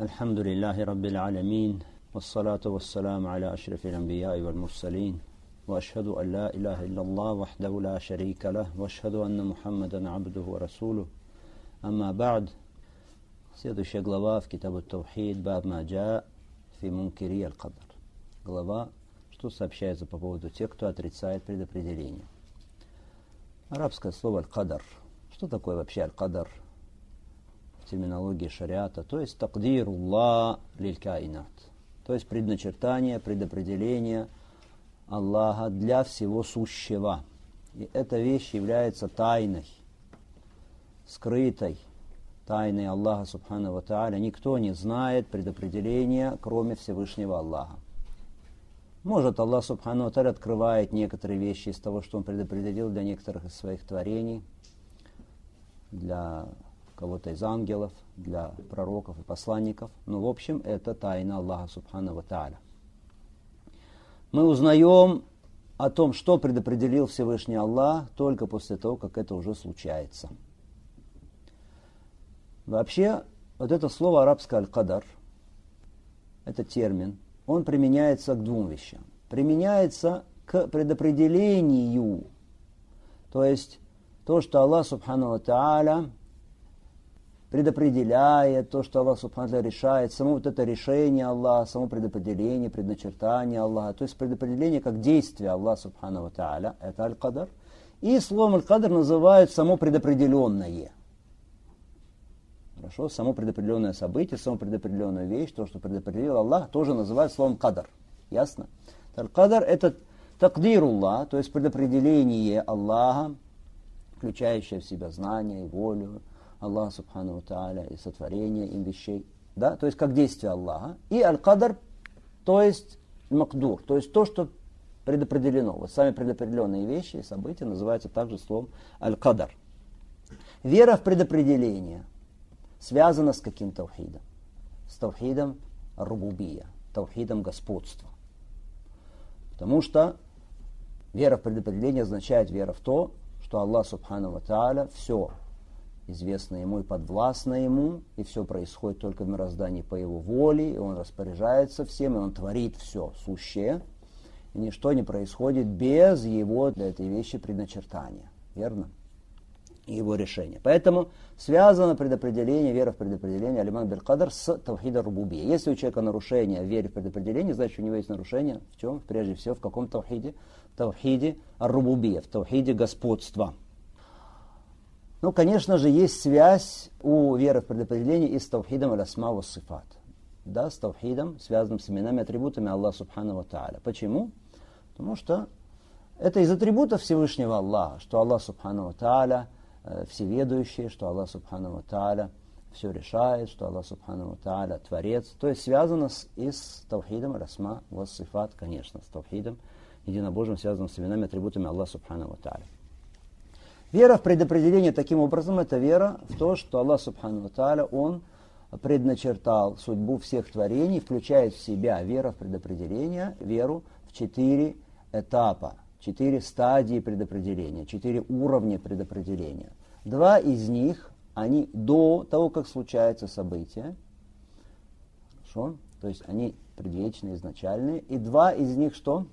الحمد لله رب العالمين والصلاة والسلام على أشرف الأنبياء والمرسلين وأشهد أن لا إله إلا الله وحده لا شريك له وأشهد أن محمدا عبده ورسوله أما بعد. Следующая глава в Китабу Таухид Баб ма джаа фи мункири аль-кадар. Глава, что сообщается по поводу тех, кто отрицает предопределение. Арабское слово аль-кадар. Что такое вообще аль-кадар? В терминологии шариата, то есть такдируллах лиль-каинат, то есть предначертание, предопределение Аллаха для всего сущего. И эта вещь является тайной, скрытой тайной Аллаха Субхану ва Тааля. Никто не знает предопределения, кроме Всевышнего Аллаха. Может, Аллах Субхану ва Тааля открывает некоторые вещи из того, что Он предопределил для некоторых из своих творений, для кого-то из ангелов, для пророков и посланников. Но в общем это тайна Аллаха Субхану ва Тааля. Мы узнаем о том, что предопределил Всевышний Аллах, только после того, как это уже случается. Вообще, вот это слово арабское аль-кадар, это термин, он применяется к двум вещам. Применяется к предопределению, то есть то, что Аллах Субхану ва Тааля предопределяет, то, что Аллах Субхану ва Тааля решает, само вот это решение Аллаха, само предопределение, предначертание Аллаха, то есть предопределение как действие Аллаха Субхану ва Тааля, это аль-кадар. И словом аль-кадар называют само предопределенное. Хорошо, само предопределенное событие, само предопределенную вещь, то, что предопределил Аллах, тоже называют словом кадар. Ясно? Аль-кадар это такдируллах, то есть предопределение Аллаха, включающее в себя знание и волю Аллаха Субхану ва Тааля и сотворение им вещей, да, то есть как действие Аллаха. И аль-кадар, то есть макдур, то есть то, что предопределено. Вот сами предопределенные вещи и события называются также словом аль-кадар. Вера в предопределение связана с каким таухидом? С таухидом рубубия, таухидом господства. Потому что вера в предопределение означает вера в то, что Аллах Субхану ва Тааля все известно Ему и подвластно Ему, и все происходит только в мироздании по Его воле, и Он распоряжается всем, и Он творит все сущее, и ничто не происходит без Его для этой вещи предначертания. Верно? И Его решения. Поэтому связано предопределение, вера в предопределение, алиман биль-кадар, с таухида рубубия. Если у человека нарушение в вере в предопределение, значит, у него есть нарушение в чем? Прежде всего, в каком таухиде? В таухиде ар-рубубия, в таухиде господства. Ну, конечно же, есть связь у веры в предопределение и с таухидом аль-асма ва сифат. Да, с таухидом, связанным с именами и атрибутами Аллаха Субхану ва Тааля. Почему? Потому что это из атрибутов Всевышнего Аллаха, что Аллах Субхану ва Тааля всеведущий, что Аллах Субхану ва Тааля все решает, что Аллах Субхану ва Тааля творец. То есть связано и с таухидом аль-асма ва сифат, конечно, с таухидом единобожием, связанным с именами и атрибутами Аллаха Субхану ва Тааля. Вера в предопределение таким образом, это вера в то, что Аллах Субхану ва Тааля, Он предначертал судьбу всех творений, включает в себя вера в предопределение, веру в 4 этапа, 4 стадии предопределения, 4 уровня предопределения. 2 из них, они до того, как случается событие, хорошо? То есть они предвечные, изначальные, и 2 из них что?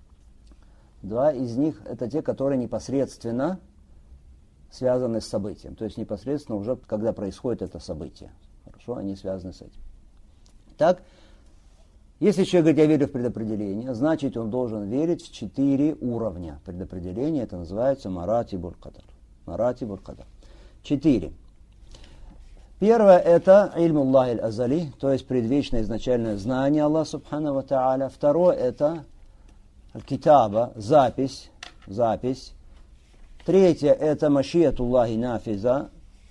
2 из них это те, которые непосредственно связаны с событием, то есть непосредственно уже когда происходит это событие. Хорошо, они связаны с этим. Так, если человек говорит, я верю в предопределение, значит он должен верить в 4 уровня предопределения, это называется маратибуль кадар. Маратибуль кадар. 4. Первое это ильмуллах аль-азали, то есть предвечное изначальное знание Аллаха Субхану ва Тааля. Второе это аль-китаба, запись. Третье это машиятуллахи нафиза,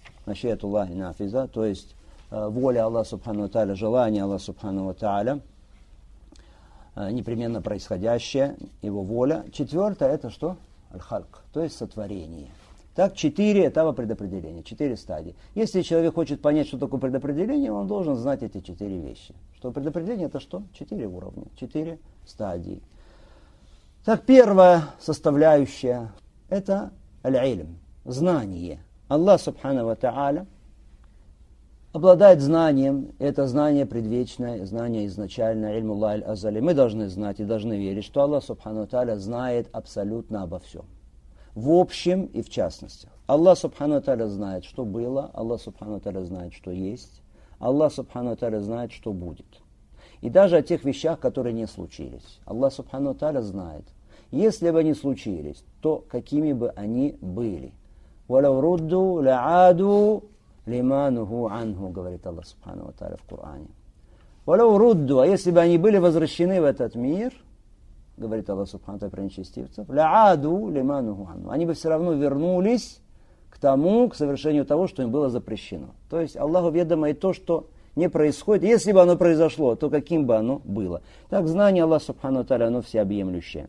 то есть воля Аллаха Субхану ва Тааля, желание Аллаха Субхану ва Тааля, непременно происходящее, его воля. Четвертое это что? Аль-халк, то есть сотворение. Так, 4 этапа предопределения, 4 стадии. Если человек хочет понять, что такое предопределение, он должен знать эти 4 вещи. Что предопределение это что? 4 уровня, 4 стадии. Так, первая составляющая это аль-илм, знание. Аллах Субхану ва Тааля обладает знанием, это знание предвечное, знание изначальное, ильмуллах аль-азали. Мы должны знать и должны верить, что Аллах Субхану ва Тааля знает абсолютно обо всем. В общем и в частности. Аллах Субхану ва Тааля знает, что было, Аллах Субхану ва Тааля знает, что есть, Аллах Субхану ва Тааля знает, что будет. И даже о тех вещах, которые не случились. Аллах Субхану ва Тааля знает. Если бы они случились, то какими бы они были. وَلَوْ رُدُّوا لَعَادُوا لِمَا نُهُوا عَنْهُ, говорит Аллах Субхану ва Тааля в Коране. وَلَوْ رُدُّوا, а если бы они были возвращены в этот мир, говорит Аллах Субхану ва Тааля про нечестивцев, لَعَادُوا لِمَا نُهُوا عَنْهُ, они бы все равно вернулись к тому, к совершению того, что им было запрещено. То есть Аллаху ведомо и то, что не происходит. Если бы оно произошло, то каким бы оно было. Так знание Аллаха Субхану ва Тааля, оно всеобъемлющее.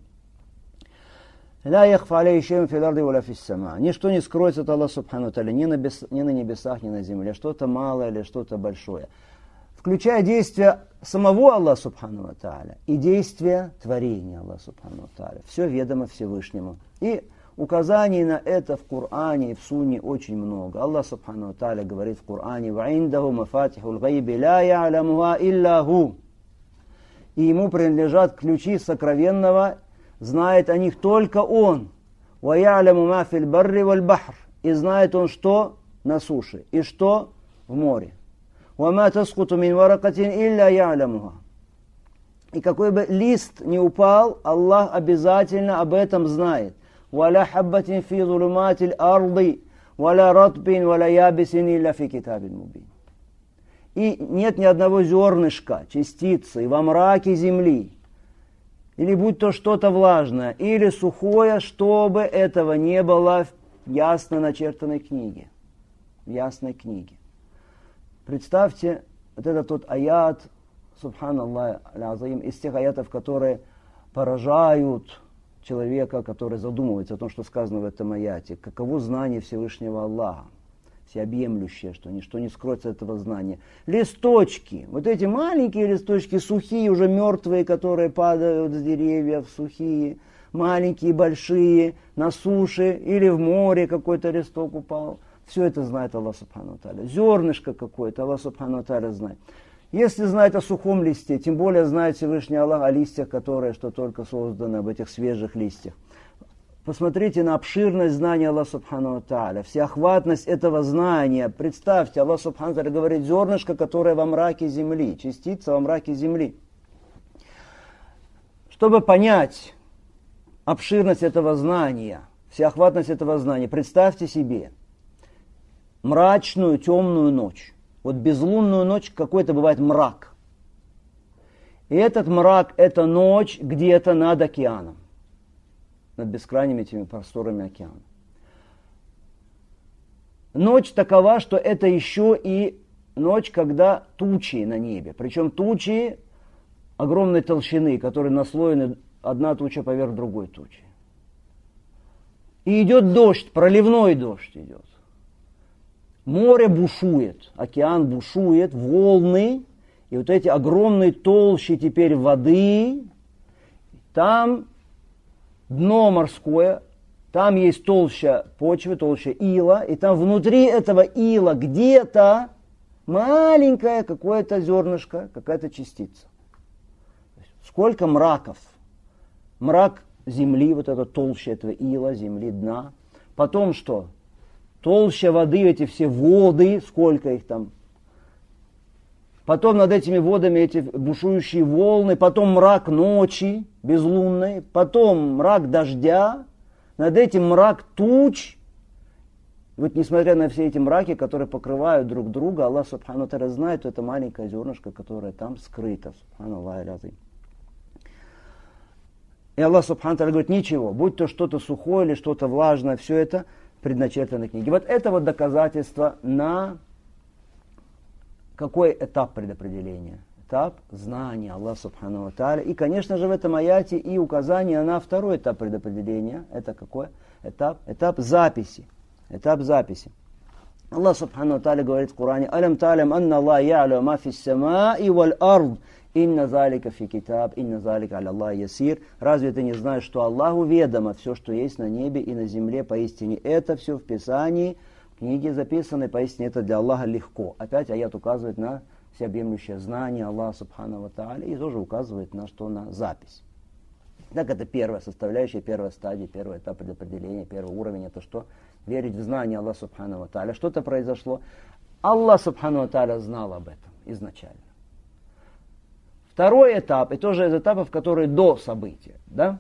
لا يخفى عليه شيء في الأرض ولا في السماء. Ничто не скроется от Аллаха Субхану ва Тааля ни на небесах, ни на земле. Что-то малое или что-то большое. Включая действия самого Аллаха Субхану ва Тааля и действия творения Аллаха Субхану ва Тааля. Все ведомо Всевышнему. И указаний на это в Коране и в Сунне очень много. Аллах Субхану ва Тааля говорит в Коране: وَعِنْدَهُ مَفَاتِحُ الْغَيْبِ لَا يَعْلَمُهَا إِلَّا هُ. И ему принадлежат ключи сокровенного, знает о них только Он. وَيَعْلَمُ مَا فِي الْبَرِّ وَالْبَحْرِ. И знает Он, что на суше и что в море. وَمَا تَسْقُطُ مِنْ وَرَقَةٍ إِلَّا يَعْلَمُهَا. И какой бы лист ни упал, Аллах обязательно об этом знает. وَلَا حَبَّةٍ فِي ظُلُمَاتِ الْأَرْضِ وَلَا رَطْبٍ وَلَا يَابِسٍ إِلَّا فِي كِتَابٍ مُبِينٍ. И нет ни одного зернышка, частицы во мраке земли, или будь то что-то влажное, или сухое, чтобы этого не было в ясно начертанной книге. В ясной книге. Представьте, вот это тот аят, субханаллах аль-азим, из тех аятов, которые поражают человека, который задумывается о том, что сказано в этом аяте. Каково знание Всевышнего Аллаха, всеобъемлющее, что ничто не скроется от этого знания. Листочки, вот эти маленькие листочки, сухие, уже мертвые, которые падают с деревьев, сухие, маленькие, большие, на суше или в море какой-то листок упал. Все это знает Аллах Субхану ва Тааля. Зернышко какое-то Аллах Субхану ва Тааля знает. Если знает о сухом листе, тем более знает Всевышний Аллах о листьях, которые что только созданы, об этих свежих листьях. Посмотрите на обширность знания Аллаха Субхану ва Тааля, всеохватность этого знания. Представьте, Аллах Субхану ва Тааля говорит: зернышко, которое во мраке земли, частица во мраке земли. Чтобы понять обширность этого знания, всеохватность этого знания, представьте себе мрачную, темную ночь. Вот безлунную ночь какой-то бывает мрак. И этот мрак, это ночь где-то над океаном. Над бескрайними этими просторами океана. Ночь такова, что это еще и ночь, когда тучи на небе. Причем тучи огромной толщины, которые наслоены одна туча поверх другой тучи. И идет дождь, проливной дождь идет. Море бушует, океан бушует, волны, и вот эти огромные толщи теперь воды, там дно морское, там есть толща почвы, толща ила, и там внутри этого ила где-то маленькое какое-то зернышко, какая-то частица. Сколько мраков? Мрак земли, вот эта толща этого ила, земли, дна. Потом что? Толща воды, эти все воды, сколько их там. Потом над этими водами эти бушующие волны, потом мрак ночи безлунной, потом мрак дождя, над этим мрак туч. Вот несмотря на все эти мраки, которые покрывают друг друга, Аллах Субхану ва Тааля знает это маленькое зернышко, которое там скрыто. Субханаллах аль-азим. И Аллах Субхану ва Тааля говорит: ничего, будь то что-то сухое или что-то влажное, все это предначертано в книге. Вот это вот доказательство на какой этап предопределения? Этап знания Аллаха Субхану ва Тааля. И, конечно же, в этом аяте и указание на второй этап предопределения. Это какой этап? Этап записи. Этап записи. Аллах Субхану ва Тааля говорит в Коране: «Алям та'лям анна Аллах я'лю ма фис сама'i валь ард, инна залика фи китаб, инна залика аля Аллах ясир». Разве ты не знаешь, что Аллаху ведомо все, что есть на небе и на земле? Поистине это все в Писании Книги записаны, поистине это для Аллаха легко. Опять аят указывает на всеобъемлющее знание Аллаха Субхану ва Тааля и тоже указывает на что? На запись. Так это первая составляющая, первая стадия, первый этап предопределения, первый уровень. Это что? Верить в знание Аллаха Субхану ва Тааля. Что-то произошло. Аллах Субхану ва Тааля знал об этом изначально. Второй этап, и тоже из этапов, которые до события, да?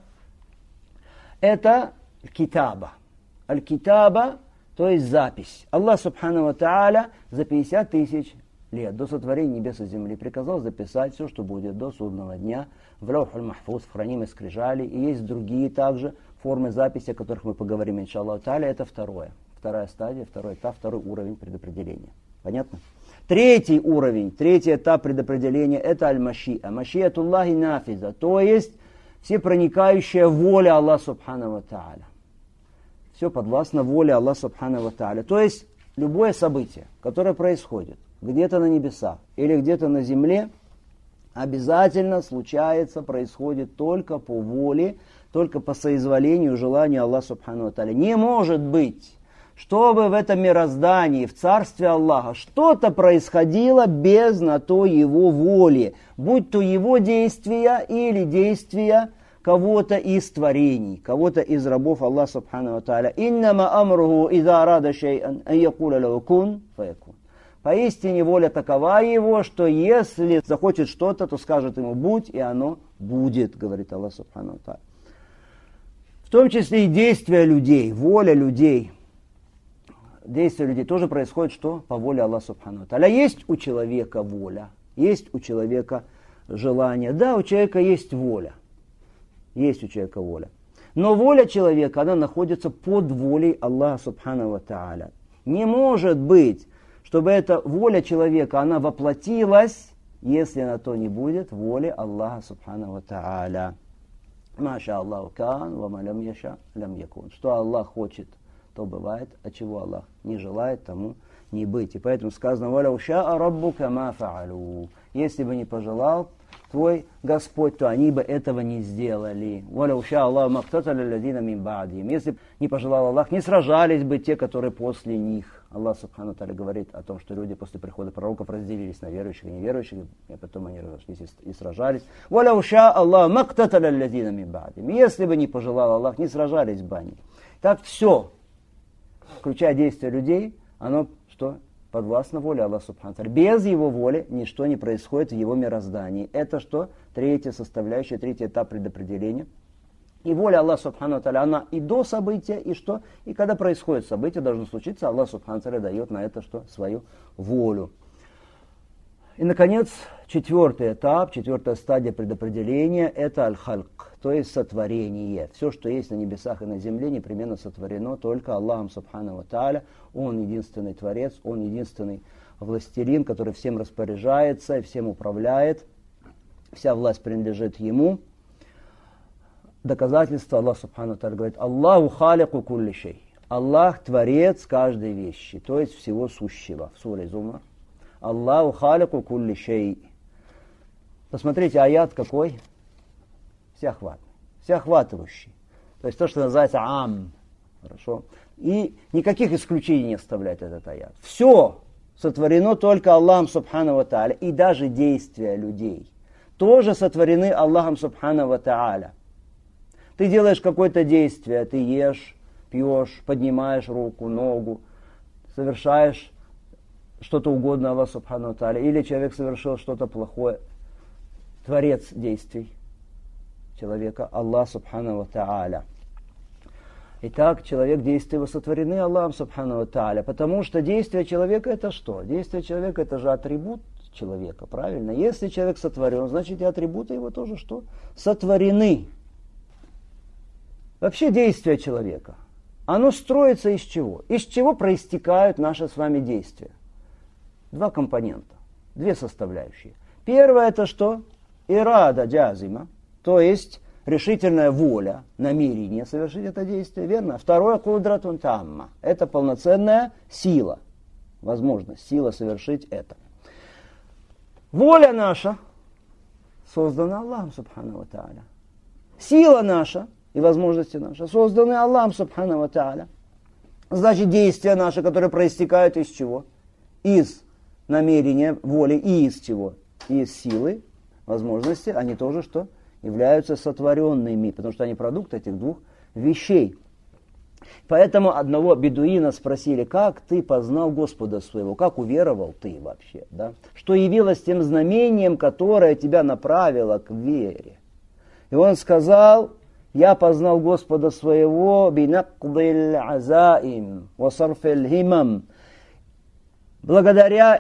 Это китаба. Аль-китаба, то есть запись. Аллах Субхану ва Тааля за 50 тысяч лет до сотворения небес и земли приказал записать все, что будет до судного дня в Лаухуль Махфуз, в хранимой скрижали. И есть другие также формы записи, о которых мы поговорим, иншаллаху тааля. Это вторая стадия, второй этап, второй уровень предопределения. Понятно? Третий уровень, третий этап предопределения – это аль-машиа. Машиатуллахи нафиза, то есть всепроникающая воля Аллаха Субхану ва Тааля. Все подвластно воле Аллаха Субхану ва Тааля. То есть любое событие, которое происходит где-то на небесах или где-то на земле, обязательно случается, происходит только по воле, только по соизволению, желанию Аллаха Субхану ва Тааля. Не может быть, чтобы в этом мироздании, в царстве Аллаха, что-то происходило без на то его воли, будь то его действия или действия кого-то из творений, кого-то из рабов Аллаха Субхану ва Тааля. «Иннама амруху иза арада шей'ан ан якуля лаху кун фаякун». Поистине воля такова его, что если захочет что-то, то скажет ему «будь», и оно будет, говорит Аллах Субхану ва Тааля. В том числе и действия людей, воля людей. Действия людей тоже происходит что? По воле Аллаха Субхану ва Тааля. Есть у человека воля, есть у человека желание. Да, у человека есть воля. Есть у человека воля. Но воля человека, она находится под волей Аллаха Субхану ва Тааля. Не может быть, чтобы эта воля человека, она воплотилась, если на то не будет воли Аллаха Субхану ва Тааля. Маша Аллаху кан, ва ма лям яша лям якун. Что Аллах хочет, то бывает, а чего Аллах не желает, тому не быть. И поэтому сказано: «Валяу шаа раббука ма фаалу». Если бы не пожелал твой Господь, то они бы этого не сделали. «Валяу шаа Аллаху мактаталя лядина мин ба'дихим». Если бы не пожелал Аллах, не сражались бы те, которые после них. Аллах Субхану ва Тааля говорит о том, что люди после прихода пророков разделились на верующих и неверующих, и потом они разошлись и сражались. «Валяу шаа Аллаху мактаталя лядина мин ба'дихим». Если бы не пожелал Аллах, не сражались бы они. Так все, включая действия людей, оно что? Подвластно воле Аллаха Субхану ва Тааля. Без его воли ничто не происходит в его мироздании. Это что? Третья составляющая, третий этап предопределения. И воля Аллаха Субхану ва Тааля, она и до события, и что? И когда происходит событие, должно случиться, Аллах Субхану ва Тааля дает на это что? Свою волю. И, наконец, четвертый этап, четвертая стадия предопределения – это аль-хальк, то есть сотворение. Все, что есть на небесах и на земле, непременно сотворено только Аллахом Субхану ва Тааля. Он единственный Творец, Он единственный властелин, который всем распоряжается и всем управляет. Вся власть принадлежит Ему. Доказательство Аллах Субхану ва Тааля говорит: «Аллаху халику кулли шей». Аллах Творец каждой вещи, то есть всего сущего. В суре Зумар. Аллаху халику кулли шей. Посмотрите, аят какой? Всеохватывающий. То есть то, что называется ам. Хорошо. И никаких исключений не оставляет этот аят. Все сотворено только Аллахом Субхану ва Тааля. И даже действия людей тоже сотворены Аллахом Субхану ва Тааля. Ты делаешь какое-то действие, ты ешь, пьешь, поднимаешь руку, ногу, совершаешь что-то угодное Аллаху Субхану ва Тааля, или человек совершил что-то плохое. Творец действий человека Аллах Субхану ва Тааля. Итак, человек, действия его сотворены Аллахом Субхану ва Тааля, потому что действие человека это что? Действие человека это же атрибут человека, правильно? Если человек сотворен, значит и атрибуты его тоже что? Сотворены. Вообще действие человека, оно строится из чего? Из чего проистекают наши с вами действия? Два компонента, две составляющие. Первое это что? Ирада джазима, то есть решительная воля, намерение совершить это действие, верно? Второе кудратун тамма, это полноценная сила, возможность, сила совершить это. Воля наша создана Аллахом Субхану ва Тааля. Сила наша и возможности наши созданы Аллахом Субхану ва Тааля. Значит, действия наши, которые проистекают из чего? Из намерения, воли и из чего? Из силы, возможности, они тоже что? Являются сотворенными, потому что они продукт этих двух вещей. Поэтому одного бедуина спросили, как ты познал Господа своего, как уверовал ты вообще, да? Что явилось тем знамением, которое тебя направило к вере. И он сказал, я познал Господа своего бинакдил азаим васарфил химам, благодаря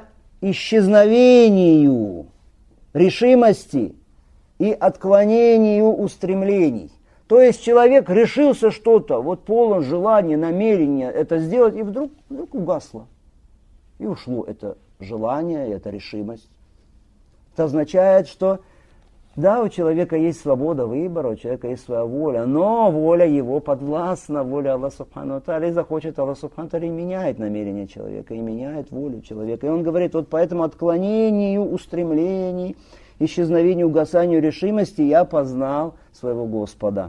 исчезновению решимости и отклонению устремлений. То есть человек решился что-то, вот полон желания, намерения это сделать, и вдруг угасло. И ушло это желание, эта решимость. Это означает, что да, у человека есть свобода выбора, у человека есть своя воля, но воля его подвластна, воля Аллаха Субхану ва Тааля, и захочет Аллах Субхану ва Тааля, и меняет намерение человека, и меняет волю человека. И он говорит, вот поэтому отклонению устремлений, исчезновению, угасанию решимости я познал своего Господа.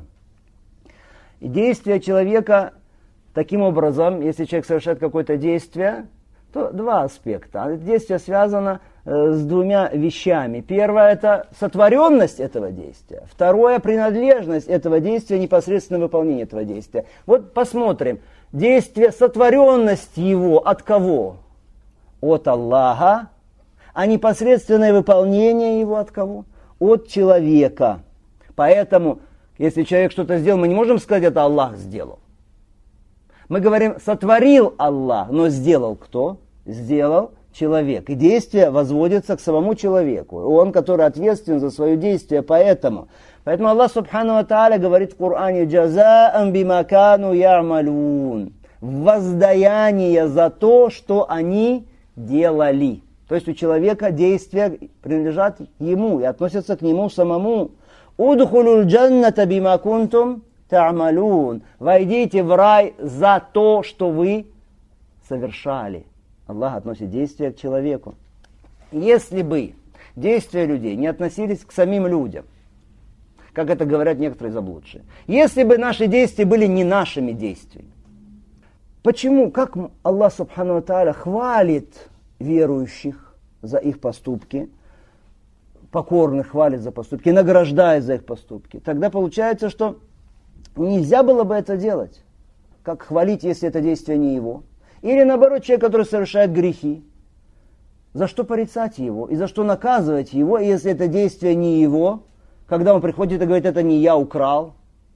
И действие человека таким образом, если человек совершает какое-то действие, то два аспекта. Это действие связано с двумя вещами. Первое – это сотворенность этого действия. Второе – принадлежность этого действия, непосредственное выполнение этого действия. Вот посмотрим. Действие, сотворенность его от кого? От Аллаха. А непосредственное выполнение его от кого? От человека. Поэтому, если человек что-то сделал, мы не можем сказать, это Аллах сделал. Мы говорим, сотворил Аллах, но сделал кто? Сделал человек. И действие возводится к самому человеку. Он, который ответственен за свое действие, поэтому Аллах Субхану ва Тааля говорит в Коране, «Джазаан бима кану я'малун», воздаяние за то, что они делали. То есть у человека действия принадлежат ему и относятся к нему самому. «Удхулул джанната бима кунтум та'малун», войдите в рай за то, что вы совершали. Аллах относит действия к человеку. Если бы действия людей не относились к самим людям, как это говорят некоторые заблудшие, если бы наши действия были не нашими действиями, почему, как Аллах Субхану ва Тааля хвалит верующих за их поступки, покорных хвалит за поступки, награждает за их поступки, тогда получается, что нельзя было бы это делать. Как хвалить, если это действие не его? Или наоборот, человек, который совершает грехи. За что порицать его? И за что наказывать его, если это действие не его? Когда он приходит и говорит, это не я украл,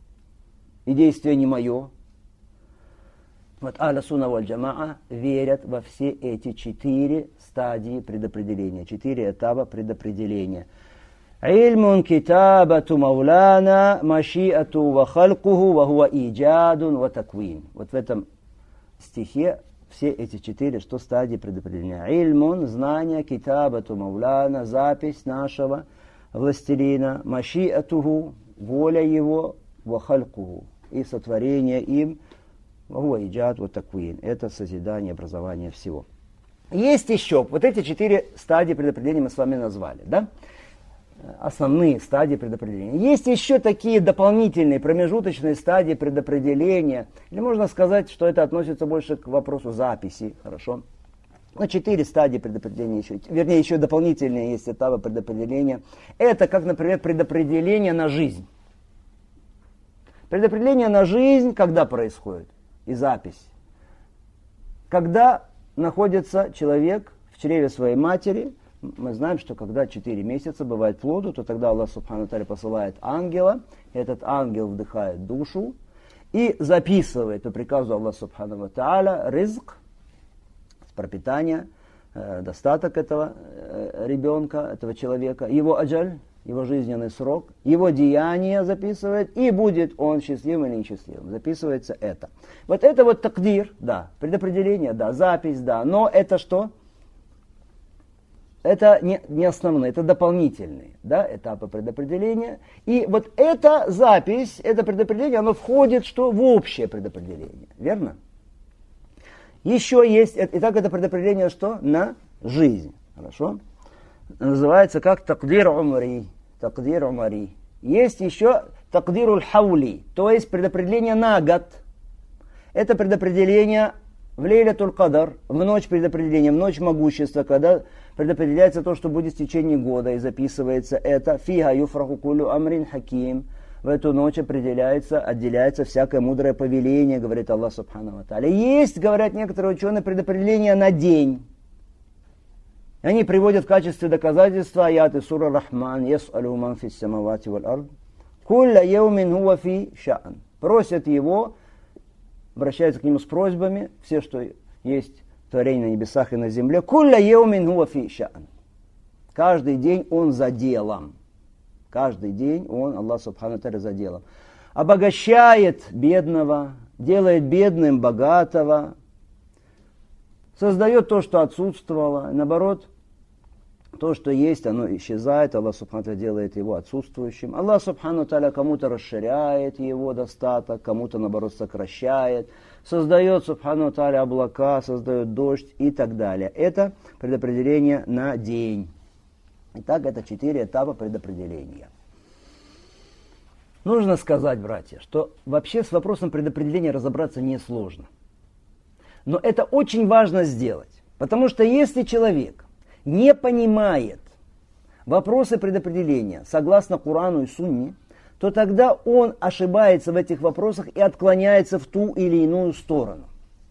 и действие не мое. Вот Ахлю сунна валь джамаа верят во все эти 4 стадии предопределения, 4 этапа предопределения. Ильмун китабату мауляна машиату ва халкуху ва хуа иджадун ва таквин. Вот в этом стихе все эти 4 стадии предопределения. Ильмун, знание, китабату мауляна, запись нашего властелина, машиатуху, воля его, ва халкуху, и сотворение им, ва хуа иджад ва таквин. Это созидание, образование всего. Есть еще, вот эти 4 стадии предопределения мы с вами назвали, да? Основные стадии предопределения. Есть еще такие дополнительные, промежуточные стадии предопределения. Или можно сказать, что это относится больше к вопросу записи. Хорошо? Но 4 стадии предопределения еще. Вернее, еще дополнительные есть этапы предопределения. Это, как, например, предопределение на жизнь. Предопределение на жизнь когда происходит? И запись. Когда находится человек в чреве своей матери. Мы знаем, что когда 4 месяца бывает плоду, то тогда Аллах Субхану ва Тааля посылает ангела, этот ангел вдыхает душу и записывает по приказу Аллаха Субхану ва Тааля ризк, пропитание, достаток этого ребенка, этого человека, его аджаль, его жизненный срок, его деяния записывает, и будет он счастливым или несчастливым. Записывается это. Вот это вот такдир, да, предопределение, да, запись, да, но это что? Это не основные, это дополнительные, да, этапы предопределения. И вот эта запись, это предопределение, оно входит что? В общее предопределение. Верно? Еще есть, итак, это предопределение что? На жизнь. Хорошо? Называется как такдир умари. Такдир умари. Есть еще такдируль хаули, то есть предопределение на год. Это предопределение в Лейлятуль Кадар, в ночь предопределения, в ночь могущества, когда предопределяется то, что будет в течение года, и записывается это. Фига юфраху кулю амрин хаким. В эту ночь отделяется всякое мудрое повеление, говорит Аллах Субхану ва Тааля. Есть, говорят некоторые ученые, предопределение на день. Они приводят в качестве доказательства аяты сура Рахман, яс'алу ман фис самавати валь ард, кулля яумин хуа фи ша'ан. Просят его, обращаются к нему с просьбами, все, что есть творение на небесах и на земле, кулля яумин хуа фи ша'ан. Каждый день он за делом. Каждый день он, Аллах Субхану ва Тааля, за делом. Обогащает бедного, делает бедным богатого, создает то, что отсутствовало. Наоборот, то, что есть, оно исчезает. Аллах Субхану ва Тааля делает его отсутствующим. Аллах Субхану ва Тааля кому-то расширяет его достаток, кому-то, наоборот, сокращает. Создает, Субхану ва Тааля, облака, создает дождь и так далее. Это предопределение на день. Итак, это 4 этапа предопределения. Нужно сказать, братья, что вообще с вопросом предопределения разобраться несложно. Но это очень важно сделать. Потому что если человек не понимает вопросы предопределения согласно Корану и Сунне, то тогда он ошибается в этих вопросах и отклоняется в ту или иную сторону.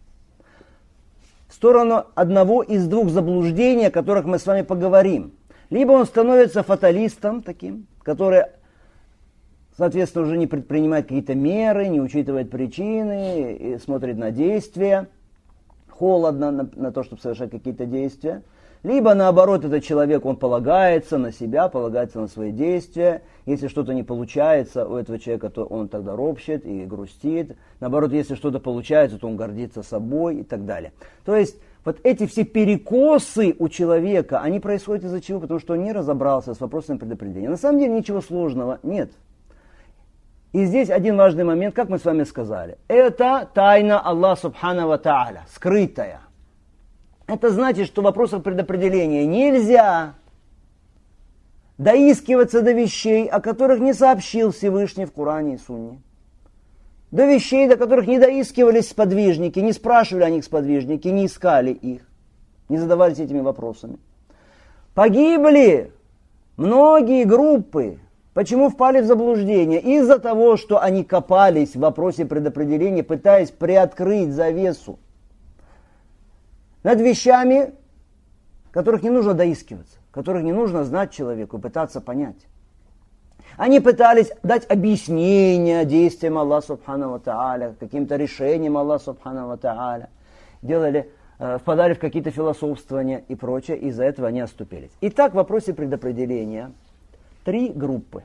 В сторону одного из двух заблуждений, о которых мы с вами поговорим. Либо он становится фаталистом таким, который, соответственно, уже не предпринимает какие-то меры, не учитывает причины, и смотрит на действия, холодно на то, чтобы совершать какие-то действия. Либо, наоборот, этот человек, он полагается на себя, полагается на свои действия. Если что-то не получается у этого человека, то он тогда ропщет и грустит. Наоборот, если что-то получается, то он гордится собой и так далее. То есть, вот эти все перекосы у человека, они происходят из-за чего? Потому что он не разобрался с вопросами предопределения. На самом деле ничего сложного нет. И здесь один важный момент, как мы с вами сказали. Это тайна Аллаха Субхану ва Тааля, скрытая. Это значит, что в вопросах предопределения нельзя доискиваться до вещей, о которых не сообщил Всевышний в Коране и Сунне. До вещей, до которых не доискивались сподвижники, не спрашивали о них сподвижники, не искали их, не задавались этими вопросами. Погибли многие группы. Почему впали в заблуждение? Из-за того, что они копались в вопросе предопределения, пытаясь приоткрыть завесу над вещами, которых не нужно доискиваться, которых не нужно знать человеку, пытаться понять. Они пытались дать объяснение действиям Аллаха Субхану ва Тааля, каким-то решениям Аллаха Субхану ва Тааля, впадали в какие-то философствования и прочее, из-за этого они отступились. Итак, в вопросе предопределения 3 группы.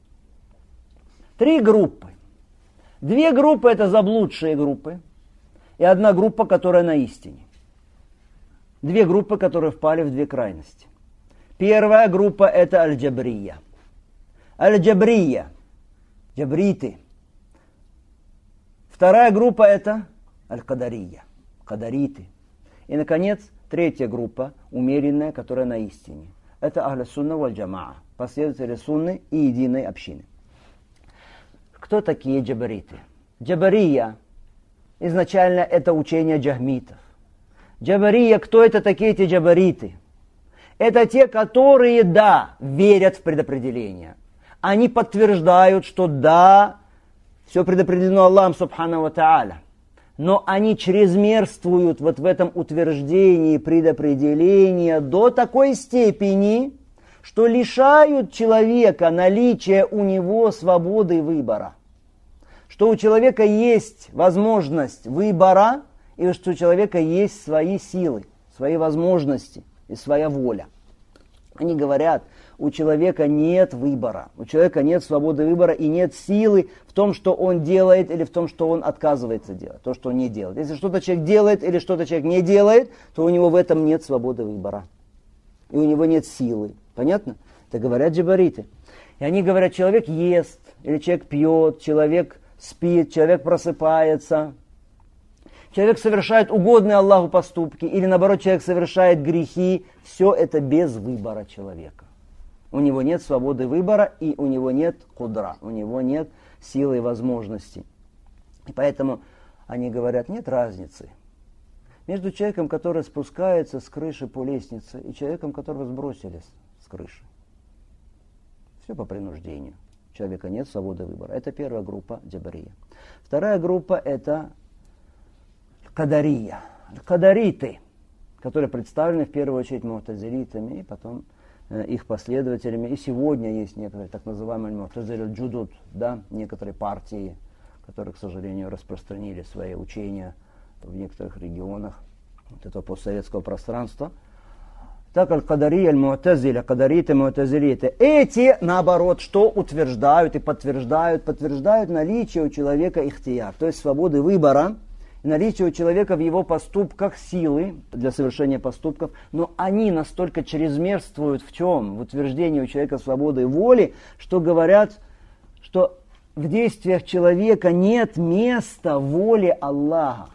3 группы. 2 группы это заблудшие группы, и 1 группа, которая на истине. 2 группы, которые впали в 2 крайности. Первая группа это аль-джабрия. Аль-джабрия, джабриты. Вторая группа это аль-кадария, кадариты. И, наконец, 3 группа, умеренная, которая на истине. Это ахля-сунна валь-джамаа, последователи сунны и единой общины. Кто такие джабриты? Джабария, изначально это учение джахмитов. Джабария, кто это такие эти джабариты? Это те, которые, да, верят в предопределение. Они подтверждают, что да, все предопределено Аллахом Субхану ва Тааля. Но они чрезмерствуют вот в этом утверждении предопределения до такой степени, что лишают человека наличия у него свободы выбора. Что у человека есть возможность выбора, и что у человека есть свои силы, свои возможности и своя воля. Они говорят, у человека нет выбора, у человека нет свободы выбора и нет силы в том, что он делает или в том, что он отказывается делать, то, что он не делает. Если что-то человек делает или что-то человек не делает, то у него в этом нет свободы выбора. И у него нет силы. Понятно? Это говорят джабариты. И они говорят, человек ест, или человек пьет, человек спит, человек просыпается. Человек совершает угодные Аллаху поступки, или наоборот, человек совершает грехи. Все это без выбора человека. У него нет свободы выбора, и у него нет кудра, у него нет силы и возможностей. И поэтому Они говорят, нет разницы между человеком, который спускается с крыши по лестнице, и человеком, которого сбросили с крыши. Все по принуждению. У человека нет свободы выбора. Это первая группа джабария. Вторая группа это кадария. Кадариты, которые представлены в первую очередь му'тазилитами, и потом их последователями. И сегодня есть некоторые так называемые му'тазиль джудуд, да, некоторые партии, которые, к сожалению, распространили свои учения в некоторых регионах вот этого постсоветского пространства. Так аль-кадария, аль-му'тазиля, кадариты, му'тазилиты. Эти, наоборот, что утверждают и подтверждают наличие у человека ихтияр, то есть свободы выбора, наличие у человека в его поступках силы для совершения поступков, но они настолько чрезмерствуют в чем? В утверждении у человека свободы воли, что говорят, что в действиях человека нет места воли Аллаха.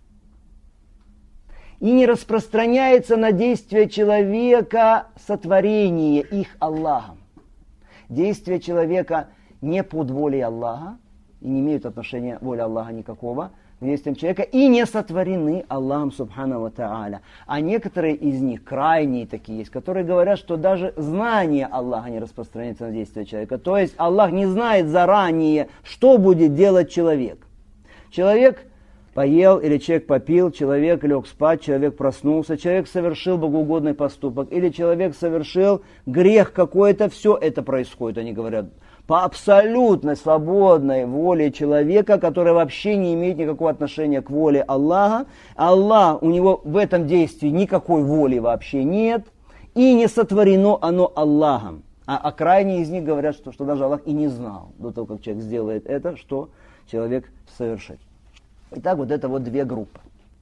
И не распространяется на действия человека сотворение их Аллахом. Действия человека не под волей Аллаха, и не имеют отношения воли Аллаха никакого к действиям человека, и не сотворены Аллахом Субхану ва Тааля. А некоторые из них, крайние такие есть, которые говорят, что даже знание Аллаха не распространяется на действия человека. То есть Аллах не знает заранее, что будет делать человек. Человек поел или человек попил, человек лег спать, человек проснулся, человек совершил богоугодный поступок, или человек совершил грех какой-то, все это происходит, они говорят, по абсолютно свободной воле человека, который вообще не имеет никакого отношения к воле Аллаха. Аллах, у него в этом действии никакой воли вообще нет, и не сотворено оно Аллахом. А крайние из них говорят, что даже Аллах и не знал до того, как человек сделает это, что человек совершит. Итак, вот это вот две группы.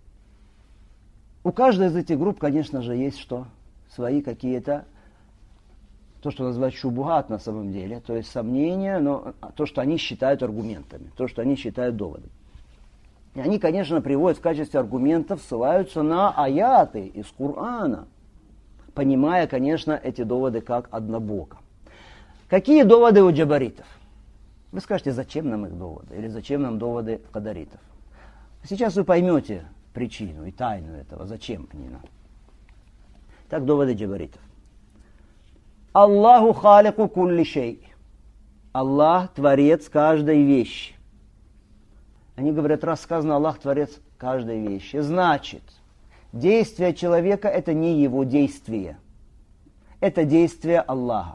У каждой из этих групп, конечно же, есть что? Свои какие-то, то, что называют шубухат на самом деле, то есть сомнения, но то, что они считают аргументами, то, что они считают доводами. И они, конечно, приводят в качестве аргументов, ссылаются на аяты из Корана, понимая, конечно, эти доводы как однобоко. Какие доводы у джабаритов? Вы скажете, зачем нам их доводы? Или зачем нам доводы кадаритов? Сейчас вы поймете причину и тайну этого, зачем они нам. Так, доводы джабаритов. Аллаху халику кулли шей. Аллах творец каждой вещи. Они говорят, раз сказано Аллах творец каждой вещи, значит, действие человека это не его действие. Это действие Аллаха.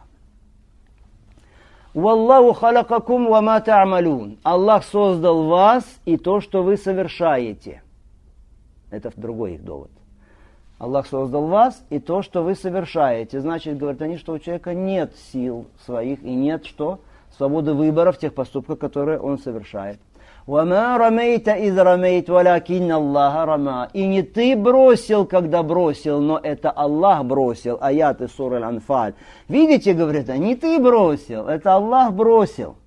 Валлаху халакакум ва ма та'малун. Аллах создал вас и то, что вы совершаете. Это другой их довод. Аллах создал вас и то, что вы совершаете. Значит, говорят они, что у человека нет сил своих и нет что? Свободы выбора в тех поступках, которые он совершает. وَمَا رَمَيْتَ إِذْ رَمَيْتَ وَلَكِنَّ اللَّهَ رَمَى. И не ты бросил, когда бросил, но это Аллах бросил. Аяты суры Аль-Анфаль. Видите, говорят, не ты бросил, это Аллах бросил.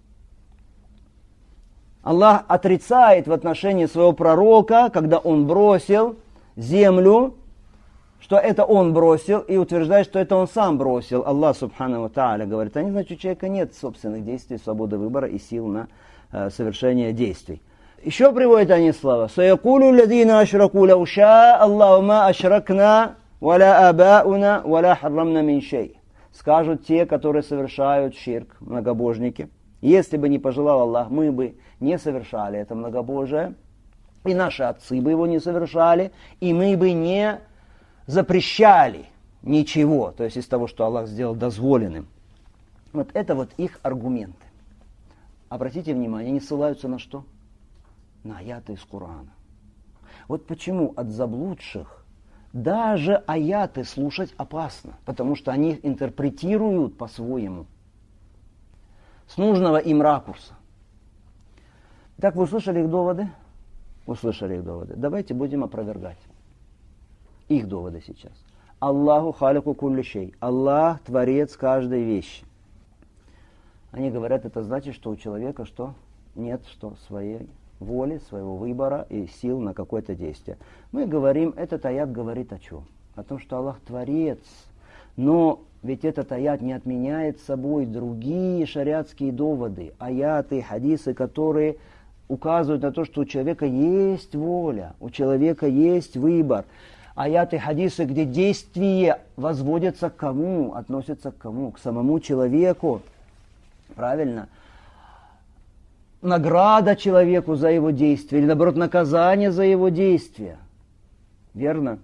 Аллах отрицает в отношении своего пророка, когда он бросил землю, что это он бросил, и утверждает, что это он сам бросил. Аллах Субхану ва Тааля говорит, значит, у человека нет собственных действий, свободы выбора и сил на совершение действий. Еще приводят они слова. «Саякулу ладина ашраку лау ша Аллаху ма ашракна валя абауна валя харрамна мин шей». Скажут те, которые совершают ширк, многобожники. Если бы не пожелал Аллах, мы бы не совершали это многобожие, и наши отцы бы его не совершали, и мы бы не запрещали ничего, то есть из того, что Аллах сделал дозволенным. Вот это вот их аргументы. Обратите внимание, они ссылаются на что? На аяты из Корана. Вот почему от заблудших даже аяты слушать опасно, потому что они их интерпретируют по-своему, с нужного им ракурса. Так вы услышали их доводы? Услышали их доводы. Давайте будем опровергать их доводы сейчас. Аллаху халику кулли шей. Аллах творец каждой вещи. Они говорят, это значит, что у человека что? Нет что? Своей воли, своего выбора и сил на какое-то действие. Мы говорим, этот аят говорит о чем? О том, что Аллах творец. Но ведь этот аят не отменяет собой другие шариатские доводы, аяты, хадисы, которые указывают на то, что у человека есть воля, у человека есть выбор. Аяты, хадисы, где действие возводится к кому, относится к кому? К самому человеку. Правильно? Награда человеку за его действие, или наоборот, наказание за его действия. Верно?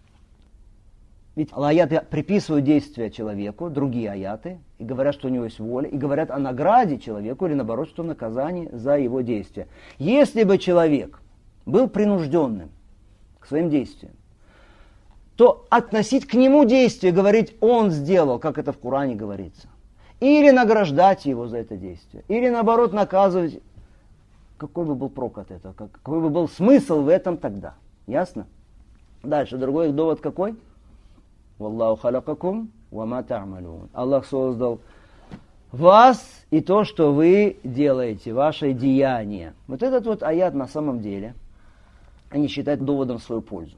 Ведь аяты приписывают действия человеку, другие аяты, и говорят, что у него есть воля, и говорят о награде человеку, или наоборот, что наказание за его действия. Если бы человек был принужденным к своим действиям, то относить к нему действие, говорить, он сделал, как это в Коране говорится, или награждать его за это действие, или наоборот наказывать, какой бы был прок от этого, какой бы был смысл в этом тогда. Ясно? Дальше, другой их довод какой? Валлаху халакакум ва ма та'малун. Аллах создал вас и то, что вы делаете, ваше деяние. Вот этот вот аят на самом деле они считают доводом в свою пользу.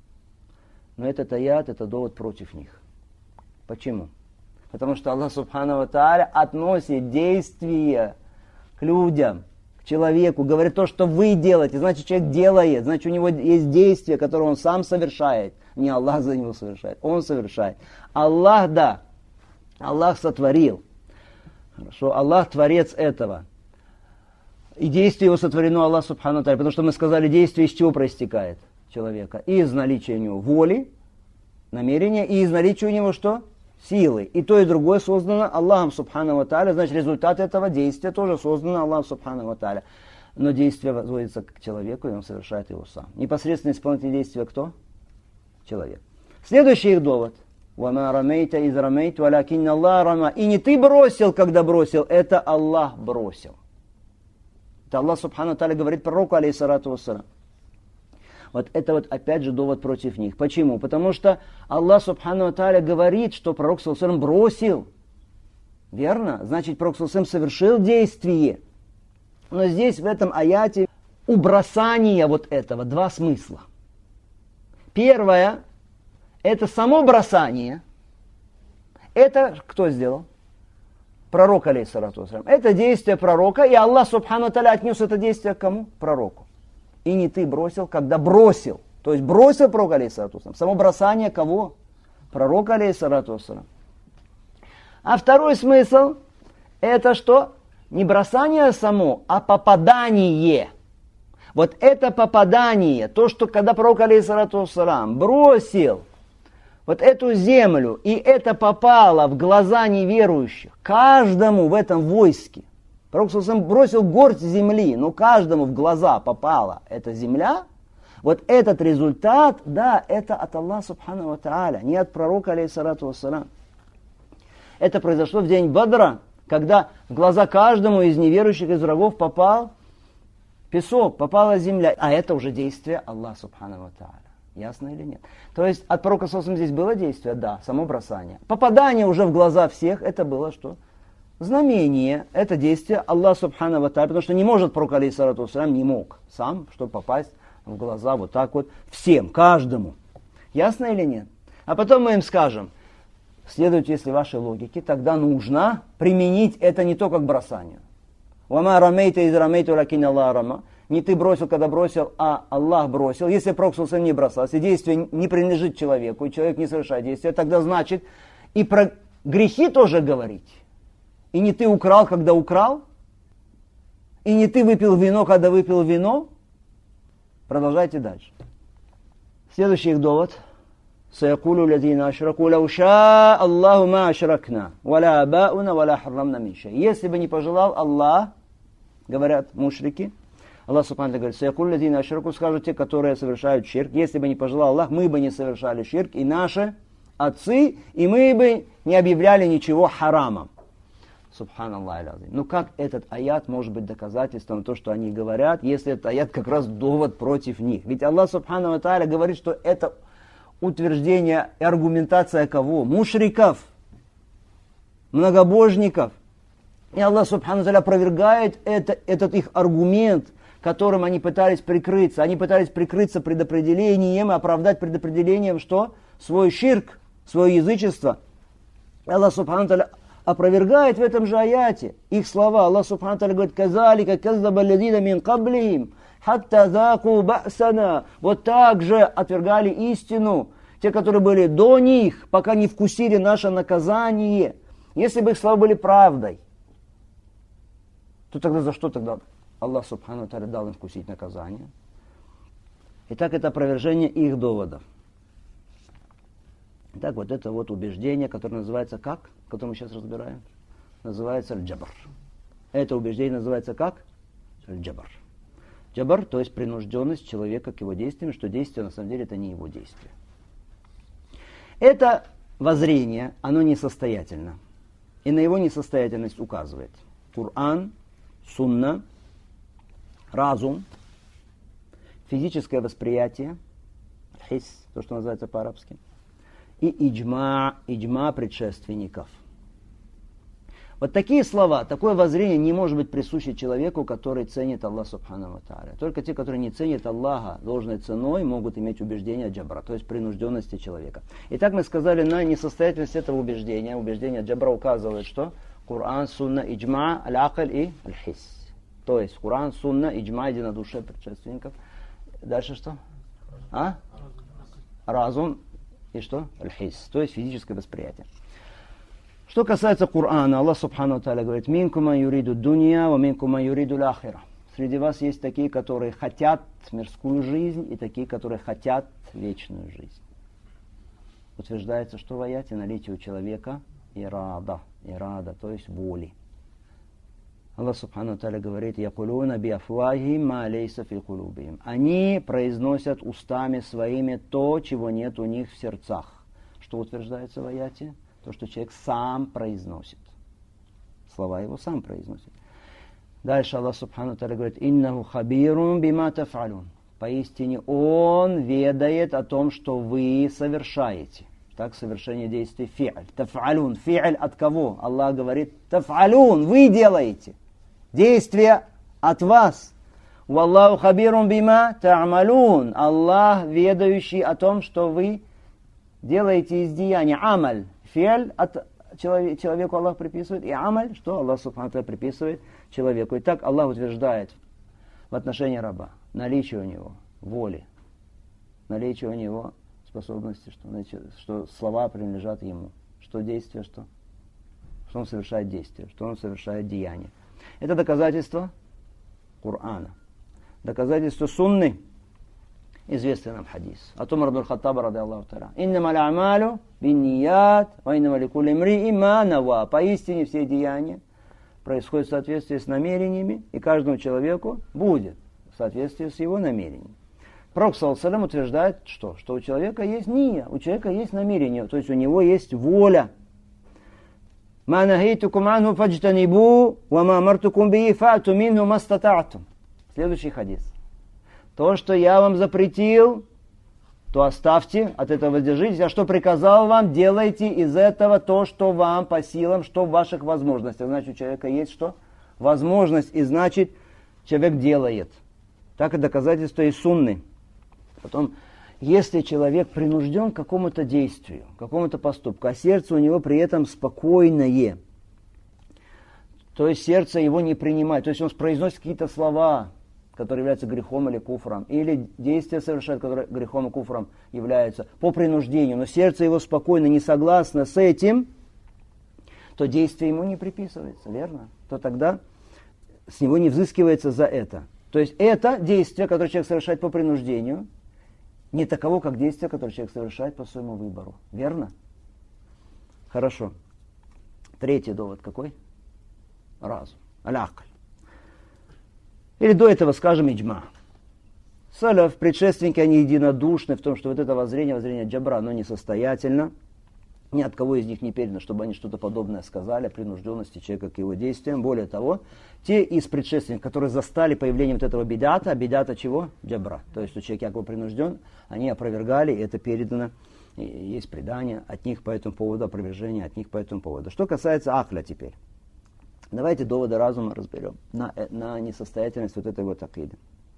Но этот аят, это довод против них. Почему? Потому что Аллах Субхану ва Тааля относит действия к людям, к человеку, говорит то, что вы делаете, значит человек делает, значит у него есть действие, которое он сам совершает. Не Аллах за него совершает, он совершает. Аллах, да, Аллах сотворил. Хорошо, Аллах творец этого. И действие его сотворено Аллах Субхану ва Тааля, потому что мы сказали, действие из чего проистекает человека? Из наличия у него воли, намерения, и из наличия у него что? Силы. И то, и другое создано Аллахом Субхану ва Тааля, значит результат этого действия тоже создано Аллахом Субхану ва Тааля. Но действие возводится к человеку, и он совершает его сам. Непосредственно исполнитель действия кто? Человек. Следующий их довод. وَمَا رَمَيْتَ إِذْ رَمَيْتَ وَلَكِنَّ اللَّهَ رَمَى. И не ты бросил, когда бросил, это Аллах бросил. Это Аллах Субхану ва Тааля говорит пророку, алейхиссалату вассалям. Вот это вот опять же довод против них. Почему? Потому что Аллах Субхану ва Тааля говорит, что пророк саллаллаху алейхи ва саллям бросил. Верно? Значит, пророк саллаллаху алейхи ва саллям совершил действие. Но здесь в этом аяте у бросания вот этого два смысла. Первое, это само бросание. Это кто сделал? Пророк, алейхиссалату вассалям. Это действие пророка, и Аллах Субхану ва Тааля отнес это действие к кому? Пророку. И не ты бросил, когда бросил. То есть бросил пророк, алейхиссалату вассалям. Само бросание кого? Пророка, алейхиссалату вассалям. А второй смысл, это что? Не бросание само, а попадание. Вот это попадание, то, что когда пророк, алейхиссалату вассалям, бросил вот эту землю, и это попало в глаза неверующих, каждому в этом войске. Пророк саллаллаху алейхи ва саллям бросил горсть земли, но каждому в глаза попала эта земля. Вот этот результат, да, это от Аллаха Субхану ва Тааля, не от пророка, алейхиссалату вассалям. Это произошло в день Бадра, когда в глаза каждому из неверующих, из врагов попал песок, попала земля. А это уже действие Аллаха Субхану ва Тааля. Ясно или нет? То есть от пророка саллаллаху алейхи ва саллям здесь было действие? Да, само бросание. Попадание уже в глаза всех, это было что? Знамение, это действие Аллаха Субхану ва Тааля, потому что не может пророк, алейхиссалату вассалям, не мог сам, чтобы попасть в глаза вот так вот всем, каждому. Ясно или нет? А потом мы им скажем, следуйте, если вашей логике, тогда нужно применить это не только к бросанию. «Вама рамейта из рамейта лакин Аллах рама». Не ты бросил, когда бросил, а Аллах бросил. Если пророк саллаллаху алейхи ва саллям не бросал, если действие не принадлежит человеку, и человек не совершает действия, тогда значит и про грехи тоже говорить. И не ты украл, когда украл, и не ты выпил вино, когда выпил вино. Продолжайте дальше. Следующий их довод. سيقول الذين أشركوا لو شاء الله ما أشركنا ولا آباؤنا ولا حرمنا من شيء. Если бы не пожелал Аллах, говорят мушрики, Аллах Субхану говорит, سيقول الذين أشركوا, скажут те, которые совершают ширк, если бы не пожелал Аллах, мы бы не совершали ширк, и наши отцы, и мы бы не объявляли ничего харамом. Субханаллах аль-азим. Ну как этот аят может быть доказательством того, что они говорят, если этот аят как раз довод против них? Ведь Аллах Субхану ва Тааля говорит, что это утверждение и аргументация кого? Мушриков, многобожников. И Аллах Субхану ва Тааля опровергает этот их аргумент, которым они пытались прикрыться. Они пытались прикрыться предопределением и оправдать предопределением что? Свой ширк, свое язычество. Аллах Субхану ва Тааля опровергает в этом же аяте их слова. Аллах Субхану ва Тааля говорит: «Казалика каззаба аллазина мин каблихим, хатта заку ба'сана». Вот так же отвергали истину те, которые были до них, пока не вкусили наше наказание. Если бы их слова были правдой, то тогда за что тогда Аллах Субхану ва Тааля дал им вкусить наказание? Итак, это опровержение их доводов. Итак, вот это вот убеждение, которое называется как? Которое мы сейчас разбираем. Называется аль-джабр. Это убеждение называется как? Аль-джабр. Джабр, то есть принужденность человека к его действиям, что действие на самом деле это не его действие. Это воззрение, оно несостоятельно. И на его несостоятельность указывает Коран, Сунна, разум, физическое восприятие, хис, то, что называется по-арабски, и иджма предшественников. Вот такие слова, такое воззрение не может быть присуще человеку, который ценит Аллаха Субхану ва Тааля. Только те, которые не ценят Аллаха должной ценой, могут иметь убеждение джабра, то есть принужденности человека. Итак, мы сказали на несостоятельность этого убеждения. Убеждение джабра указывает, что Коран, Сунна, иджма, аль-акль и аль-хис. То есть Коран, Сунна, иджма, единодушие предшественников. Дальше что? Разум и что? Аль-хис, то есть физическое восприятие. Что касается Корана, Аллах Субхану ва Тааля говорит: «Минкум ман юриду дунья, ва минкум ман юриду л-ахира». Среди вас есть такие, которые хотят мирскую жизнь, и такие, которые хотят вечную жизнь. Утверждается, что в аяте наличие у человека ирада, то есть воли. Аллах Субхану ва Тааля говорит: «Якулуна би афвахихим ма лейса фи кулубихим». Они произносят устами своими то, чего нет у них в сердцах. Что утверждается в аяте? То, что человек сам произносит. Слова его сам произносит. Дальше Аллах Субхану ва Тааля говорит: «Иннаху хабирун бима таф'алун». Поистине Он ведает о том, что вы совершаете. Так, совершение действий фи'аль. Таф'алун. Фи'аль от кого? Аллах говорит: таф'алун. Вы делаете. Действие от вас. Валлаху хабирун бима та'малун. Аллах ведающий о том, что вы делаете из деяния. Амаль. Фи'аль от человеку Аллах приписывает, и амаль, что Аллах Субхану ва Тааля приписывает человеку. И так Аллах утверждает в отношении раба наличие у него воли, наличие у него способности, что слова принадлежат ему, что действие, что он совершает действие, что он совершает деяние. Это доказательство Корана. Доказательство Сунны. Известный нам хадис. От Умара ибн Хаттаба, ради Аллаху та'аля: «Иннама аль-амалю бинният, ва иннама ликулли имриин ма нава». Поистине все деяния происходят в соответствии с намерениями, и каждому человеку будет в соответствии с его намерением. Пророк саллаллаху алейхи ва саллям утверждает, что у человека есть ния, у человека есть намерение, то есть у него есть воля. «Ма нахейтукум анху фаджтанибу, ва ма амартукум бихи фа'ту минху мастата'тум». Следующий хадис. То, что я вам запретил, то оставьте, от этого воздержитесь. А что приказал вам, делайте из этого то, что вам по силам, что в ваших возможностях. Значит, у человека есть что? Возможность, и значит, человек делает. Так и доказательство из Сунны. Потом, если человек принужден к какому-то действию, к какому-то поступку, а сердце у него при этом спокойное, то есть сердце его не принимает, то есть он произносит какие-то слова, которые являются грехом или куфром, или действия совершает, которые грехом и куфром являются по принуждению, но сердце его спокойно, не согласно с этим, то действие ему не приписывается, верно? То тогда с него не взыскивается за это. То есть это действие, которое человек совершает по принуждению, не таково, как действие, которое человек совершает по своему выбору. Верно? Хорошо. Третий довод какой? Разум. Аль-акль. Или до этого, скажем, иджма. Салаф, предшественники, они единодушны в том, что вот это воззрение джабра, оно несостоятельно. Ни от кого из них не передано, чтобы они что-то подобное сказали о принужденности человека к его действиям. Более того, те из предшественников, которые застали появление вот этого бидата, а бидата чего? Джабра. То есть, что человек якобы принужден, они опровергали, и это передано, и есть предание от них по этому поводу, опровержение от них по этому поводу. Что касается акля теперь. Давайте доводы разума разберем на несостоятельность вот этой вот акиды.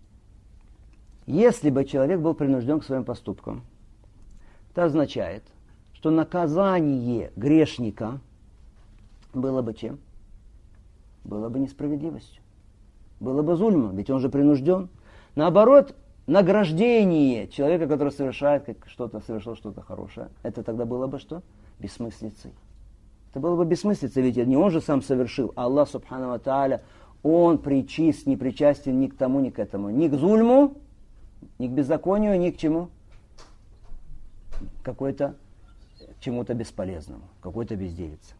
Если бы человек был принужден к своим поступкам, это означает, что наказание грешника было бы чем? Было бы несправедливостью. Было бы зульмом, ведь он же принужден. Наоборот, награждение человека, который совершает совершил что-то хорошее, это тогда было бы что? Бессмыслицей. Это было бы бессмыслицей, ведь не он же сам совершил, а Аллах Субхану ва Тааля, он не причастен ни к тому, ни к этому. Ни к зульму, ни к беззаконию, ни к чему? К чему-то бесполезному, какой-то безделице.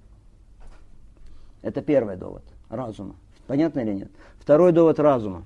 Это первый довод разума. Понятно или нет? Второй довод разума.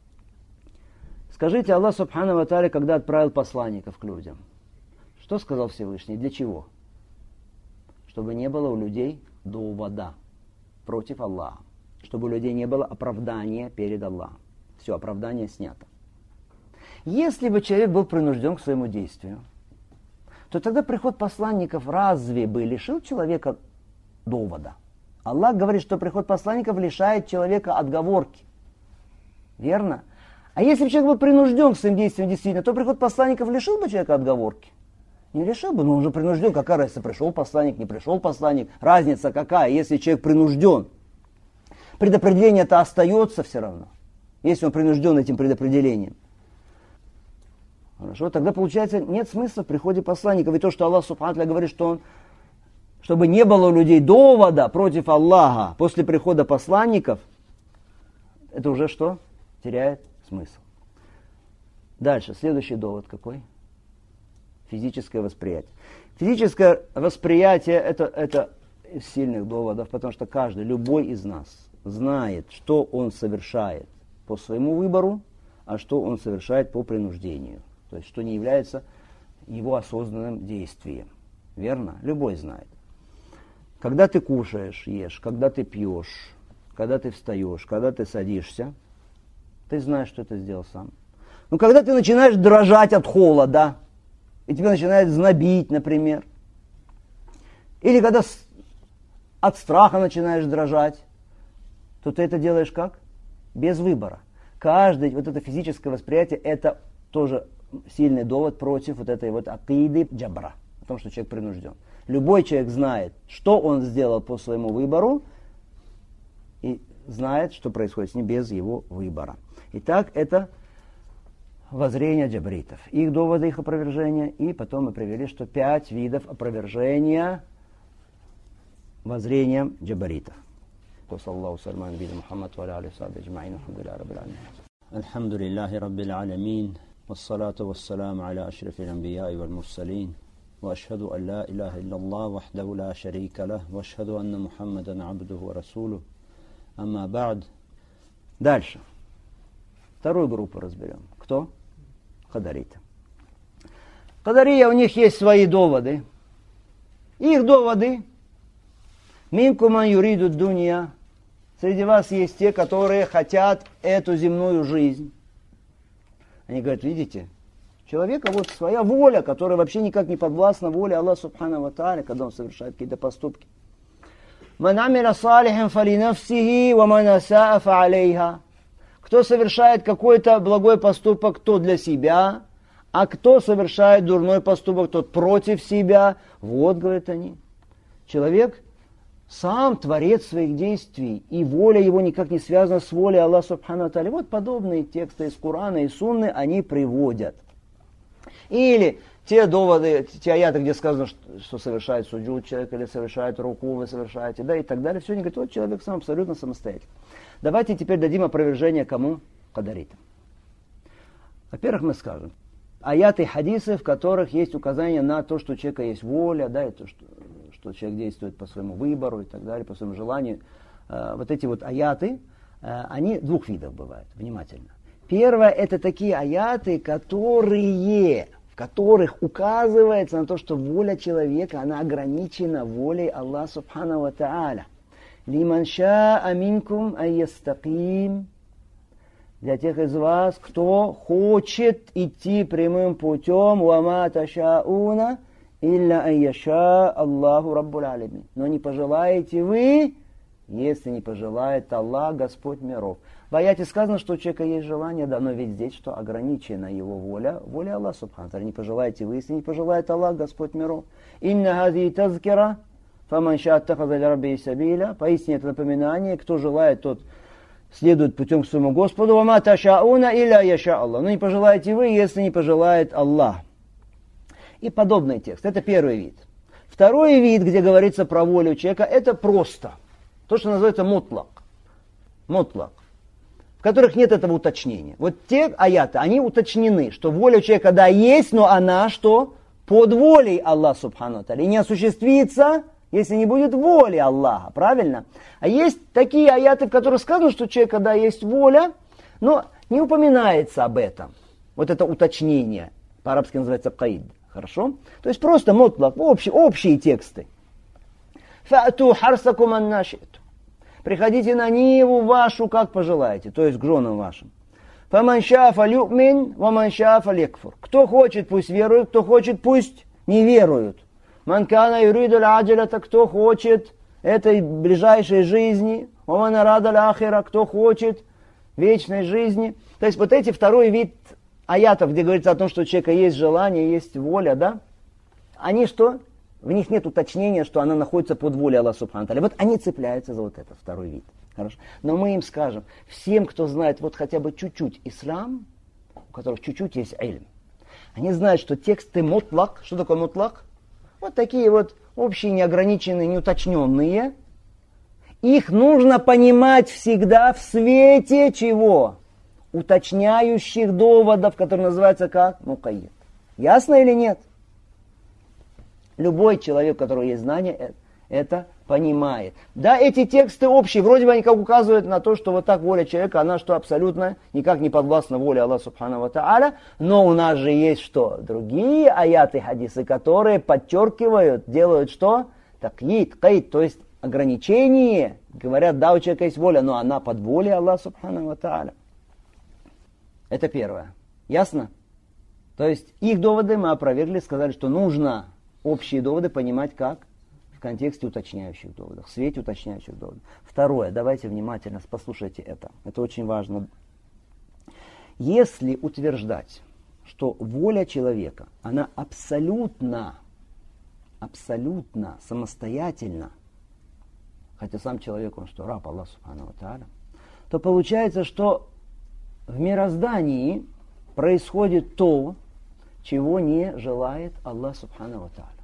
Скажите, Аллах Субхану ва Тааля, когда отправил посланников к людям, что сказал Всевышний? Для чего? Чтобы не было у людей довода против Аллаха. Чтобы у людей не было оправдания перед Аллахом. Все, оправдание снято. Если бы человек был принужден к своему действию, то тогда приход посланников разве бы лишил человека довода? Аллах говорит, что приход посланников лишает человека отговорки. Верно? А если бы человек был принужден к своим действиям действительно, то приход посланников лишил бы человека отговорки? Не лишил бы, но он же принужден. Какая разница, пришел посланник, не пришел посланник? Разница какая, если человек принужден? Предопределение-то остается все равно, если он принужден этим предопределением. Хорошо, тогда получается нет смысла в приходе посланников. И то, что Аллах Субхану ва Тааля говорит, что он, чтобы не было у людей довода против Аллаха после прихода посланников, это уже что? Теряет смысл. Дальше, следующий довод какой? Физическое восприятие. Физическое восприятие это из сильных доводов, потому что каждый, любой из нас знает, что он совершает по своему выбору, а что он совершает по принуждению. То есть, что не является его осознанным действием. Верно? Любой знает. Когда ты кушаешь, ешь, когда ты пьешь, когда ты встаешь, когда ты садишься, ты знаешь, что ты сделал сам. Но когда ты начинаешь дрожать от холода, и тебя начинает знобить, например, или когда от страха начинаешь дрожать, то ты это делаешь как? Без выбора. Каждое вот это физическое восприятие, это тоже сильный довод против вот этой вот акиды джабра, о том, что человек принужден. Любой человек знает, что он сделал по своему выбору, и знает, что происходит с ним без его выбора. Итак, это воззрение джабритов. Их доводы, их опровержения, и потом мы привели, что 5 видов опровержения воззрения джабритов. Саллаллаху салям набийна Мухаммад ва аля алихи ва сахбихи аджмаин. Алхамдулиллахи раббил аламин. Алхамдулиллахи раббил аламин. Вассалату вассаламу аля ашрафил анбияи валь мурсалин. وأشهد أن لا إله إلا الله وحده لا شريك له وأشهد أن محمدا عبده ورسوله أما بعد. Дальше. Вторую группу разберем. Кто? Кадариты. Кадария, у них есть свои доводы. Их доводы. Минкум ман юриду дунья. Среди вас есть те, которые хотят эту земную жизнь. Они говорят, видите, у человека вот своя воля, которая вообще никак не подвластна воле Аллаха Субхану ва Тааля, когда он совершает какие-то поступки. Ман амиля салихан фалинафсихи ва ман асаа фаалейха. Кто совершает какой-то благой поступок, то для себя, а кто совершает дурной поступок, тот против себя. Вот, говорят они, человек сам творец своих действий, и воля его никак не связана с волей Аллаха Субхану ва Тааля. Вот подобные тексты из Корана и Сунны они приводят. Или те доводы, те аяты, где сказано, что совершает суджуд человек, или совершает руку, вы совершаете, да, и так далее. Все они говорят, вот человек сам абсолютно самостоятельный. Давайте теперь дадим опровержение кому? Кадаритам. Во-первых, мы скажем, аяты и хадисы, в которых есть указание на то, что у человека есть воля, да, и то, что человек действует по своему выбору и так далее, по своему желанию. Вот эти вот аяты, они двух видов бывают, внимательно. Первое, это такие аяты, в которых указывается на то, что воля человека, она ограничена волей Аллаха Субхану ва Тааля. Лиман шаа минкум айястаким. Для тех из вас, кто хочет идти прямым путем, вама ташауна илля айяша Аллаху раббуль алямин. Но не пожелаете вы, если не пожелает Аллах, Господь миров. В аяте сказано, что у человека есть желание, да, но ведь здесь что ограничена его воля Аллаха Субхану ва Тааля. Не пожелаете вы, если не пожелает Аллах, Господь миров. Инна хази тазкира Фаман ша аттахаза иля раббихи сабиля. Поистине это напоминание, кто желает, тот следует путем к своему Господу. Вама ташауна иля яша Аллах. Но не пожелаете вы, если не пожелает Аллах. И подобный текст. Это первый вид. Второй вид, где говорится про волю человека, это просто. То, что называется мутлак. Мутлак. В которых нет этого уточнения. Вот те аяты, они уточнены, что воля у человека, да, есть, но она что? Под волей Аллаха Субхану ва Тааля. И не осуществится, если не будет воли Аллаха. Правильно? А есть такие аяты, в которых сказано, что у человека, да, есть воля, но не упоминается об этом. Вот это уточнение. По-арабски называется каид. Хорошо? То есть просто мутлак, общие тексты. Фа'ту харсакум аннашиту. Приходите на ниву вашу, как пожелаете, то есть к женам вашим. Фаман ша фалюмин, ваман ша фалякфур. Кто хочет, пусть верует, кто хочет, пусть не верует. Ман кана юриду аль-аджалата, кто хочет этой ближайшей жизни. Ваман арада аль-ахира, кто хочет вечной жизни. То есть вот эти второй вид аятов, где говорится о том, что у человека есть желание, есть воля, да, они что? В них нет уточнения, что она находится под волей Аллаха Субхану ва Тааля. Вот они цепляются за вот этот второй вид. Хорошо? Но мы им скажем, всем, кто знает вот хотя бы чуть-чуть ислам, у которых чуть-чуть есть ильм, они знают, что тексты мутлак, что такое мутлак? Вот такие вот общие, неограниченные, неуточненные. Их нужно понимать всегда в свете чего? Уточняющих доводов, которые называются как? Мукайид. Ясно или нет? Любой человек, у которого есть знание, это понимает. Да, эти тексты общие, вроде бы они как указывают на то, что вот так воля человека, она что абсолютно никак не подвластна воле Аллаха Субхану ва Тааля, но у нас же есть что? Другие аяты, хадисы, которые подчеркивают, делают что? Такйид, кайд, то есть ограничение. Говорят, да, у человека есть воля, но она под волей Аллаха Субхану ва Тааля. Это первое. Ясно? То есть их доводы мы опровергли, сказали, что нужно общие доводы понимать как? В контексте уточняющих доводов, в свете уточняющих доводов. Второе, давайте внимательно послушайте это. Это очень важно. Если утверждать, что воля человека, она абсолютно самостоятельна, хотя сам человек, он что, раб Аллаха Субхану ва Тааля, то получается, что в мироздании происходит то, чего не желает Аллах Субхану ва Тааля.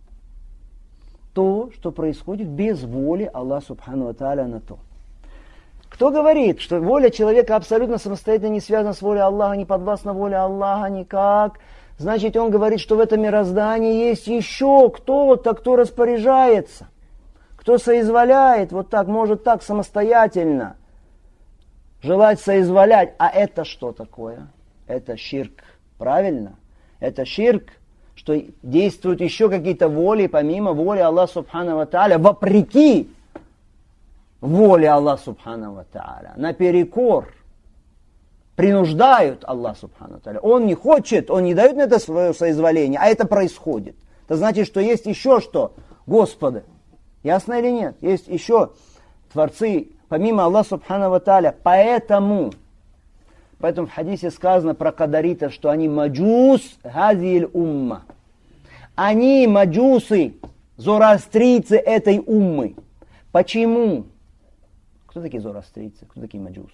То, что происходит без воли Аллаха Субхану ва Тааля на то. Кто говорит, что воля человека абсолютно самостоятельно не связана с волей Аллаха, не подвластна воле Аллаха никак, значит он говорит, что в этом мироздании есть еще кто-то, кто распоряжается, кто соизволяет, вот так, может так самостоятельно желать соизволять. А это что такое? Это ширк. Правильно? Это ширк, что действуют еще какие-то воли, помимо воли Аллаха Субхану ва Тааля, вопреки воле Аллаха Субхану ва Тааля, наперекор, принуждают Аллаха Субхану ва Тааля. Он не хочет, он не дает на это свое соизволение, а это происходит. Это значит, что есть еще что? Господы. Ясно или нет? Есть еще творцы, помимо Аллаха Субхану ва Тааля. Поэтому в хадисе сказано про кадаритов, что они маджус газиль умма. Они маджусы, зороастрийцы этой уммы. Почему? Кто такие зороастрийцы? Кто такие маджусы?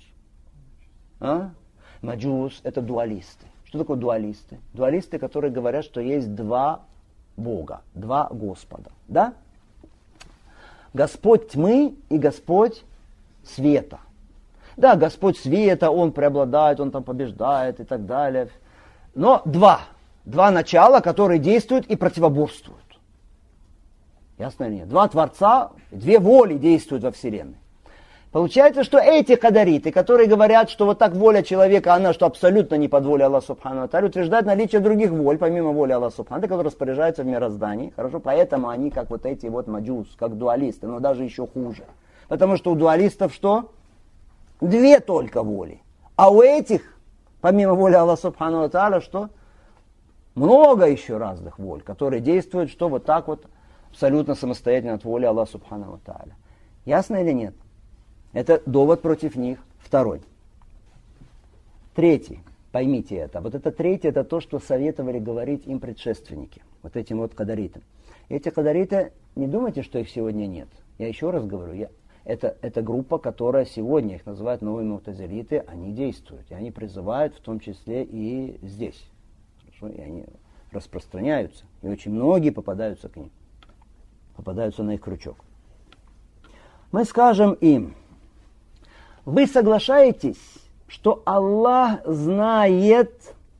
Маджус – это дуалисты. Что такое дуалисты? Дуалисты, которые говорят, что есть два Бога, два Господа. Да? Господь тьмы и Господь света. Да, Господь света, Он преобладает, Он там побеждает и так далее. Но два начала, которые действуют и противоборствуют. Ясно или нет? Два Творца, две воли действуют во Вселенной. Получается, что эти кадариты, которые говорят, что вот так воля человека, она что абсолютно не под волей Аллаха Субхану ва Тааля, утверждают наличие других воль, помимо воли Аллаха Субхану ва Тааля, которые распоряжаются в мироздании. Хорошо, поэтому они как вот эти вот маджус, как дуалисты, но даже еще хуже. Потому что у дуалистов что? Две только воли. А у этих, помимо воли Аллаха Субхану ва Тааля, что? Много еще разных воль, которые действуют, что вот так вот, абсолютно самостоятельно от воли Аллаха Субхану ва Тааля. Ясно или нет? Это довод против них. Второй. Третий. Поймите это. Вот это третье, это то, что советовали говорить им предшественники. Вот этим вот кадаритам. Эти кадариты, не думайте, что их сегодня нет. Я еще раз говорю, это группа, которая сегодня, их называют новые му'тазилиты, они действуют. И они призывают в том числе и здесь. Хорошо? И они распространяются. И очень многие попадаются к ним. Попадаются на их крючок. Мы скажем им: вы соглашаетесь, что Аллах знает,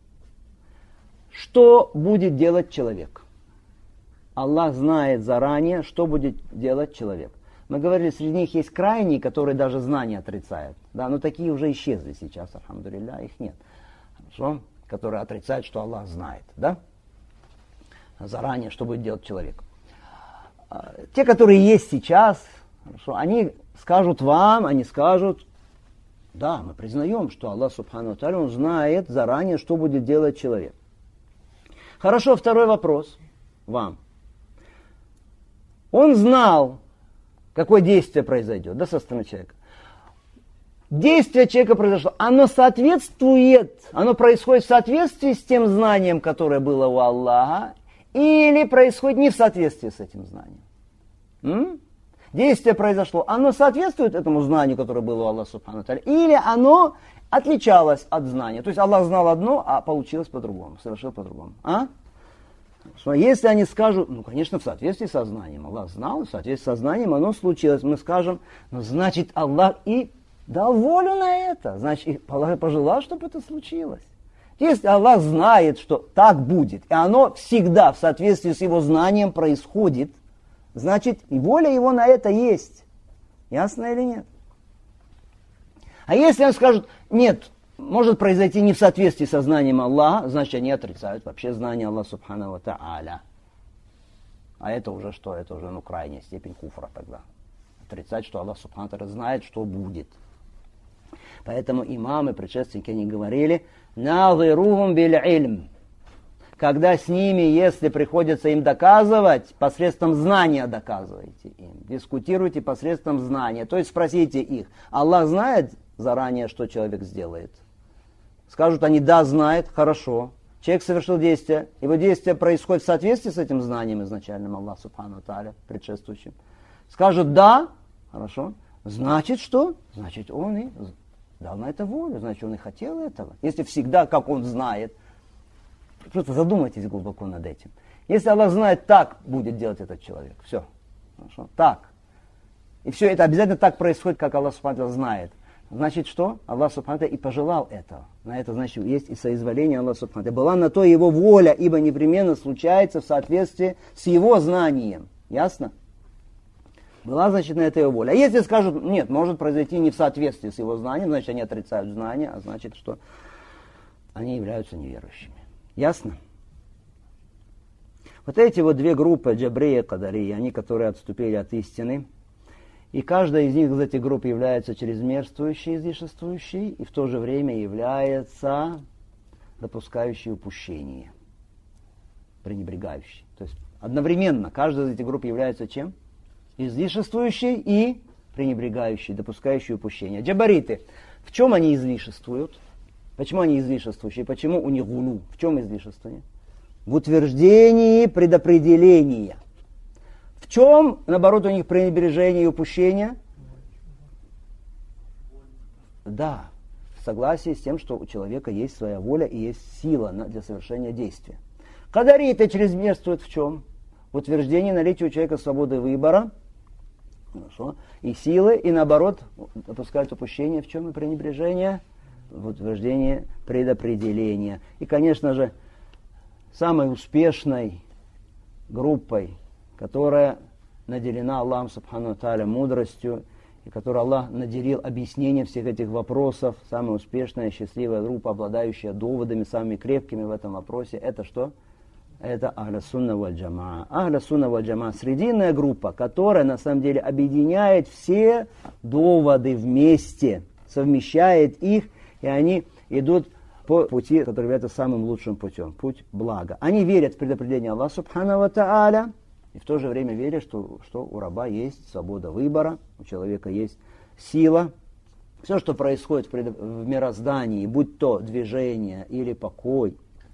что будет делать человек? Аллах знает заранее, что будет делать человек. Мы говорили, среди них есть крайние, которые даже знания отрицают. Да, но такие уже исчезли сейчас, альхамдулилля, их нет. Хорошо? Которые отрицают, что Аллах знает. Да? Заранее, что будет делать человек. Те, которые есть сейчас, хорошо, они скажут вам, они скажут: да, мы признаем, что Аллах Субхану ва Тааля, Он знает заранее, что будет делать человек. Хорошо, второй вопрос вам. Он знал, какое действие произойдет, да, со стороны человека. Действие человека произошло, оно соответствует, оно происходит в соответствии с тем знанием, которое было у Аллаха, или происходит не в соответствии с этим знанием. Действие произошло, оно соответствует этому знанию, которое было у Аллаха Субхану ва Тааля, или оно отличалось от знания. То есть Аллах знал одно, а получилось по-другому, совершил по-другому. Если они скажут, ну, конечно, в соответствии со знанием. Аллах знал, в соответствии со знанием оно случилось. Мы скажем, ну, значит, Аллах и дал волю на это. Значит, Аллах пожелал, чтобы это случилось. Если Аллах знает, что так будет, и оно всегда в соответствии с его знанием происходит, значит, и воля его на это есть. Ясно или нет? А если они скажут: нет, может произойти не в соответствии со знанием Аллаха, значит, они отрицают вообще знание Аллаха Субхану ва Тааля. А это уже что? Это уже, крайняя степень куфра тогда. Отрицать, что Аллах Субхану ва Тааля знает, что будет. Поэтому имамы, предшественники, они говорили: «Назирухум биль ильм». Когда с ними, если приходится им доказывать, посредством знания доказывайте им. Дискутируйте посредством знания. То есть спросите их: Аллах знает заранее, что человек сделает? Скажут они: да, знает, хорошо. Человек совершил действие, его действие происходит в соответствии с этим знанием изначальным Аллаха Субхану ва Тааля, предшествующим. Скажут: да, хорошо. Значит что? Значит, он и дал на это волю, значит, он и хотел этого. Если всегда, как он знает, просто задумайтесь глубоко над этим. Если Аллах знает, так будет делать этот человек, все, хорошо, так. И все это обязательно так происходит, как Аллах Субхану ва Тааля знает. Значит что? Аллах Субхану ва Тааля и пожелал этого. На это, значит, есть и соизволение Аллаха Субхану ва Тааля. Была на то его воля, ибо непременно случается в соответствии с его знанием. Ясно? Была, значит, на это его воля. А если скажут: нет, может произойти не в соответствии с его знанием, значит, они отрицают знание, а значит, что они являются неверующими. Ясно? Вот эти вот две группы, Джабрия и Кадария, они, которые отступили от истины, и каждая из них, из этих групп, является чрезмерствующей, излишествующей, и в то же время является допускающей упущение, пренебрегающей. То есть одновременно каждая из этих групп является чем? Излишествующей и пренебрегающей, допускающей упущение. Джабариты, в чем они излишествуют? Почему они излишествующие? Почему у них гулу? В чем излишествование? В утверждении предопределения. В чем, наоборот, у них пренебрежение и упущение? Да, в согласии с тем, что у человека есть своя воля и есть сила для совершения действия. Кадариты чрезмерствуют в чем? В утверждении наличия у человека свободы выбора, хорошо, и силы, и наоборот, допускают упущение в чем и пренебрежение? В утверждении предопределения. И, конечно же, самой успешной группой, которая наделена Аллахом Субхану ва Тааля мудростью, и которую Аллах наделил объяснением всех этих вопросов, самая успешная, счастливая группа, обладающая доводами самыми крепкими в этом вопросе, это что? Это Ахля Сунна валь Джамаа. Ахля Сунна валь Джамаа — срединная группа, которая на самом деле объединяет все доводы вместе, совмещает их, и они идут по пути, который является самым лучшим путем, путь блага. Они верят в предопределение Аллаха Субхану ва Тааля, и в то же время верят, что у раба есть свобода выбора, у человека есть сила. Все, что происходит в мироздании, будь то движение или покой,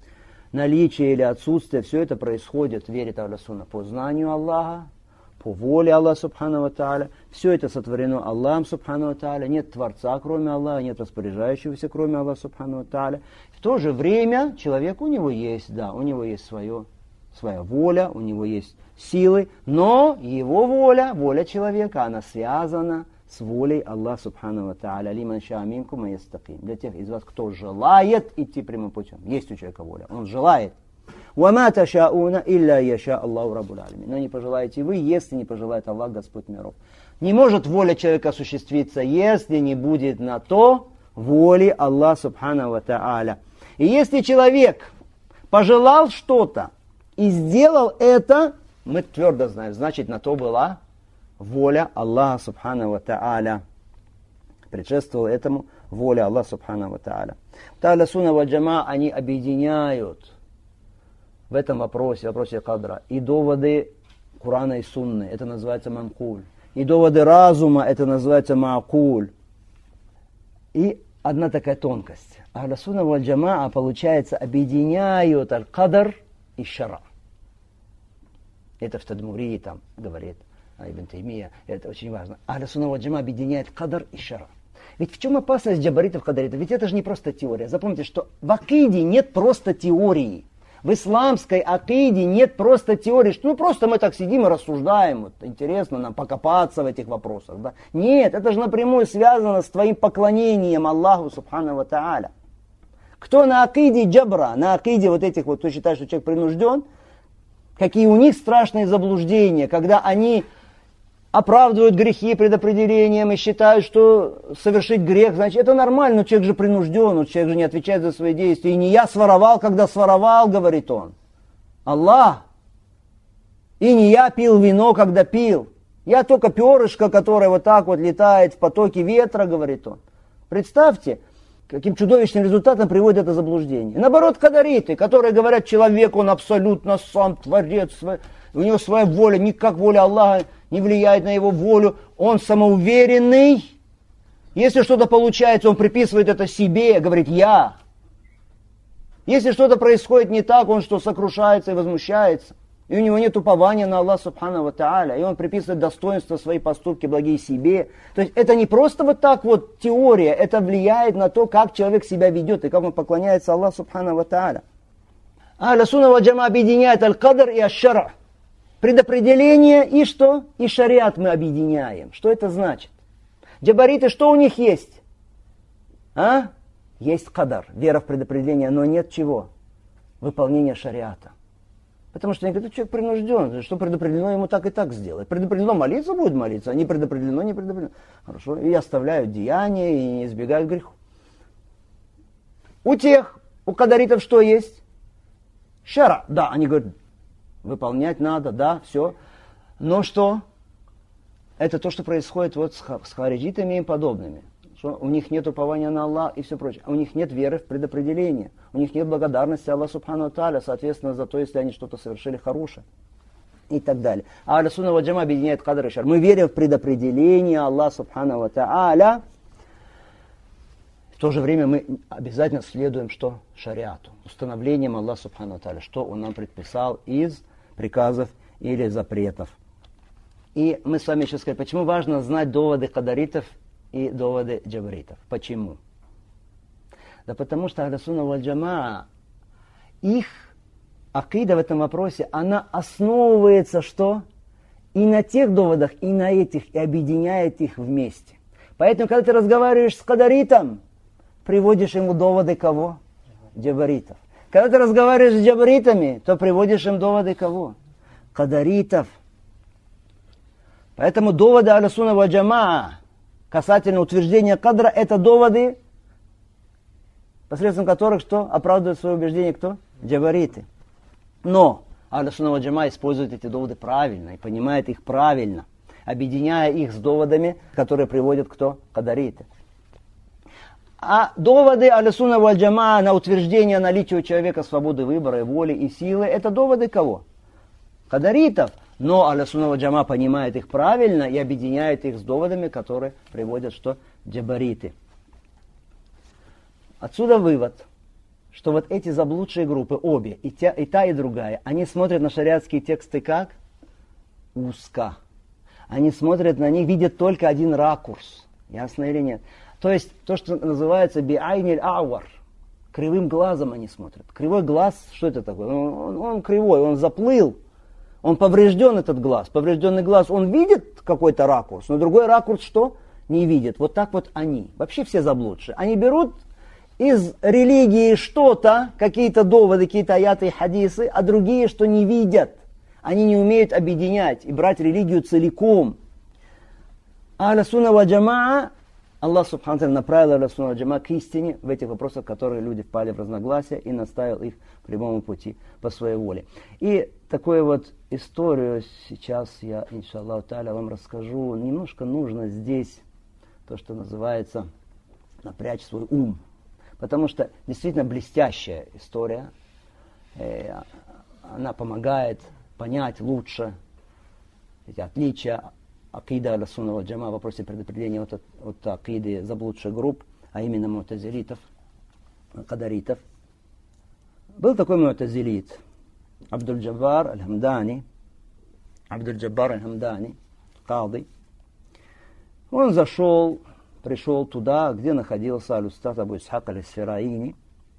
наличие или отсутствие, все это происходит, верит Ахлю Сунна, по знанию Аллаха, по воле Аллаха Субхану ва Тааля. Все это сотворено Аллахом Субхану ва Тааля. Нет Творца, кроме Аллаха, нет распоряжающегося, кроме Аллаха Субхану ва Тааля. В то же время человек, у него есть, да, у него есть своя воля, у него есть силы, но его воля, воля человека, она связана с волей Аллаха Субхану ва Тааля. Лиман ша минкум ястаким. Для тех из вас, кто желает идти прямым путем. Есть у человека воля, он желает. وَمَا تَشَاءُونَ إِلَّا يَشَاءَ اللَّهُ رَبُّ الْعَالَمِينَ. Но не пожелаете вы, если не пожелает Аллах, Господь миров. Не может воля человека осуществиться, если не будет на то воли Аллаха Субхану ва Тааля. И если человек пожелал что-то и сделал это, мы твердо знаем, значит на то была воля Аллаха Субхану ва Тааля. Предшествовала этому воля Аллаха Субхану ва Тааля. Ахлю Сунна валь Джамаа, они объединяют в этом вопросе кадра, и доводы Корана и Сунны, это называется манкуль, и доводы разума, это называется маакуль. И одна такая тонкость. Ахлю Сунна валь Джамаа, получается, объединяют аль-кадр и шара. Это в Тадмурии там говорит Ибн Таймия, это очень важно. Ахлю Сунна валь Джамаа объединяет кадр и шара. Ведь в чем опасность джабаритов, кадаритов? Ведь это же не просто теория. Запомните, что в акиде нет просто теории. В исламской акиде нет просто теории, что просто мы так сидим и рассуждаем, вот, интересно нам покопаться в этих вопросах. Да? Нет, это же напрямую связано с твоим поклонением Аллаху Субхану ва Тааля. Кто на акиде джабра, на акиде вот этих вот, кто считает, что человек принужден, какие у них страшные заблуждения, когда они оправдывают грехи предопределением и считают, что совершить грех, значит, это нормально, но человек же принужден, человек же не отвечает за свои действия. И не я своровал, когда своровал, говорит он. Аллах. И не я пил вино, когда пил. Я только перышко, которое вот так вот летает в потоке ветра, говорит он. Представьте, каким чудовищным результатом приводит это заблуждение. Наоборот, кадариты, которые говорят, человек, он абсолютно сам творец, у него своя воля, никак воля Аллаха не влияет на его волю, он самоуверенный. Если что-то получается, он приписывает это себе, говорит «я». Если что-то происходит не так, он что, сокрушается и возмущается. И у него нет упования на Аллаха Субхану ва Тааля. И он приписывает достоинства, свои поступки благие себе. То есть это не просто вот так вот теория, это влияет на то, как человек себя ведет и как он поклоняется Аллаху Субхану ва Тааля. Ахлю Сунна валь Джамаа объединяет аль-кадр и аш-шара. Предопределение и что? И шариат мы объединяем. Что это значит? Джабариты, что у них есть? Есть кадар, вера в предопределение, но нет чего? Выполнения шариата. Потому что никогда человек принужден, что предопределено ему так и так сделать. Предопределено молиться, будет молиться, а не предопределено, не предопределено. Хорошо, и оставляют деяния, и не избегают греху. У кадаритов что есть? Шара, да, они говорят, выполнять надо, да, все. Но что? Это то, что происходит вот с хариджитами и им подобными. Что у них нет упования на Аллах и все прочее. У них нет веры в предопределение. У них нет благодарности Аллаху Субхану ва Тааля, соответственно, за то, если они что-то совершили хорошее. И так далее. А Ахлю Сунна валь Джамаа объединяет кадр и шар. Мы верим в предопределение Аллаха Субхану ва Тааля. В то же время мы обязательно следуем что? Шариату. Установлением Аллаха Субхану ва Тааля. Что Он нам предписал из приказов или запретов. И мы с вами сейчас скажем, почему важно знать доводы кадаритов и доводы джабаритов. Почему? Да потому что Ахлю Сунна валь Джамаа, их акида в этом вопросе, она основывается что? И на тех доводах, и на этих, и объединяет их вместе. Поэтому, когда ты разговариваешь с кадаритом, приводишь ему доводы кого? Джабаритов. Когда ты разговариваешь с джабаритами, то приводишь им доводы кого? Кадаритов. Поэтому доводы Ахлю Сунна валь Джамаа касательно утверждения кадра, это доводы, посредством которых что? Оправдывают свое убеждение кто? Джабариты. Но Ахлю Сунна валь Джамаа использует эти доводы правильно и понимает их правильно, объединяя их с доводами, которые приводят кто? Кадариты. А доводы Ахлю Сунна валь Джамаа на утверждение наличия у человека свободы выбора, воли и силы, это доводы кого? Кадаритов. Но Ахлю Сунна валь Джамаа понимает их правильно и объединяет их с доводами, которые приводят что? Джабариты. Отсюда вывод, что вот эти заблудшие группы, обе, и та, и другая, они смотрят на шариатские тексты как? Узко. Они смотрят на них, видят только один ракурс. Ясно или нет? То есть, то, что называется биайниль ауар. Кривым глазом они смотрят. Кривой глаз, что это такое? Он кривой, он заплыл. Он поврежден, этот глаз. Поврежденный глаз, он видит какой-то ракурс, но другой ракурс что? Не видит. Вот так вот они. Вообще все заблудшие. Они берут из религии что-то, какие-то доводы, какие-то аяты и хадисы, а другие, что не видят. Они не умеют объединять и брать религию целиком. Ахля сунна ва джамаа, Аллах субхану ва тааля направил ахля сунна ва джамаа к истине в этих вопросах, в которые люди впали в разногласия, и наставил их к прямому пути по своей воле. И такую вот историю сейчас я, иншаллаху тааля, вам расскажу. Немножко нужно здесь то, что называется, напрячь свой ум. Потому что действительно блестящая история. Она помогает понять лучше эти отличия акида ахля сунна валь джамаа в вопросе предопределения от акиды заблудших групп, а именно му'тазилитов, кадаритов. Был такой му'тазилит Абдуль-Джаббар аль-Хамдани, кади. Он пришел туда, где находился аль-Устаз Абу Исхак аль-Исфираини.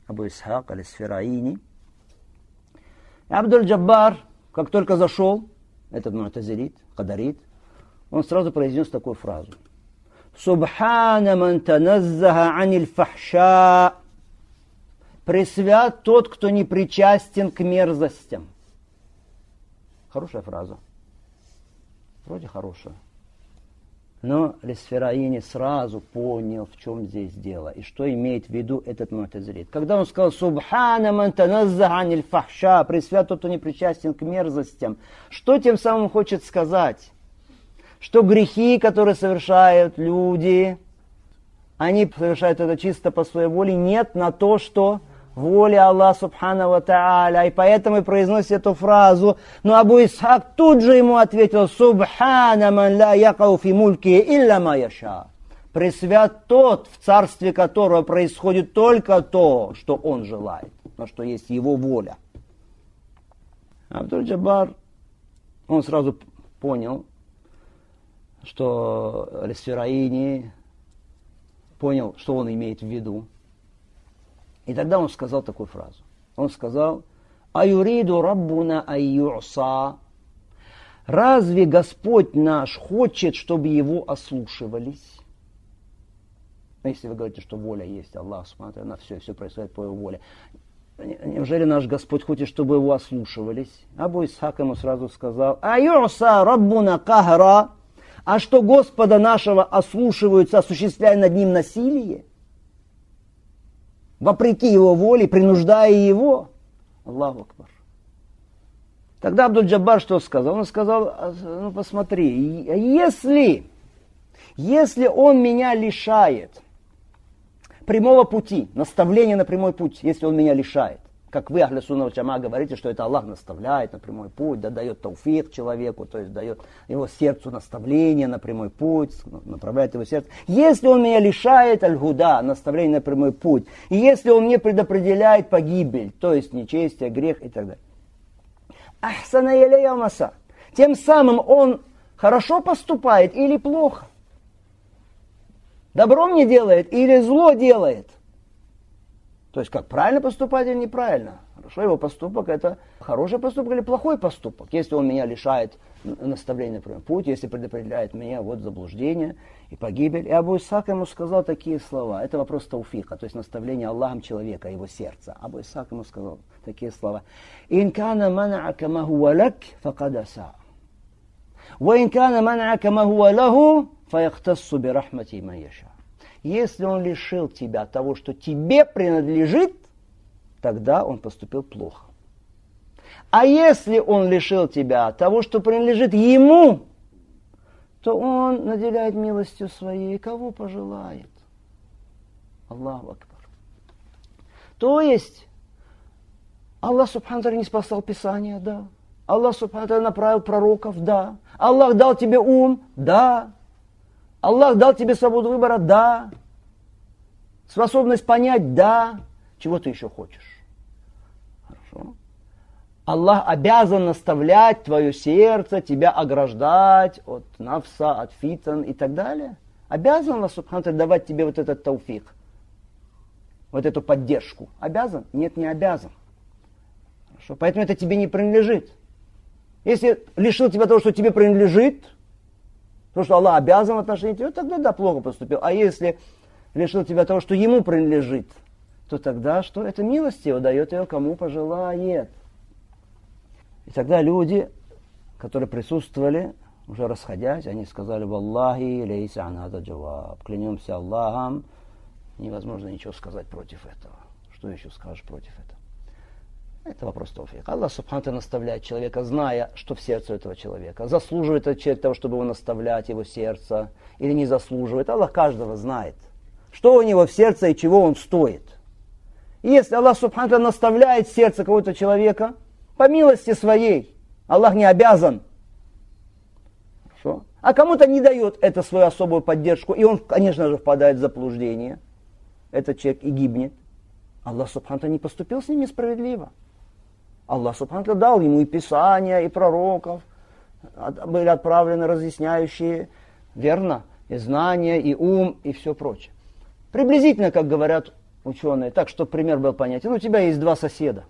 И Абдуль-Джаббар, как только зашел, этот му'тазилит, кадарит, он сразу произнес такую фразу. «Субхана ман таназзаха аниль фахша». Пресвят тот, кто не причастен к мерзостям. Хорошая фраза. Вроде хорошая. Но Аль-Исфираини сразу понял, в чем здесь дело, и что имеет в виду этот му'тазилит. Когда он сказал «Субхана ман таназзаха аниль фахша», пресвят тот, кто не причастен к мерзостям, что тем самым хочет сказать? Что грехи, которые совершают люди, они совершают это чисто по своей воле, нет на то, что воля Аллаха субхану ва тааля, и поэтому и произносит эту фразу. Но Абу Исхак тут же ему ответил: «Субхана ман ла якау фи мульки илля ма яша». Пресвят тот, в царстве которого происходит только то, что он желает, но что есть его воля. Абдуль-Джаббар, он сразу понял, что Аль-Исфираини понял, что он имеет в виду. И тогда он сказал такую фразу. Он сказал: «Аюриду раббуна айюса». Разве Господь наш хочет, чтобы его ослушивались? Если вы говорите, что воля есть, Аллах смотрит на все происходит по его воле. Неужели наш Господь хочет, чтобы его ослушивались? Абу Исхак ему сразу сказал: «Айюса раббуна кахра». А что Господа нашего ослушиваются, осуществляя над ним насилие? Вопреки его воле, принуждая его. Аллаху акбар. Тогда Абдуль-Джаббар что сказал? Он сказал: ну посмотри, если он меня лишает прямого пути, наставления на прямой путь, если он меня лишает, как вы, ахля сунна валь джамаа, говорите, что это Аллах наставляет на прямой путь, да, дает тауфик человеку, то есть дает его сердцу наставление на прямой путь, направляет его сердце. Если он меня лишает аль-гуда, наставление на прямой путь, и если он мне предопределяет погибель, то есть нечестие, грех и так далее. Ахсана иляйя маса. Тем самым он хорошо поступает или плохо? Добро мне делает или зло делает? То есть, как правильно поступать или неправильно? Хорошо, его поступок это хороший поступок или плохой поступок? Если он меня лишает наставления на прямой путь, если предопределяет меня вот заблуждение и погибель. И Абу Исхак ему сказал такие слова. Это вопрос тауфика, то есть наставление Аллахом человека, его сердца. Абу Исхак ему сказал такие слова. «Ин кана манаака ма хуа лак, факад аса. Ва ин кана манаака ма хуа лаху, фаяхтассу би рахмати ман яша». Если он лишил тебя того, что тебе принадлежит, тогда он поступил плохо. А если он лишил тебя того, что принадлежит ему, то он наделяет милостью своей, кого пожелает. Аллаху акбар. То есть, Аллах субхану ва тааля не спасал Писание, да. Аллах субхану ва тааля направил пророков, да. Аллах дал тебе ум, да. Аллах дал тебе свободу выбора, да. Способность понять, да. Чего ты еще хочешь? Хорошо. Аллах обязан наставлять твое сердце, тебя ограждать от нафса, от фитан и так далее. Обязан Аллах Субхану ва-Тааля давать тебе вот этот тауфик, вот эту поддержку. Обязан? Нет, не обязан. Хорошо. Поэтому это тебе не принадлежит. Если лишил тебя того, что тебе принадлежит, то, что Аллах обязан в отношении тебя, тогда да, плохо поступил. А если лишил тебя того, что ему принадлежит, то тогда что? Это милость его, дает ее кому пожелает. И тогда люди, которые присутствовали, уже расходясь, они сказали: «Валлахи лейса ан хаза джаваб». Клянемся Аллахом, невозможно ничего сказать против этого. Что еще скажешь против этого? Это вопрос тауфик. Аллах Субхану ва-Тааля наставляет человека, зная, что в сердце этого человека. Заслуживает этот человек того, чтобы его наставлять, его сердце, или не заслуживает. Аллах каждого знает, что у него в сердце и чего он стоит. И если Аллах Субхану ва-Тааля наставляет сердце какого-то человека, по милости своей, Аллах не обязан. Хорошо? А кому-то не дает это свою особую поддержку, и он, конечно же, впадает в заблуждение. Этот человек и гибнет. Аллах Субхану ва-Тааля не поступил с ним несправедливо. Аллах Субхану ва-Тааля дал ему и писания, и пророков, были отправлены разъясняющие, верно, и знания, и ум, и все прочее. Приблизительно, как говорят ученые, так, чтобы пример был понятен, у тебя есть два соседа.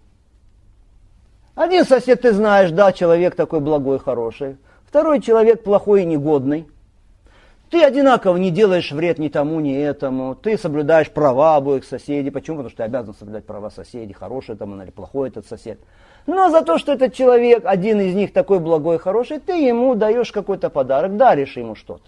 Один сосед, ты знаешь, да, человек такой благой, хороший. Второй человек плохой и негодный. Ты одинаково не делаешь вред ни тому, ни этому. Ты соблюдаешь права обоих соседей. Почему? Потому что ты обязан соблюдать права соседей. Хороший там он или плохой этот сосед. Но за то, что этот человек, один из них такой благой и хороший, ты ему даешь какой-то подарок, даришь ему что-то.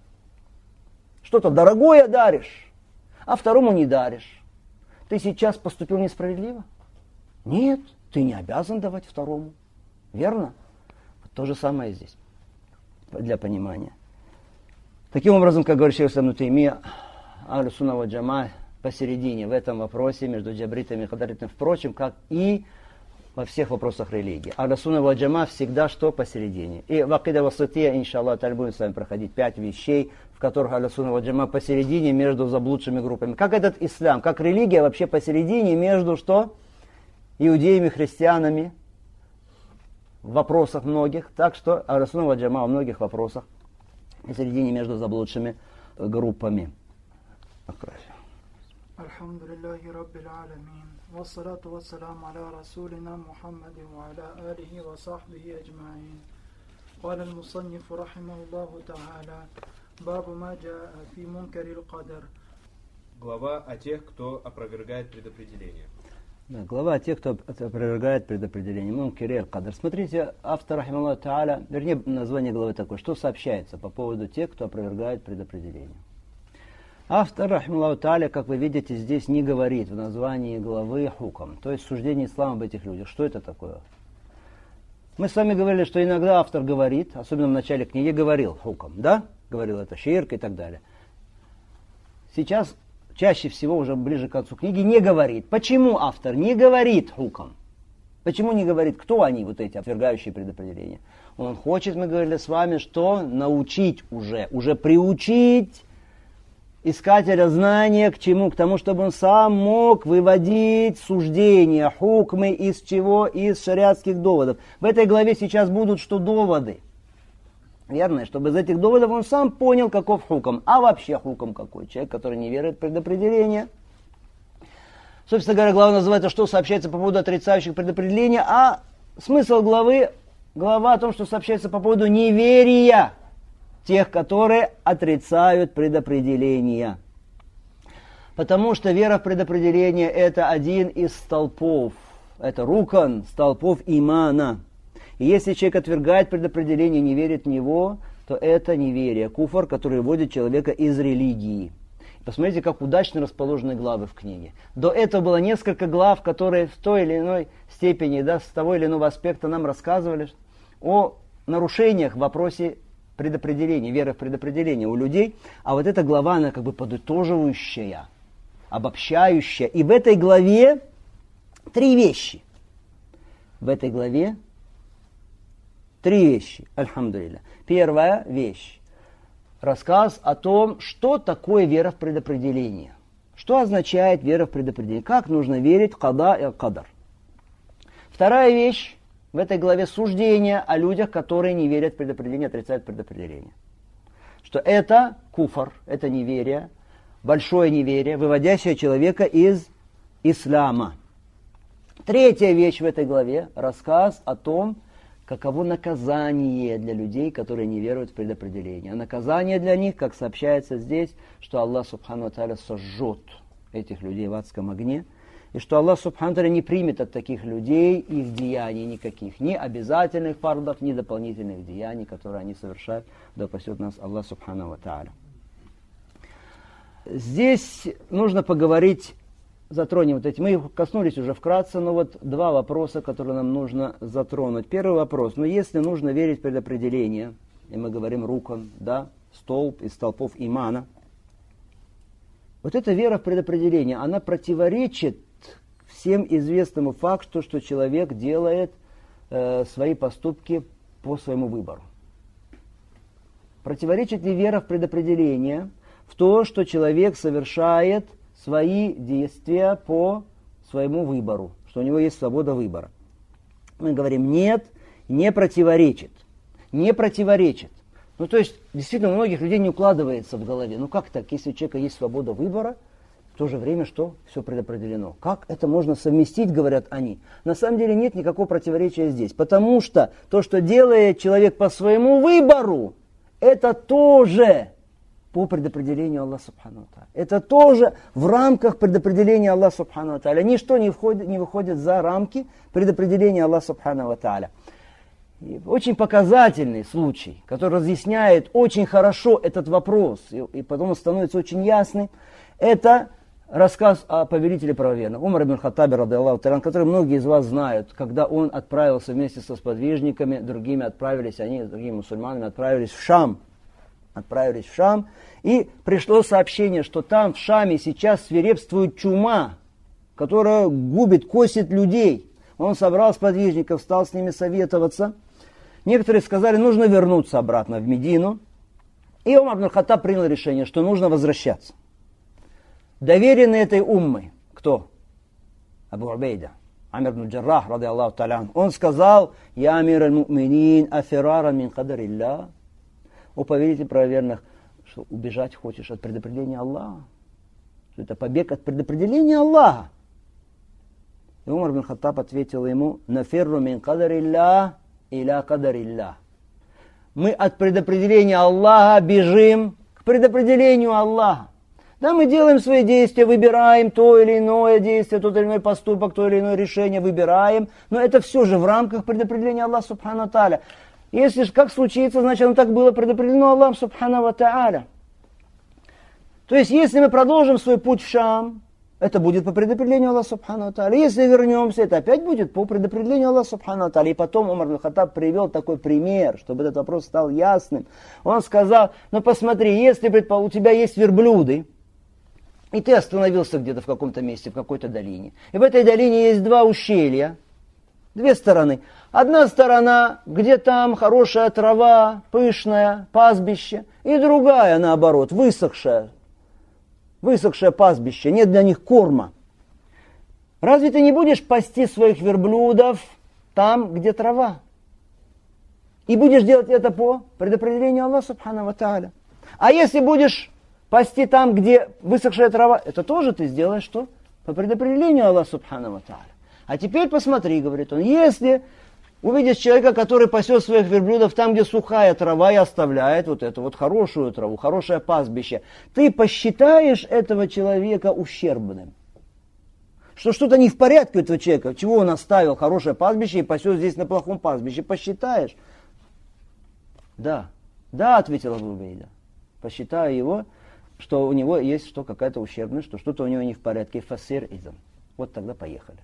Что-то дорогое даришь, а второму не даришь. Ты сейчас поступил несправедливо? Нет. Ты не обязан давать второму. Верно? То же самое здесь. Для понимания. Таким образом, как говорит шейх ибн Таймия, Ахлю сунна ва джама посередине в этом вопросе между джабритами и кадаритами, впрочем, как и во всех вопросах религии. Ахлю сунна ва джама всегда что? Посередине. И в акида васатия, иншаллах, будем с вами проходить 5 вещей, в которых Ахлю сунна ва джама посередине между заблудшими группами. Как этот ислам, как религия вообще посередине между что? Иудеями, христианами, в вопросах многих. Так что Ахлю сунна ва джама во многих вопросах посередине между заблудшими группами. Альхамдулиллахи раббил аламин. Вассалату вассаламу аля расулина Мухаммадин ва аля алихи ва сахбихи аджмаин. قال المصنف رحمه الله تعالى باب ما جاء في منكر القدر. Глава о тех, кто опровергает предопределение. Да, глава о тех, кто опровергает предопределение. Мункир аль-Кадр. Смотрите, автор, рахималлаху тааля, вернее, название главы такое, что сообщается по поводу тех, кто опровергает предопределение. Автор, рахималлаху тааля, как вы видите, здесь не говорит в названии главы хукам, то есть суждение ислама об этих людях. Что это такое? Мы с вами говорили, что иногда автор говорит, особенно в начале книги, говорил хукам, да? Говорил это ширк и так далее. Сейчас чаще всего, уже ближе к концу книги, не говорит. Почему автор не говорит хукам? Почему не говорит, кто они, вот эти отвергающие предопределения? Он хочет, мы говорили с вами, что научить уже приучить искателя знания к чему? К тому, чтобы он сам мог выводить суждения, хукмы из чего? Из шариатских доводов. В этой главе сейчас будут что? Доводы. Верно? Чтобы из этих доводов он сам понял, каков хукам. А вообще хукам какой? Человек, который не верует в предопределение. Собственно говоря, глава называется «Что сообщается по поводу отрицающих предопределения», а смысл главы, глава о том, что сообщается по поводу неверия тех, которые отрицают предопределения. Потому что вера в предопределение – это один из столпов, это рукан, столпов имана. И если человек отвергает предопределение, не верит в него, то это неверие, куфр, который выводит человека из религии. Посмотрите, как удачно расположены главы в книге. До этого было несколько глав, которые в той или иной степени, да, с того или иного аспекта нам рассказывали о нарушениях в вопросе предопределения, веры в предопределение у людей. А вот эта глава, она как бы подытоживающая, обобщающая. И в этой главе 3 вещи. В этой главе 3 вещи, альхамдулилля. Первая вещь. Рассказ о том, что такое вера в предопределение. Что означает вера в предопределение? Как нужно верить в када и кадар? Вторая вещь в этой главе — суждение о людях, которые не верят в предопределение, отрицают предопределение. Что это куфр, это неверие, большое неверие, выводящее человека из ислама. Третья вещь в этой главе — рассказ о том, каково наказание для людей, которые не веруют в предопределение. А наказание для них, как сообщается здесь, что Аллах Субхану ва Тааля сожжет этих людей в адском огне, и что Аллах Субхану ва Тааля не примет от таких людей их деяний никаких, ни обязательных фардов, ни дополнительных деяний, которые они совершают, да упасет нас Аллах Субхану ва Тааля. Здесь нужно поговорить, затронем вот эти, мы их коснулись уже вкратце, но вот два вопроса, которые нам нужно затронуть. Первый вопрос: если нужно верить в предопределение, и мы говорим рукан, да, столб из столпов имана, вот эта вера в предопределение, она противоречит всем известному факту, что человек делает свои поступки по своему выбору. Противоречит ли вера в предопределение в то, что человек совершает свои действия по своему выбору, что у него есть свобода выбора? Мы говорим: нет, не противоречит. Не противоречит. То есть, действительно, у многих людей не укладывается в голове. Как так, если у человека есть свобода выбора, в то же время что? Все предопределено. Как это можно совместить, говорят они. На самом деле нет никакого противоречия здесь. Потому что то, что делает человек по своему выбору, это тоже по предопределению Аллаха Субхану ва Тааля. Это тоже в рамках предопределения Аллаха Субхану ва Тааля. Ничто не выходит за рамки предопределения Аллаха Субхану ва Тааля. И очень показательный случай, который разъясняет очень хорошо этот вопрос, и потом он становится очень ясным, это рассказ о повелителе правоверных, Умар ибн Хаттабе, ради Аллаху та'аля, который многие из вас знают, когда он отправился вместе со сподвижниками, другими мусульманами отправились в Шам. И пришло сообщение, что там, в Шаме, сейчас свирепствует чума, которая губит, косит людей. Он собрал сподвижников, стал с ними советоваться. Некоторые сказали, нужно вернуться обратно в Медину. И Умар ибн Хаттаб принял решение, что нужно возвращаться. Доверенный этой уммы, кто? Абу Убейда, Амир ибн Джаррах, ради Аллаху та'аля. Он сказал: «Я амир аль-му'минин, афирара мин кадарилля». О повелитель правоверных, что убежать хочешь от предопределения Аллаха? Что это побег от предопределения Аллаха? И Умар ибн Хаттаб ответил ему: «Нафирру мин кадарилля иля кадарилля». Мы от предопределения Аллаха бежим к предопределению Аллаха. Да, мы делаем свои действия, выбираем то или иное действие, тот или иной поступок, то или иное решение, выбираем, но это все же в рамках предопределения Аллаха Субхану ва Тааля. Если же как случится, значит оно так было предопределено Аллахом Субхану ва Тааля. То есть, если мы продолжим свой путь в Шам, это будет по предопределению Аллаха Субхану ва Тааля. Если вернемся, это опять будет по предопределению Аллаха Субхану ва Тааля. И потом Умар ибн Хаттаб привел такой пример, чтобы этот вопрос стал ясным. Он сказал: посмотри, если у тебя есть верблюды, и ты остановился где-то в каком-то месте, в какой-то долине, и в этой долине есть два ущелья, две стороны. Одна сторона, где там хорошая трава, пышное пастбище, и другая, наоборот, высохшее пастбище, нет для них корма. Разве ты не будешь пасти своих верблюдов там, где трава? И будешь делать это по предопределению Аллаха Субхану ва Тааля. А если будешь пасти там, где высохшая трава, это тоже ты сделаешь что? По предопределению Аллаха Субхану ва Тааля. А теперь посмотри, говорит он, если увидишь человека, который пасет своих верблюдов там, где сухая трава, и оставляет вот эту вот хорошую траву, хорошее пастбище, ты посчитаешь этого человека ущербным. Что что-то не в порядке у этого человека, чего он оставил хорошее пастбище и пасет здесь на плохом пастбище, посчитаешь? Да, ответил Абу Убейда. Посчитаю его, что у него есть какая-то ущербность, что что-то у него не в порядке. Фасир изам. Вот тогда поехали.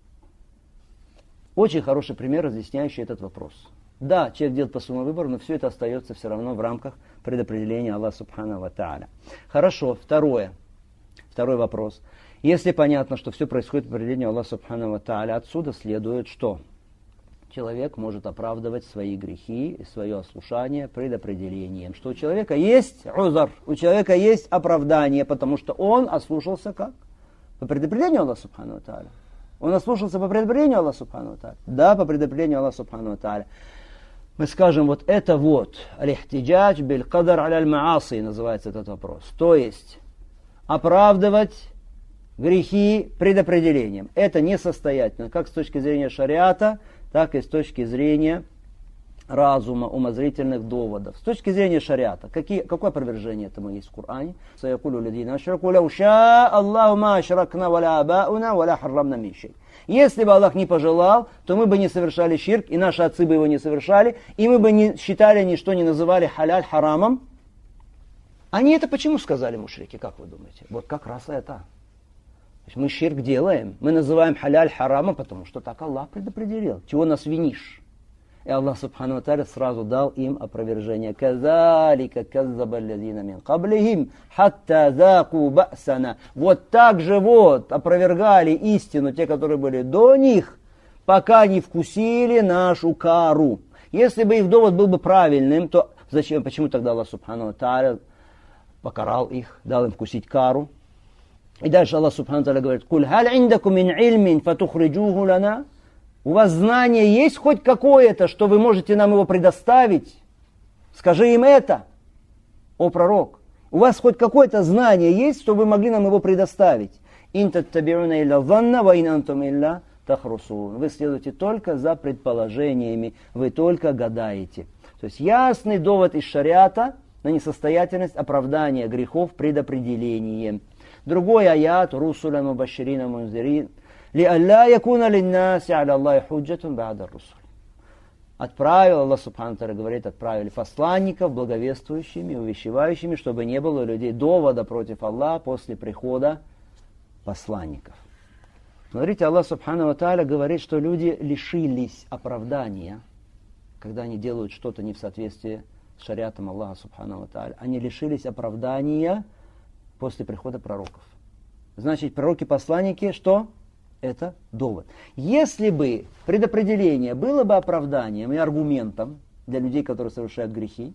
Очень хороший пример, разъясняющий этот вопрос. Да, человек делает по своему выбору, но все это остается все равно в рамках предопределения Аллаха Субхану ва Тааля. Хорошо, второй вопрос. Если понятно, что все происходит по определению Аллаха Субхану ва Тааля, отсюда следует что? человек может оправдывать свои грехи и свое ослушание предопределением. Что у человека есть узр, у человека есть оправдание, потому что он ослушался как? По предопределению Аллаха Субхану ва Тааля. Он ослушался по предопределению Аллаха Субхану ва Тааля. Да, по предопределению Аллаха Субхану ва Тааля. Мы скажем, вот это вот, аль-ихтиджадж биль-кадар аль-мааси, называется этот вопрос. То есть, оправдывать грехи предопределением. Это несостоятельно, как с точки зрения шариата, так и с точки зрения разума, умозрительных доводов. С точки зрения шариата, какое опровержение этому есть в Коране? Если бы Аллах не пожелал, то мы бы не совершали ширк, и наши отцы бы его не совершали, и мы бы не считали, ничто не называли халяль харамом. Они это почему сказали, мушрики, как вы думаете? Вот как раз это. Мы ширк делаем, мы называем халяль харамом, потому что так Аллах предопределил. Чего нас винишь? И Аллах Субхану ва Тааля сразу дал им опровержение. «Казалика каззаба аллазина мин каблихим, хатта заку ба'сана». Вот так же вот опровергали истину те, которые были до них, пока не вкусили нашу кару. Если бы их довод был бы правильным, то зачем, почему тогда Аллах Субхану ва Тааля покарал их, дал им вкусить кару? И дальше Аллах Субхану ва Тааля говорит: «Куль халь индакум мин ильмин фатухриджуху лана». У вас знание есть хоть какое-то, что вы можете нам его предоставить? Скажи им это, о пророк. У вас хоть какое-то знание есть, что вы могли нам его предоставить? Ин таттабиуна илля занна ва ин антум илля тахрусун. Вы следуете только за предположениями, вы только гадаете. То есть ясный довод из шариата на несостоятельность оправдания грехов предопределением. Другой аят: русуля мубаширина мунзирин. لِأَلَّا يَكُونَ لِلنَّاسِ عَلَى اللَّهِ حُجَّةٌ بَعْدَ الرُّسُلِ. Отправил, Аллах Субхану ва Тааля говорит, отправили посланников, благовествующими, увещевающими, чтобы не было у людей довода против Аллаха после прихода посланников. Смотрите, Аллах Субхану ва Тааля говорит, что люди лишились оправдания, когда они делают что-то не в соответствии с шариатом Аллаха Субхану ва Тааля. Они лишились оправдания после прихода пророков. Значит, пророки-посланники что? Это довод. Если бы предопределение было бы оправданием и аргументом для людей, которые совершают грехи,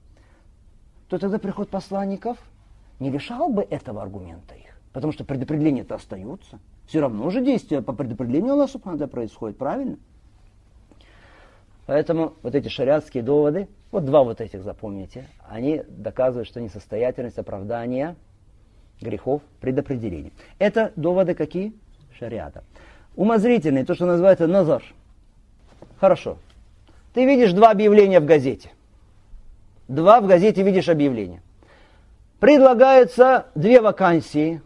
то тогда приход посланников не лишал бы этого аргумента их. Потому что предопределения-то остаются. Все равно же действие по предопределению Аллаха Субхану ва Тааля происходит, правильно? Поэтому вот эти шариатские доводы, вот два вот этих запомните, они доказывают, что несостоятельность оправдания грехов предопределения. Это доводы какие? Шариата. Умозрительный, то, что называется назар. Хорошо. Ты видишь два объявления в газете. В газете видишь объявления. Предлагаются две вакансии.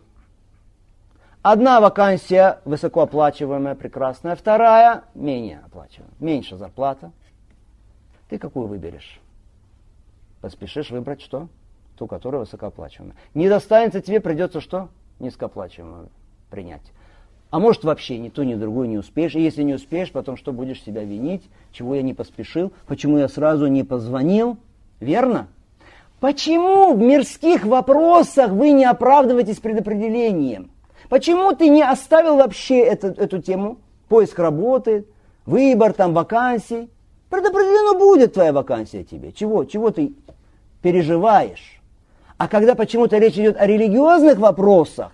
Одна вакансия высокооплачиваемая, прекрасная. Вторая менее оплачиваемая. Меньше зарплата. Ты какую выберешь? Поспешишь выбрать что? Ту, которая высокооплачиваемая. Не достанется тебе, придется что? Низкооплачиваемую принять. А может вообще ни ту, ни другую не успеешь. И если не успеешь, потом что будешь себя винить? Чего я не поспешил? Почему я сразу не позвонил? Верно? Почему в мирских вопросах вы не оправдываетесь предопределением? Почему ты не оставил вообще эту тему? Поиск работы, выбор там вакансий. Предопределено будет твоя вакансия тебе. Чего ты переживаешь? А когда почему-то речь идет о религиозных вопросах,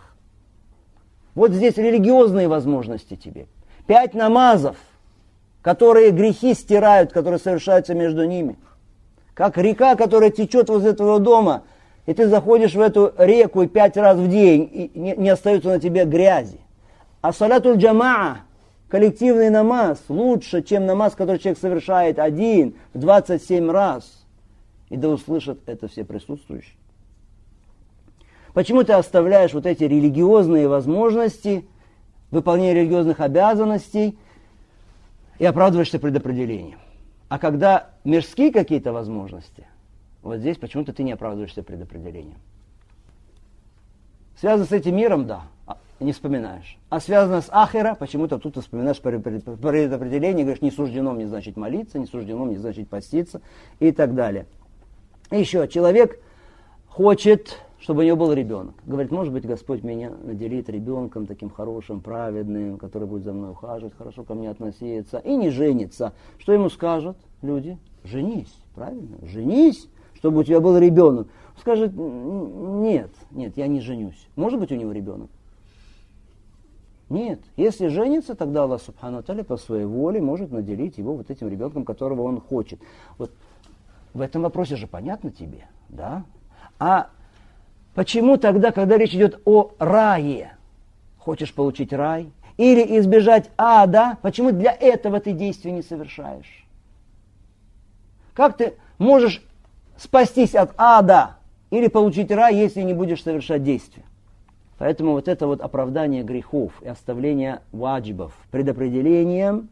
вот здесь религиозные возможности тебе. 5 намазов, которые грехи стирают, которые совершаются между ними. Как река, которая течет возле твоего дома, и ты заходишь в эту реку и 5 раз в день, и не остается на тебе грязи. А салатуль джамаа, коллективный намаз, лучше, чем намаз, который человек совершает один в 27 раз. И да услышат это все присутствующие. Почему ты оставляешь вот эти религиозные возможности, выполнение религиозных обязанностей и оправдываешься предопределением? А когда мирские какие-то возможности, вот здесь почему-то ты не оправдываешься предопределением. Связано с этим миром, да, не вспоминаешь. А связано с ахира, почему-то тут ты вспоминаешь предопределение, говоришь, не суждено мне, значит, молиться, не суждено мне, значит, поститься и так далее. И еще, человек хочет чтобы у него был ребенок. Говорит, может быть, Господь меня наделит ребенком таким хорошим, праведным, который будет за мной ухаживать, хорошо ко мне относиться, и не женится. Что ему скажут люди? Женись, правильно? Женись, чтобы у тебя был ребенок. Он скажет, нет, я не женюсь. Может быть, у него ребенок? Нет. Если женится, тогда Аллах Субхану ва Тааля по своей воле может наделить его вот этим ребенком, которого он хочет. Вот в этом вопросе же понятно тебе, да? А почему тогда, когда речь идет о рае, хочешь получить рай или избежать ада, почему для этого ты действия не совершаешь? Как ты можешь спастись от ада или получить рай, если не будешь совершать действия? Поэтому вот это вот оправдание грехов и оставление ваджибов предопределением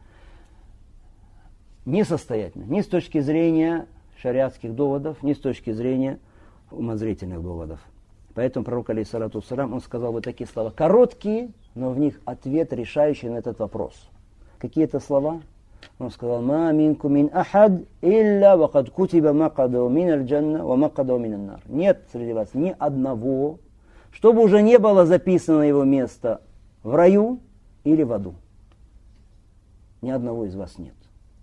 несостоятельно. Ни с точки зрения шариатских доводов, ни с точки зрения умозрительных доводов. Поэтому пророк, алейхиссалату вассалям, он сказал вот такие слова. Короткие, но в них ответ, решающий на этот вопрос. Какие это слова? Он сказал, «Ма минку мин ахад, илля вакад кутиба макаду мин аль-джанна, ва макаду мин ан-нар». Нет среди вас ни одного, чтобы уже не было записано его место в раю или в аду. Ни одного из вас нет.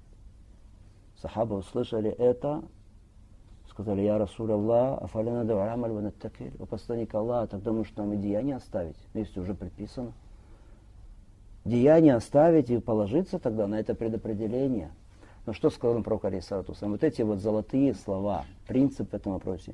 Сахаба услышали это, сказали, «Я Расуль Аллах, афаляна да амаль ва наттакиль». О посланник Аллаха, тогда может нам и деяния оставить, если уже предписано. Деяния оставить и положиться тогда на это предопределение. Но что сказал нам пророк, алейхиссалату вассалям? Вот эти вот золотые слова, принцип в этом вопросе.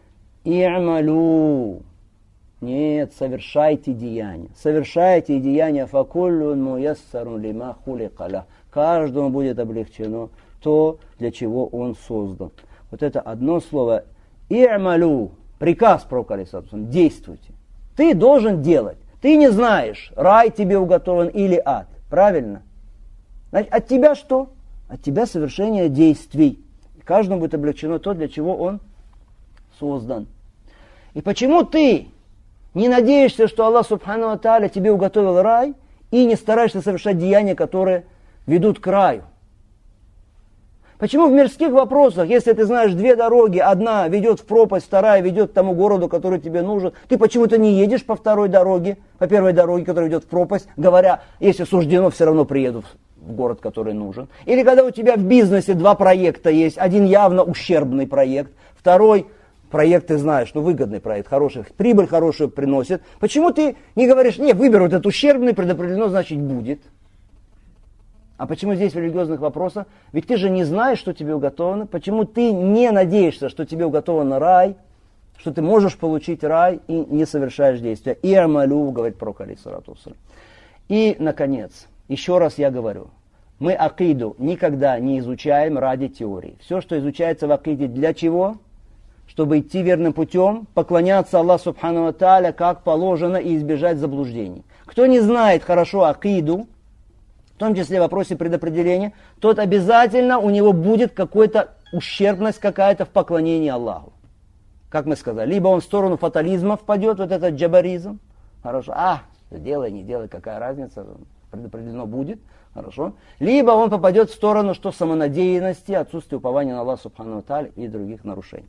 «И'малю». Нет, совершайте деяния. Совершайте деяния. «Факуллюн муяссарун лима хуликаля». Каждому будет облегчено то, для чего он создан. Вот это одно слово. «И'малю». Приказ пророка, алейхиссалату вассалям. Действуйте. Ты должен делать. Ты не знаешь, рай тебе уготован или ад. Правильно? Значит, от тебя что? От тебя совершение действий. Каждому будет облегчено то, для чего он создан. И почему ты не надеешься, что Аллах Субхану ва Тааля тебе уготовил рай, и не стараешься совершать деяния, которые ведут к раю? Почему в мирских вопросах, если ты знаешь две дороги, одна ведет в пропасть, вторая ведет к тому городу, который тебе нужен, ты почему-то не едешь по второй дороге, по первой дороге, которая ведет в пропасть, говоря, если суждено, все равно приеду в город, который нужен. Или когда у тебя в бизнесе два проекта есть, один явно ущербный проект, второй проект ты знаешь, выгодный проект, хороший, прибыль хорошую приносит. Почему ты не говоришь, не, выберу этот ущербный, предопределено, значит будет. А почему здесь в религиозных вопросах? Ведь ты же не знаешь, что тебе уготовано. Почему ты не надеешься, что тебе уготован рай, что ты можешь получить рай и не совершаешь действия? И амалю, говорит пророк, алейхиссалату вассалям. И, наконец, еще раз я говорю, мы акиду никогда не изучаем ради теории. Все, что изучается в акиде, для чего? Чтобы идти верным путем, поклоняться Аллаху Субхану ва Тааля, как положено, и избежать заблуждений. Кто не знает хорошо акиду, в том числе в вопросе предопределения, тот обязательно у него будет какая-то ущербность какая-то в поклонении Аллаху. Как мы сказали, либо он в сторону фатализма впадет, вот этот джабаризм, хорошо, делай, не делай, какая разница, предопределено будет, хорошо. Либо он попадет в сторону, что самонадеянности, отсутствие упования на Аллаха Субхану ва Тааля и других нарушений.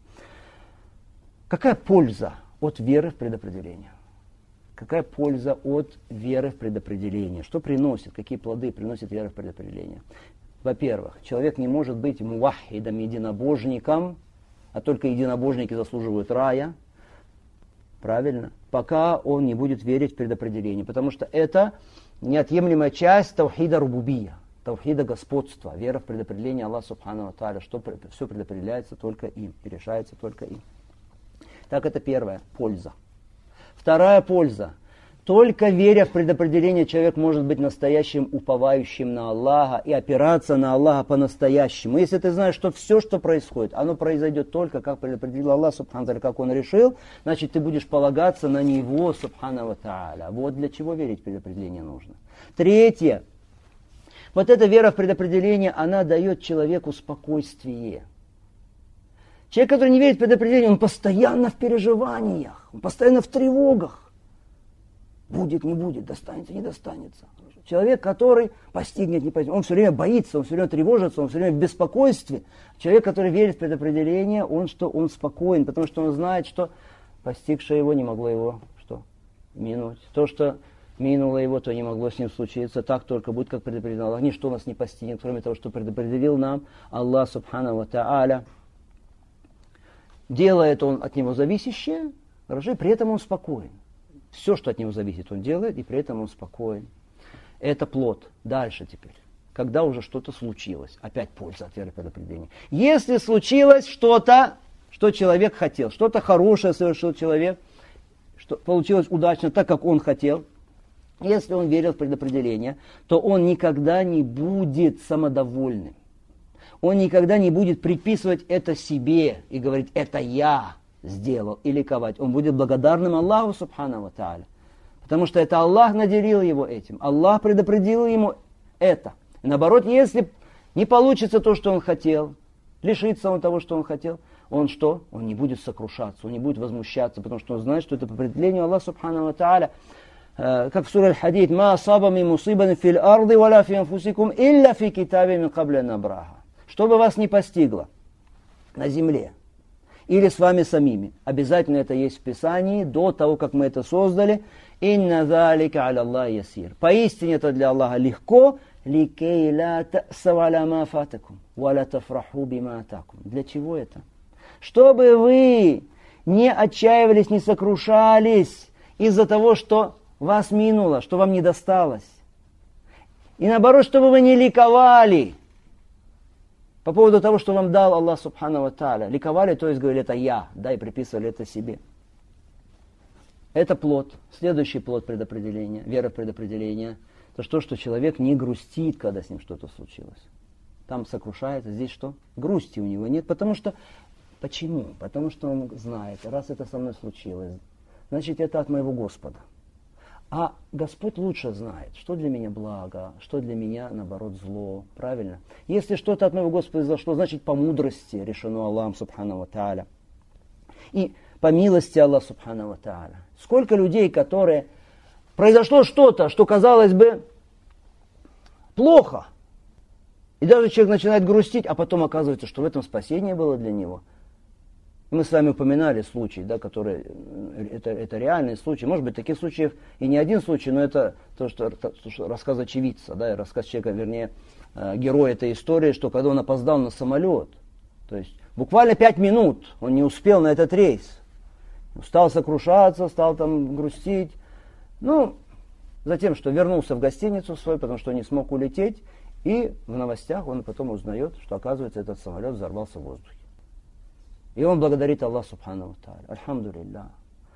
Какая польза от веры в предопределение? Какая польза от веры в предопределение? Что приносит? Какие плоды приносит вера в предопределение? Во-первых, человек не может быть мувахидом, единобожником, а только единобожники заслуживают рая, правильно, пока он не будет верить в предопределение. Потому что это неотъемлемая часть таухида рубубия, таухида господства, вера в предопределение Аллаха Субхану ва Тааля, что все предопределяется только им и решается только им. Так, это первая польза. Вторая польза. Только веря в предопределение, человек может быть настоящим уповающим на Аллаха и опираться на Аллаха по-настоящему. Если ты знаешь, что все, что происходит, оно произойдет только, как предопределил Аллах, Субхану Тааля, как он решил, значит, ты будешь полагаться на Него, Субхану ва Тааля. Вот для чего верить в предопределение нужно. Третье. Вот эта вера в предопределение, она дает человеку спокойствие. Человек, который не верит в предопределение, он постоянно в переживаниях, он постоянно в тревогах. Будет, не будет, достанется, не достанется. Человек, который постигнет, не постигнет, он все время боится, он все время тревожится, он все время в беспокойстве. Человек, который верит в предопределение, он спокоен, потому что он знает, что постигшее его, не могло его что? Минуть. То, что минуло его, то не могло с ним случиться. Так только будет, как предопределил Аллах. Ничто нас не постигнет, кроме того, что предопределил нам Аллах Субхану ва Тааля. Делает он от него зависящее, и при этом он спокоен. Все, что от него зависит, он делает, и при этом он спокоен. Это плод. Дальше теперь. Когда уже что-то случилось. Опять польза от веры предопределения. Если случилось что-то, что человек хотел, что-то хорошее совершил человек, что получилось удачно так, как он хотел, если он верил в предопределение, то он никогда не будет самодовольным. Он никогда не будет приписывать это себе и говорить, это я сделал, и ликовать. Он будет благодарным Аллаху Субхану ва Тааля. Потому что это Аллах наделил его этим. Аллах предопределил ему это. И наоборот, если не получится то, что он хотел, лишится он того, что он хотел, он что? Он не будет сокрушаться, он не будет возмущаться, потому что он знает, что это по определению Аллаха Субхану ва Тааля. Как в суре Аль-Хадид, «Ма асаба мин мусибан фил арды валя фи анфусикум илля фи китабе мин кабли ан набраха». Что бы вас ни постигло на земле или с вами самими, обязательно это есть в Писании до того, как мы это создали. «Инна залика аля Аллах ясир». Поистине это для Аллаха легко. «Ликей ла та'сав аля ма фатакум, ва ла тафраху бима атакум». Для чего это? Чтобы вы не отчаивались, не сокрушались из-за того, что вас минуло, что вам не досталось. И наоборот, чтобы вы не ликовали по поводу того, что вам дал Аллах Субхану ва Тааля. Ликовали, то есть говорили, это я, да, и приписывали это себе. Это плод, следующий плод предопределения, вера в предопределение. Это то, что человек не грустит, когда с ним что-то случилось. Там сокрушается, здесь что? Грусти у него нет, потому что... Почему? Потому что он знает, раз это со мной случилось, значит это от моего Господа. А Господь лучше знает, что для меня благо, что для меня, наоборот, зло. Правильно? Если что-то от моего Господа произошло, значит по мудрости решено Аллахом Субхану ва Тааля. И по милости Аллаха Субхану ва Тааля. Сколько людей, которые... Произошло что-то, что казалось бы плохо. И даже человек начинает грустить, а потом оказывается, что в этом спасение было для него. Мы с вами упоминали случаи, да, которые, это реальные случаи. Может быть, таких случаев и не один случай, но это то, что рассказ очевидца, да, рассказ человека, вернее, герой этой истории, что когда он опоздал на самолет, то есть буквально 5 минут он не успел на этот рейс, стал сокрушаться, стал там грустить. Ну, затем, что вернулся в гостиницу свою, потому что не смог улететь, и в новостях он потом узнает, что, оказывается, этот самолет взорвался в воздухе. И он благодарит Аллаха Субхану ва Тааля. Альхамдулиллах.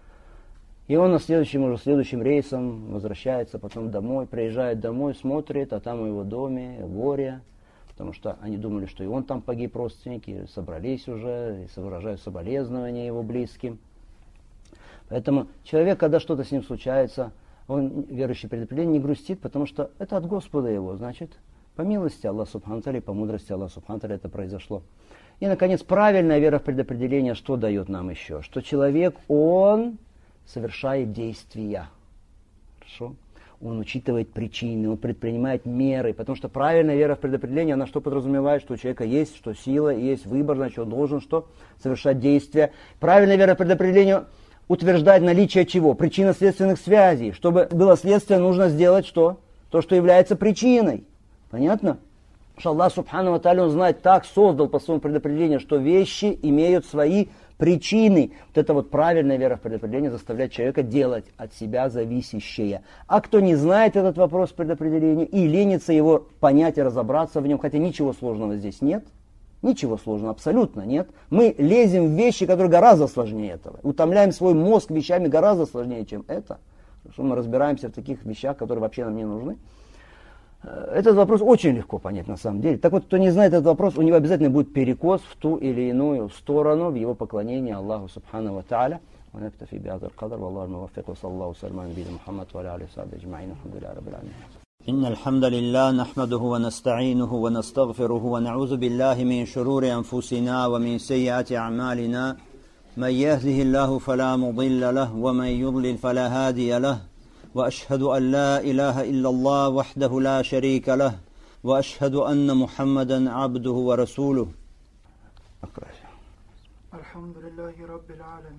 И он следующим рейсом возвращается потом домой, приезжает домой, смотрит, а там в его доме горе, потому что они думали, что и он там погиб, родственники, собрались уже, и выражают соболезнования его близким. Поэтому человек, когда что-то с ним случается, он, верующий в предопределение, не грустит, потому что это от Господа его, значит, по милости Аллаха Субхану ва Тааля и по мудрости Аллаха Субхану ва Тааля это произошло. И, наконец, правильная вера в предопределение что дает нам еще? Что человек, он совершает действия. Хорошо? Он учитывает причины, он предпринимает меры. Потому что правильная вера в предопределение, она что подразумевает? Что у человека есть что сила, есть выбор, значит, он должен что? Совершать действия. Правильная вера в предопределение утверждает наличие чего? Причинно-следственных связей. Чтобы было следствие, нужно сделать что? То, что является причиной. Понятно? Что Аллах Субхану ва Тааля, он знает, так создал по своему предопределению, что вещи имеют свои причины. Вот это вот правильная вера в предопределение заставляет человека делать от себя зависящее. А кто не знает этот вопрос предопределения и ленится его понять и разобраться в нем, хотя ничего сложного здесь нет, ничего сложного абсолютно нет. Мы лезем в вещи, которые гораздо сложнее этого. Утомляем свой мозг вещами гораздо сложнее, чем это. Потому что мы разбираемся в таких вещах, которые вообще нам не нужны. Этот вопрос очень легко понять на самом деле. Так вот, кто не знает этот вопрос, у него обязательно будет перекос в ту или иную сторону в его поклонении Аллаху Субхану ва Тааля. ونكتفي بهذا القدر والله الموفق وصلى الله وسلم على نبينا محمد وعلى اله وصحبه اجمعين الحمد لله رب العالمين. إن الحمد لله نحمده ونستعينه ونستغفره ونعوذ بالله من شرور أنفسنا ومن سيئات أعمالنا من يهده الله فلا مضل له ومن يضلل فلا هادي له وأشهد أن لا إله إلا الله وحده لا شريك له وأشهد أن محمدا عبده ورسوله. الحمد لله رب العالمين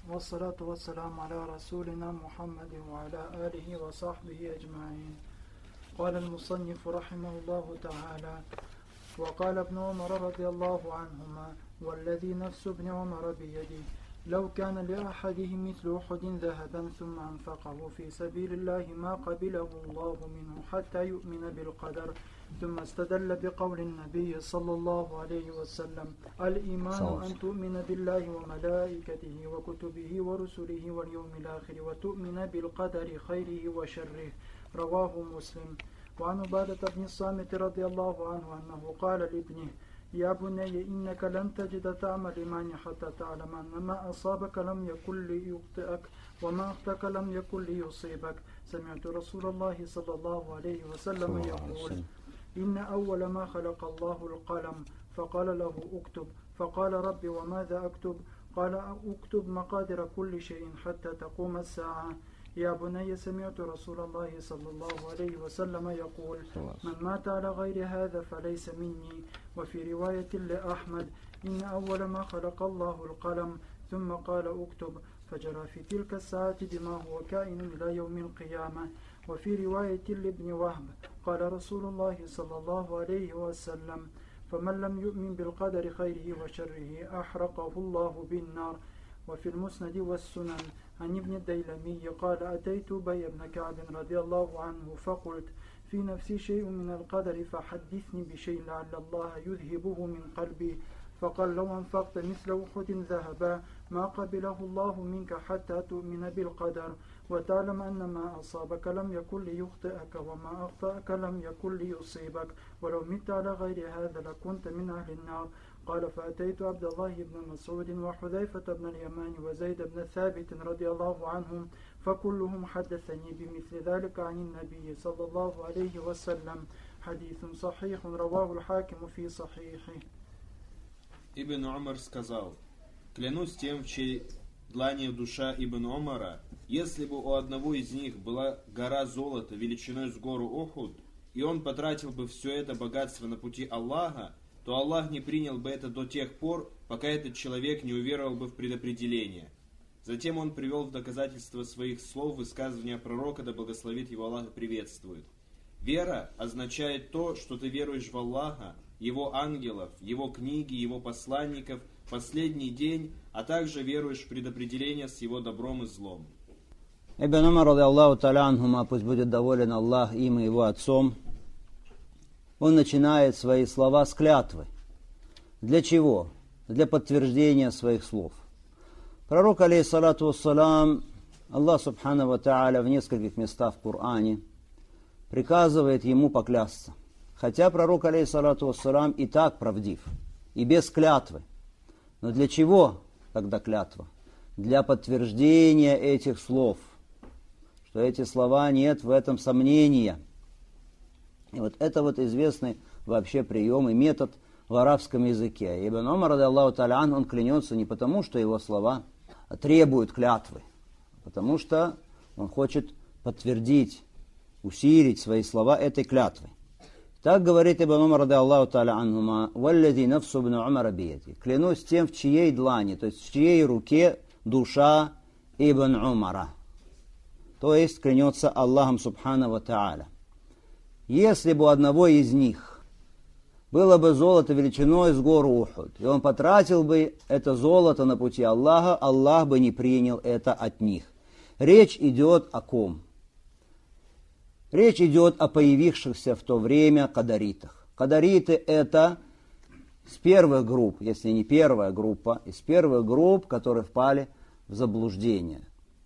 والصلاة والسلام على رسولنا محمد وعلى آله وصحبه أجمعين. قال المصنف رحمه الله تعالى: وقال ابن عمر رضي الله عنهما: والذي نفس ابن عمر بيده لو كان لأحدهم مثل أحد ذهبا ثم أنفقه في سبيل الله ما قبله الله منه حتى يؤمن بالقدر. ثم استدل بقول النبي صلى الله عليه وسلم: الإيمان أن تؤمن بالله وملائكته وكتبه ورسله واليوم الآخر وتؤمن بالقدر خيره وشره. رواه مسلم. وعن عبادة بن الصامت رضي الله عنه أنه قال لابنه: يا بني إنك لن تجد طعم الإيمان حتى تعلم أن ما أصابك لم يكن ليخطئك وما أخطأك لم يكن ليصيبك. سمعت رسول الله صلى الله عليه وسلم يقول: إن أول ما خلق الله القلم فقال له اكتب، فقال: رب وماذا أكتب؟ قال: اكتب مقادر كل شيء حتى تقوم الساعة. يا بني سمعت رسول الله صلى الله عليه وسلم يقول: من مات على غير هذا فليس مني. وفي رواية لأحمد: إن أول ما خلق الله القلم ثم قال اكتب، فجرى في تلك الساعة بما هو كائن إلى يوم القيامة. وفي رواية لابن وهب قال رسول الله صلى الله عليه وسلم: فمن لم يؤمن بالقدر خيره وشره أحرقه الله بالنار. وفي المسند والسنن عن ابن الديلمي قال: أتيت أبي بن كعب رضي الله عنه فقلت: في نفسي شيء من القدر فحدثني بشيء لعل الله يذهبه من قلبي. فقال: لو أنفقت مثل أحد ذهبا ما قبله الله منك حتى تؤمن بالقدر وتعلم أن ما أصابك لم يكن ليخطئك وما أخطأك لم يكن ليصيبك، ولو مت على غير هذا لكنت من أهل النار. قال: فأتيت عبد الله بن مسعود وحذيفة بن اليمان وزيد بن ثابت رضي الله عنهم فكلهم حدثني بمثل ذلك عن النبي صلى الله عليه وسلم. حديث صحيح رواه الحاكم في صحيحه. Ибн Умар сказал: клянусь тем, в чьей длани душа Ибн Умара, если бы у одного из них была гора золота величиной с гору Ухуд, и он потратил бы все это богатство на пути Аллаха, то Аллах не принял бы это до тех пор, пока этот человек не уверовал бы в предопределение. Затем он привел в доказательство своих слов высказывания пророка, да благословит его Аллах и приветствует. Вера означает то, что ты веруешь в Аллаха, Его ангелов, Его книги, Его посланников, последний день, а также веруешь в предопределение с Его добром и злом. Ибн Умар, ради Аллаху та'аля анхума, пусть будет доволен Аллах им и его отцом, он начинает свои слова с клятвы. Для чего? Для подтверждения своих слов. Пророк, алейхиссалату вассалам, Аллах субхану ва та'аля в нескольких местах в Коране приказывает ему поклясться. Хотя пророк, алейхиссалату вассалам, и так правдив, и без клятвы. Но для чего тогда клятва? Для подтверждения этих слов, что эти слова нет в этом сомнения. И вот это вот известный вообще прием и метод в арабском языке. Ибн Умар, ради Аллаху та'аля анху, он клянется не потому, что его слова требуют клятвы, а потому что он хочет подтвердить, усилить свои слова этой клятвой. Так говорит Ибн Умар, ради Аллаху та'аля анхума: «Валлади нафсу ибн Умара бияди». Клянусь тем, в чьей длани, то есть в чьей руке душа Ибн Умара. То есть клянется Аллахом субхану ва та'аля. Если бы у одного из них было бы золото величиной с гору Ухуд, и он потратил бы это золото на пути Аллаха, Аллах бы не принял это от них. Речь идет о ком? Речь идет о появившихся в то время кадаритах. Кадариты – это с первых групп, если не первая группа, из первых групп, которые впали в заблуждение.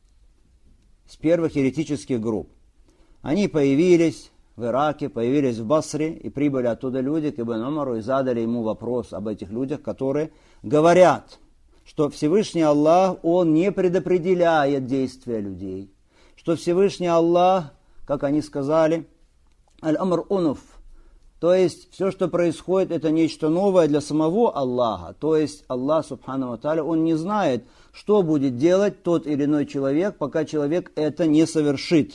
С первых еретических групп. Они появились в Ираке, появились в Басре, и прибыли оттуда люди к Ибн Умару и задали ему вопрос об этих людях, которые говорят, что Всевышний Аллах, Он не предопределяет действия людей, что Всевышний Аллах, как они сказали, аль-амр унуф, то есть все, что происходит, это нечто новое для самого Аллаха, то есть Аллах, субхану ва тааля, Он не знает, что будет делать тот или иной человек, пока человек это не совершит.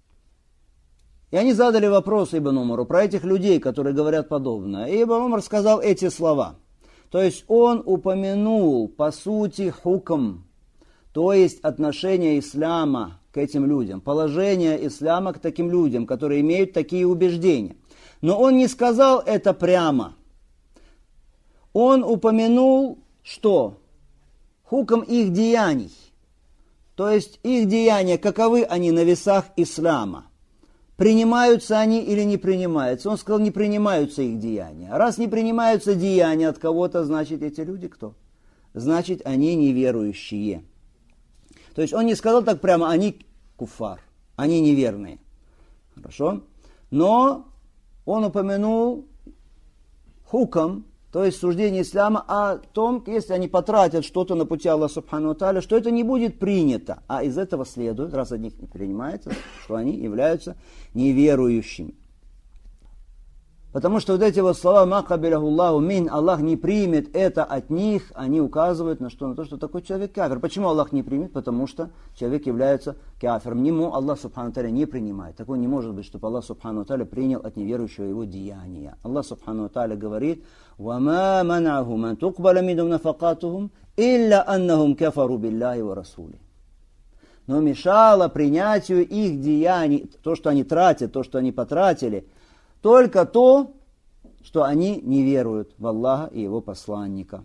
И они задали вопрос Ибн Умару про этих людей, которые говорят подобное. И Ибн Умар сказал эти слова. То есть он упомянул, по сути, хукм, то есть отношение ислама к этим людям, положение ислама к таким людям, которые имеют такие убеждения. Но он не сказал это прямо. Он упомянул, что хукм их деяний, то есть их деяния, каковы они на весах ислама. Принимаются они или не принимаются? Он сказал, не принимаются их деяния. Раз не принимаются деяния от кого-то, значит, эти люди кто? Значит, они неверующие. То есть он не сказал так прямо, они куфар, они неверные. Хорошо? Но он упомянул хукм, то есть суждение ислама о том, если они потратят что-то на пути Аллаха Субхану ва Тааля, что это не будет принято. А из этого следует, раз от них не принимается, что они являются неверующими. Потому что вот эти вот слова «Ма кабиляху Аллаху мин», Аллах не примет это от них, они указывают на что? На то, что такой человек кафир. Почему Аллах не примет? Потому что человек является кафиром. Ему Аллах Субхану ва Тааля не принимает. Такое не может быть, чтобы Аллах Субхану ва Тааля принял от неверующего его деяния. Аллах Субхану ва Тааля говорит: «Вама манаху ман тукбаля минхум нафакатухум, илля аннахум кафару билляхи ва расули». Но мешало принятию их деяний, то, что они тратят, то, что они потратили, только то, что они не веруют в Аллаха и Его посланника.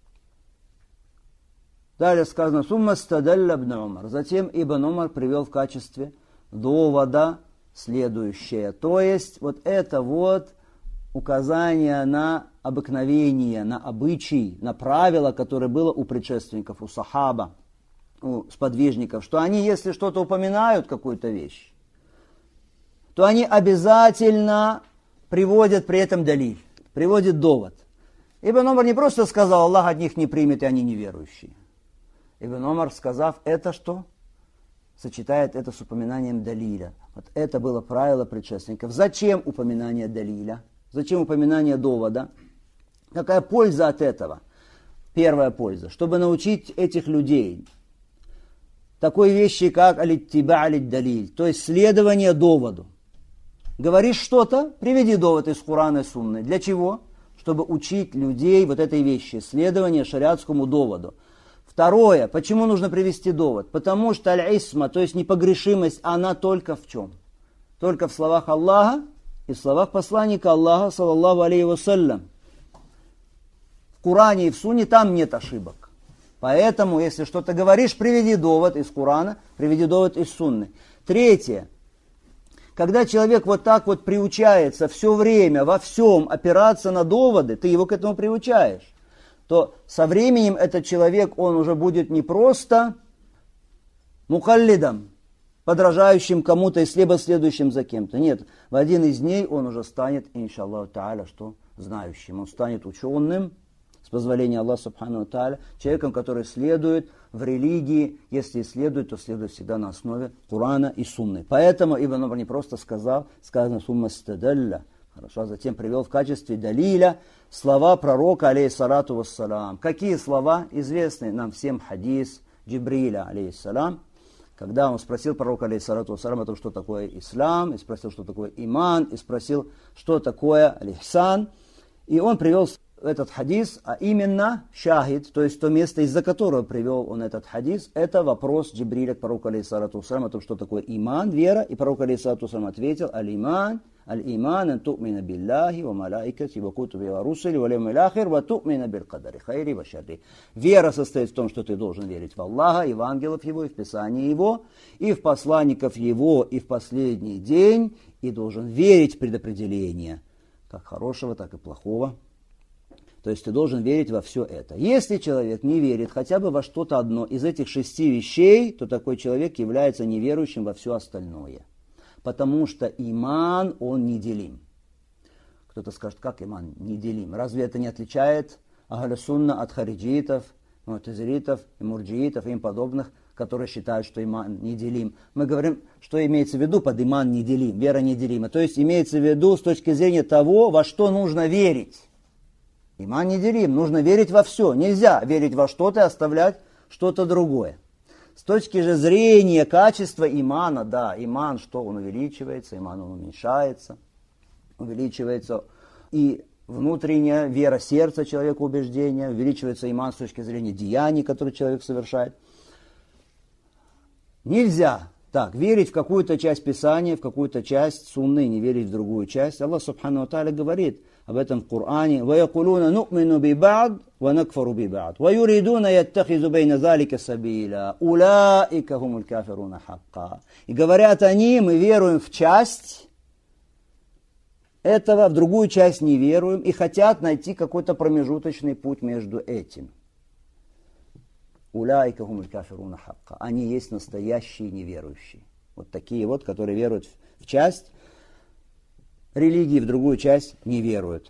Далее сказано: «Сумма стадалля ибн Умар». Затем Ибн Умар привел в качестве довода следующее. То есть, вот это вот указание на обыкновение, на обычай, на правило, которое было у предшественников, у сахаба, у сподвижников, что они, если что-то упоминают, какую-то вещь, то они обязательно приводят при этом далиль, приводят довод. Ибн Умар не просто сказал, Аллах от них не примет, и они неверующие. Ибн Умар, сказав это, что? Сочетает это с упоминанием далиля. Вот это было правило предшественников. Зачем упоминание далиля? Зачем упоминание довода? Какая польза от этого? Первая польза. Чтобы научить этих людей такой вещи, как алиттиба алид-далиль, то есть следование доводу. Говоришь что-то, приведи довод из Курана и Сунны. Для чего? Чтобы учить людей вот этой вещи, следование шариатскому доводу. Второе, почему нужно привести довод? Потому что аль-исма, то есть непогрешимость, она только в чем? Только в словах Аллаха и в словах посланника Аллаха, саллаллаху алейхи вассалям. В Коране и в Сунне там нет ошибок. Поэтому, если что-то говоришь, приведи довод из Корана, приведи довод из Сунны. Третье. Когда человек вот так вот приучается все время, во всем опираться на доводы, ты его к этому приучаешь, то со временем этот человек, он уже будет не просто мукаллидом, подражающим кому-то и либо следующим за кем-то. Нет, в один из дней он уже станет, иншаллаху тааля, что знающим. Он станет ученым, с позволения Аллаха Субхану ва Тааля, человеком, который следует в религии, если следует, то следует всегда на основе Корана и Сунны. Поэтому Ибн Умар не просто сказал, сказано «сумма стадалля», хорошо, а затем привел в качестве далиля слова пророка, алейхиссалату вассалам. Какие слова? Известны нам всем хадис Джибриля, алейхиссалам, когда он спросил пророка, алейхиссалату вассалам, о том, что такое ислам, и спросил, что такое иман, и спросил, что такое аль-ихсан, и он привел этот хадис, а именно шахид, то есть то место, из-за которого привел он этот хадис, это вопрос Джибриля к пророку, алейхиссалату вассалам, о том, что такое иман, вера, и пророк, алейхиссалату вассалам, ответил: аль-иман ан ту'мина билляхи ва малаикати ва кутуби ва русули ва лявмил ахир ва ту'мина бил кадари хайри ва шарри. Вера состоит в том, что ты должен верить в Аллаха, и в ангелов Его, и в Писание Его, и в посланников Его, и в последний день, и должен верить в предопределение, как хорошего, так и плохого. То есть ты должен верить во все это. Если человек не верит хотя бы во что-то одно из этих 6 вещей, то такой человек является неверующим во все остальное. Потому что иман, он неделим. Кто-то скажет, как иман неделим? Разве это не отличает ахля сунна от хариджитов, му'тазилитов и мурджиитов и им подобных, которые считают, что иман неделим? Мы говорим, что имеется в виду под иман неделим, вера неделима. То есть имеется в виду с точки зрения того, во что нужно верить. Иман неделим, нужно верить во все. Нельзя верить во что-то и оставлять что-то другое. С точки же зрения качества имана, да, иман, что он увеличивается, иман он уменьшается, увеличивается и внутренняя вера сердца человека, убеждения, увеличивается иман с точки зрения деяний, которые человек совершает. Нельзя так верить в какую-то часть Писания, в какую-то часть Сунны, не верить в другую часть. Аллах Субхану ва Тааля говорит об этом в Коране: وَيَقُولُونَ نُؤْمِنُ بِبَعْضٍ وَنَكْفَرُ بِبَعْضٍ وَيُرِيدُونَ يَتَّخِذُ بَيْنَ ذَلِكَ سَبِيلًا أُولَٰئِكَ هُمُ الْكَافِرُونَ حَقًّا. И говорят они: мы веруем в часть этого, в другую часть не веруем, и хотят найти какой-то промежуточный путь между этим. Уляйка хумуль кафируна хакка. Они есть настоящие неверующие. Вот такие вот, которые веруют в часть религии, в другую часть не веруют.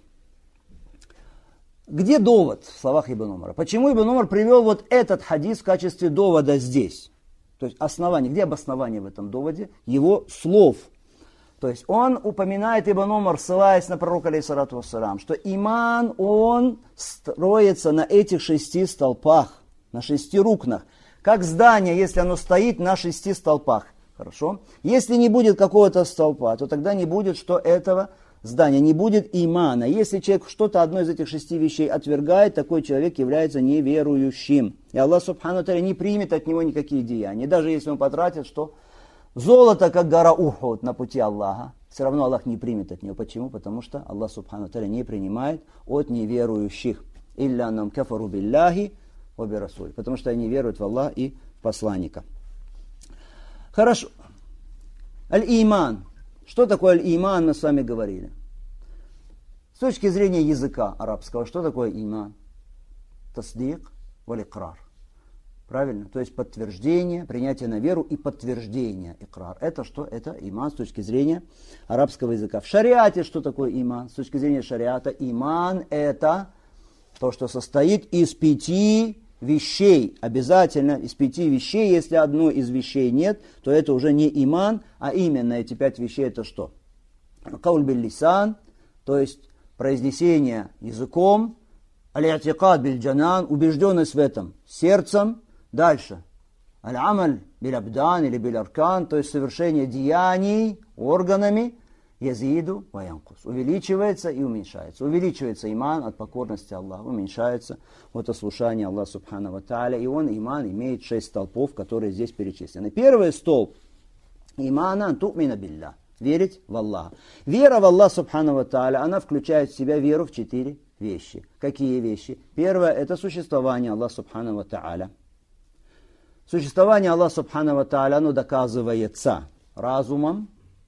Где довод в словах Ибн Умара? Почему Ибн Умар привел вот этот хадис в качестве довода здесь? То есть основание, где обоснование в этом доводе? Его слов. То есть он упоминает, Ибн Умар, ссылаясь на пророка, алейхиссалату вассалам, что иман, он строится на этих 6 столпах, на 6 рукнах. Как здание, если оно стоит на 6 столпах. Хорошо? Если не будет какого-то столпа, то тогда не будет что этого здания, не будет имана. Если человек что-то одно из этих 6 вещей отвергает, такой человек является неверующим. И Аллах Субхану ва Тааля не примет от него никакие деяния. Даже если он потратит что? Золото, как гора Ухуд, на пути Аллаха, все равно Аллах не примет от него. Почему? Потому что Аллах Субхану ва Тааля не принимает от неверующих. «Илля нам кафару билляхи ва бирасуль». Потому что они веруют в Аллаха и в посланника. Хорошо. Аль-Иман. Что такое аль-Иман, мы с вами говорили. С точки зрения языка арабского, что такое иман? Тасдик валь-икрар. Правильно? То есть подтверждение, принятие на веру и подтверждение, икрар. Это что? Это иман с точки зрения арабского языка. В шариате что такое иман? С точки зрения шариата иман это то, что состоит из 5 вещей. Обязательно из 5 вещей. Если одной из вещей нет, то это уже не иман, а именно эти 5 вещей это что? Кауль биль-лисан, то есть произнесение языком, аль-и'тикад биль-джанан, убежденность в этом сердцем. Дальше. Аль-амаль биль-абдан или биль-аркан, то есть совершение деяний органами, язиду ва янкус. Увеличивается и уменьшается. Увеличивается иман от покорности Аллаху, уменьшается от ослушания Аллаха Субхану ва Тааля. И он, иман, имеет 6 столпов, которые здесь перечислены. Первый столб имана ту'мина билля. Верить в Аллаха. Вера в Аллаха Субхану ва Тааля, она включает в себя веру в 4 вещи. Какие вещи? Первое, это существование Аллаха Субхану ва Тааля. Существование Аллаха Субхану ва Тааля, оно доказывается разумом,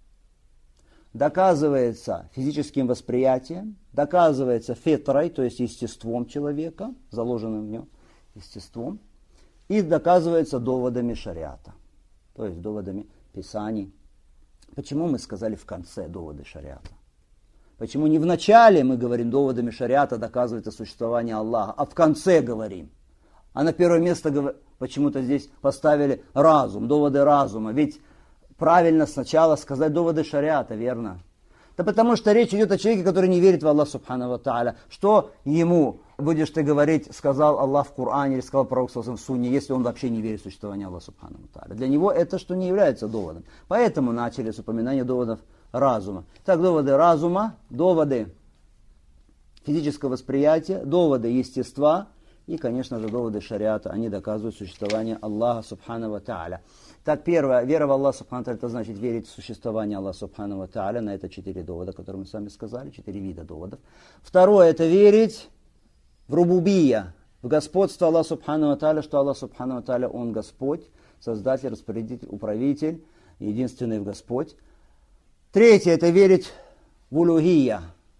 доказывается физическим восприятием, доказывается фитрой, то есть естеством человека, заложенным в нем естеством, и доказывается доводами шариата, то есть доводами Писаний. Почему мы сказали в конце доводы шариата? Почему не в начале мы говорим доводами шариата доказывается существование Аллаха, а в конце говорим? А на первое место почему-то здесь поставили разум, доводы разума. Ведь правильно сначала сказать доводы шариата, верно? Да потому что речь идет о человеке, который не верит в Аллаха Субхану ва Тааля. Что ему будешь ты говорить, сказал Аллах в Коране или сказал пророк в Сунне, если он вообще не верит в существование Аллаха Субхану ва Тааля? Для него это что не является доводом. Поэтому начали с упоминания доводов разума. Так, доводы разума, доводы физического восприятия, доводы естества и, конечно же, доводы шариата. Они доказывают существование Аллаха Субхану ва Тааля. Так, первое, вера в Аллаха Субхану ва Тааля, это значит верить в существование Аллаха Субхану ва Тааля. На это 4 довода, которые мы с вами сказали, 4 вида доводов. Второе, это верить в рубубия, в господство Аллаха Субхану ва Тааля, что Аллах Субхану ва Тааля, Он Господь, Создатель, Распорядитель, Управитель, единственный в Господь. Третье, это верить в улухия,